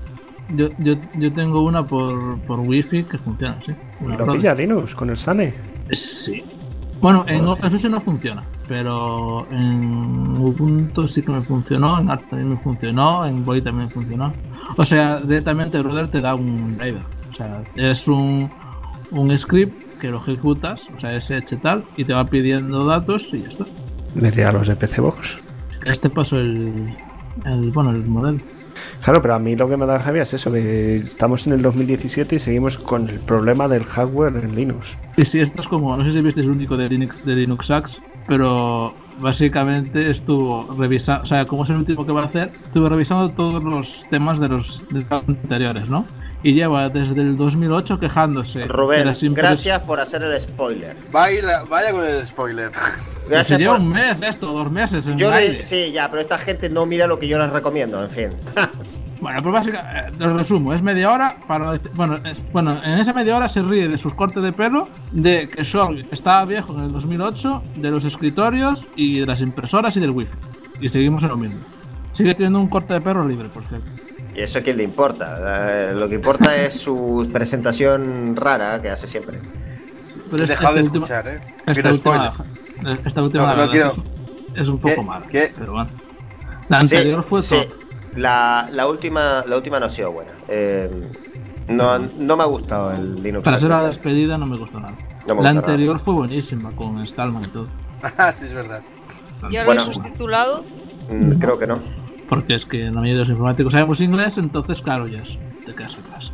yo tengo una por Wi-Fi que funciona, sí. Una Lo Brother. pilla Linux con el SANE. Sí. Bueno, en OpenSUSE no funciona, pero en Ubuntu sí que me funcionó, en Arch también me funcionó, en Boy también me funcionó. O sea, directamente Brother te da un driver. O sea, es un script que lo ejecutas, o sea, sh tal, y te va pidiendo datos y ya está. Le diré a los de PCBox. Este paso el modelo. Claro, pero a mí lo que me da rabia es eso, que estamos en el 2017 y seguimos con el problema del hardware en Linux. Y sí, esto es como, no sé si viste el único de Linux Hacks, pero básicamente estuvo revisando, o sea, como es el último que va a hacer, estuve revisando todos los temas de los anteriores, ¿no? Y lleva desde el 2008 quejándose. de Rubén, las gracias por hacer el spoiler. Vaya con el spoiler. Se Gracias lleva por... un mes esto, 2 meses en Yo el aire. sí, ya, pero esta gente no mira lo que yo les recomiendo, en fin. Bueno, pues básicamente, te lo resumo, es media hora para... Bueno, en esa media hora se ríe de sus cortes de pelo, de que Sorg estaba viejo en el 2008, de los escritorios y de las impresoras y del wifi. Y seguimos en lo mismo. Sigue teniendo un corte de pelo libre, por cierto. ¿Y eso a quién le importa? Lo que importa es su presentación rara que hace siempre. Pero Dejad de última- escuchar, esta Quiero última, esta última No, la no verdad quiero. es un poco ¿Qué? mala. ¿Qué? Pero bueno. La anterior fue sí. top. La última no ha sido buena. No me ha gustado el Linux. Para ser la Access. despedida no me gustó nada. No me La gusta anterior fue buenísima, con Stallman y todo. Ah, sí, es verdad. ¿Ya lo Bueno. he sustitulado? Creo que no. Porque es que la mayoría de los informáticos sabemos inglés, entonces claro, ya te quedas atrás.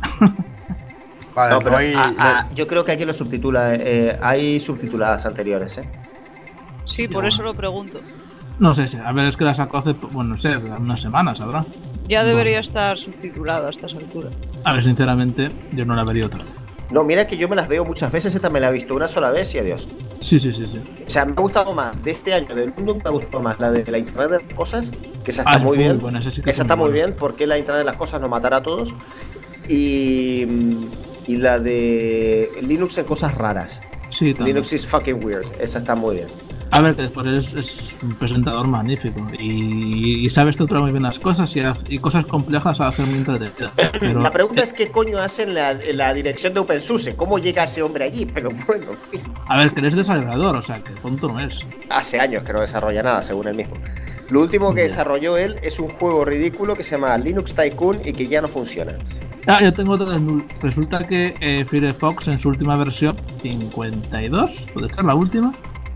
Vale, No, pero hay- yo creo que aquí lo subtitula. Hay subtituladas anteriores, ¿eh? Sí, por eso lo pregunto. No sé, a ver, es que la sacó hace, bueno, no sé, unas semanas, ¿habrá? Ya debería estar subtitulado a estas alturas. A ver, sinceramente, yo no la vería otra vez. No, mira que yo me las veo muchas veces. Esta me la he visto una sola vez y adiós. Sí. O sea, me ha gustado más de este año del mundo, me ha gustado más la de la Internet de las Cosas, que esa está Ah, muy es bien. buena, esa sí que Esa es está muy buena. bien, porque la Internet de las Cosas nos matará a todos. Y la de Linux en cosas raras. Sí, también. Linux is fucking weird. Esa está muy bien. A ver, que después es un presentador magnífico y sabe estructurar muy bien las cosas y cosas complejas a hacer muy entretenidas. Pero La pregunta es qué coño hace en la dirección de OpenSUSE. ¿Cómo llega ese hombre allí? Pero bueno, a ver, que eres desarrollador, o sea, que tonto no es. hace años que no desarrolla nada, según él mismo. Lo último que desarrolló él es un juego ridículo que se llama Linux Tycoon y que ya no funciona. Ah, yo tengo otro desnudo. Resulta que Firefox en su última versión, 52, puede ser la última,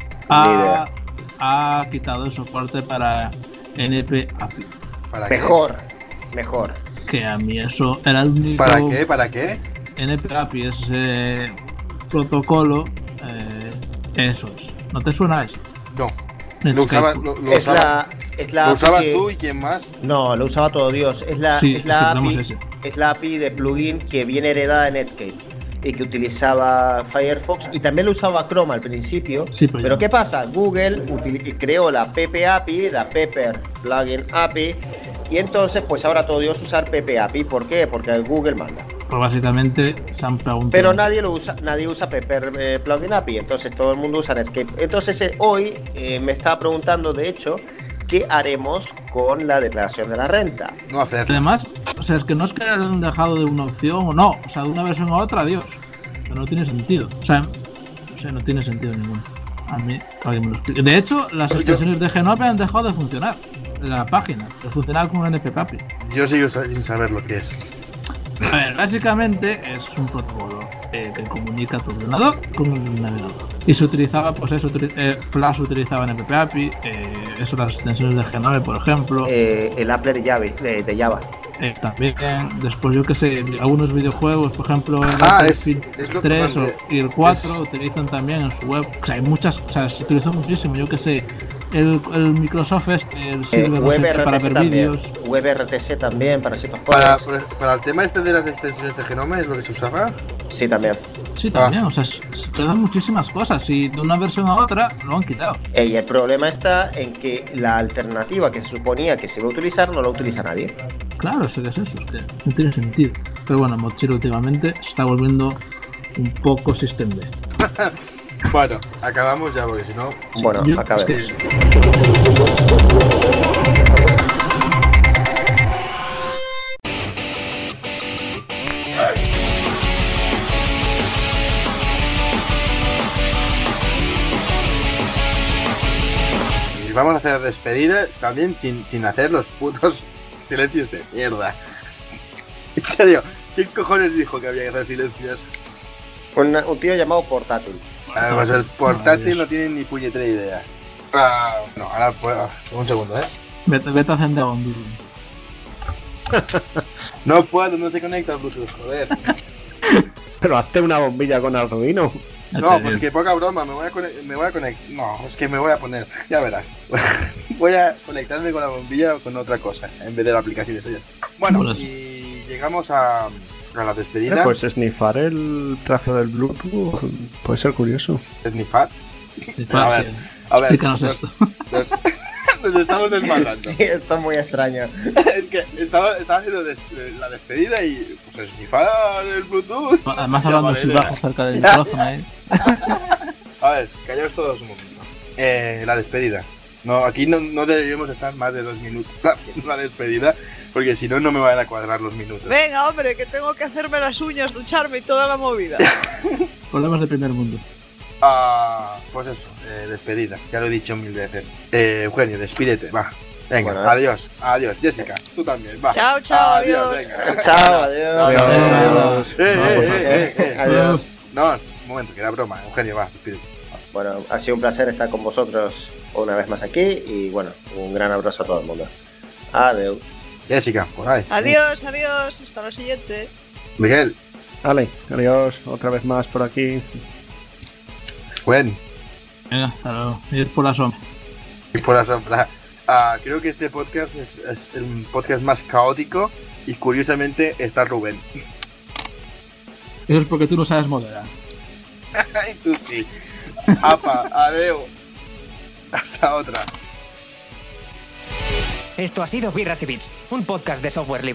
ha quitado el soporte para NP API. ¿Para Mejor. Que a mí eso era el único... ¿Para qué? NP API es protocolo, eso es. ¿No te suena eso? No. Netscape. ¿Lo usabas tú y quién más? No, lo usaba todo Dios. Es la API de plugin que viene heredada de Netscape y que utilizaba Firefox y también lo usaba Chrome al principio. Sí, pero ¿qué pasa? Google creó la PP API, la Pepper Plugin API, y entonces pues ahora todo Dios usar PP API. ¿Por qué? Porque Google manda. Pues básicamente se han preguntado. Pero nadie usa Pepper Plugin API, entonces todo el mundo usa Netscape. Entonces hoy me estaba preguntando, de hecho, ¿qué haremos con la declaración de la renta? No hacer. Además, o sea, es que no es que hayan dejado de una opción o no, o sea, de una versión a otra, adiós. O sea, no tiene sentido. O sea, no tiene sentido ninguno. A mí, alguien me lo explique. De hecho, las extensiones de GNOME han dejado de funcionar en la página, que funcionaba con NP API. Yo sigo sin saber lo que es. A ver, básicamente es un protocolo que comunica tu ordenador con el navegador. Y se utilizaba, pues eso, Flash utilizaba NP API, eso, las extensiones de GNOME, por ejemplo. El Apple de Java. También, después yo que sé, algunos videojuegos, por ejemplo, el Battlefield 3 y el 4 utilizan también en su web. O sea, hay muchas, o sea, se utilizó muchísimo, yo que sé. El Microsoft el Silver WebRTC para ver vídeos. WebRTC también para ciertos juegos. Para el tema este de las extensiones de GNOME, ¿es lo que se usaba? Sí, también. Sí, también, o sea, se quedan muchísimas cosas y de una versión a otra lo han quitado. Y el problema está en que la alternativa que se suponía que se iba a utilizar no la utiliza nadie. Claro, eso que es eso, es que no tiene sentido. Pero bueno, Mochila últimamente se está volviendo un poco System D. Bueno, acabamos ya porque si no... Bueno, acabemos. Es que... Y vamos a hacer despedida también sin hacer los putos silencios de mierda. En serio, ¿quién cojones dijo que había que hacer silencios? Un tío llamado Portátil. Pues el portátil no tiene ni puñetera idea. No, ahora puedo. Un segundo, Vete a hacer de bombilla. No puedo, no se conecta al Bluetooth, joder. Pero hazte una bombilla con Arduino. No, pues que poca broma, me voy a conectar. No, es que me voy a poner, ya verás. Voy a conectarme con la bombilla o con otra cosa, en vez de la aplicación esa. Bueno, y llegamos a la despedida. Pues snifar el trazo del Bluetooth puede ser curioso. ¿Snifar? A ver. Explícanos esto. Nos estamos desmadrando. Sí, esto es muy extraño. Es que estaba haciendo la despedida y pues snifar el Bluetooth. Además hablando así bajo cerca del micrófono, A ver, callaos todos un momento. La despedida. No, aquí no deberíamos estar más de 2 minutos haciendo la despedida, porque si no, no me van a cuadrar los minutos. Venga, hombre, que tengo que hacerme las uñas, ducharme y toda la movida. Problemas de primer mundo. Pues eso, despedida, ya lo he dicho 1000 veces. Eugenio, despídete, va. Venga, bueno, adiós, Jessica, tú también, va. Chao, adiós. Venga. Chao, adiós. Adiós. No, un momento, que era broma, Eugenio, va, despídete. Bueno, ha sido un placer estar con vosotros una vez más aquí y bueno, un gran abrazo a todo el mundo. Adiós. Jessica, por ahí. Adiós, hasta la siguiente. Miguel. Vale, adiós, otra vez más por aquí. Bueno. Venga, hasta luego. Ir por la sombra. Ir por la sombra. Creo que este podcast es el podcast más caótico y curiosamente está Rubén. Eso es porque tú no sabes moderar. Y tú sí. Apa, adeo. Hasta otra. Esto ha sido Birras y Bits, un podcast de software libre.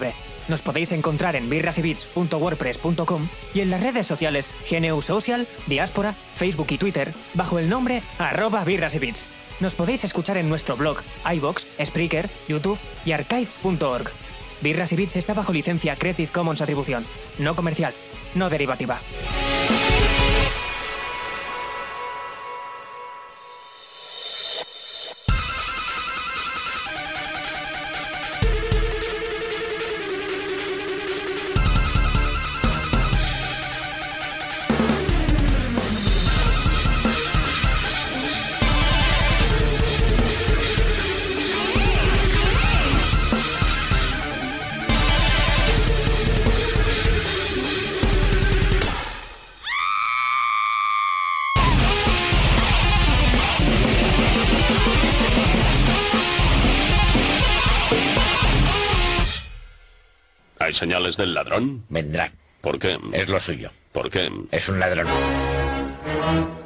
Nos podéis encontrar en birrasybeats.wordpress.com y en las redes sociales GNU Social, Diáspora, Facebook y Twitter bajo el nombre @birrasybeats. Nos podéis escuchar en nuestro blog, iVoox, Spreaker, YouTube y archive.org. Birras y Beats está bajo licencia Creative Commons Atribución, no comercial, no derivativa. ¿Hay señales del ladrón? Vendrá. ¿Por qué? Es lo suyo. ¿Por qué? Es un ladrón.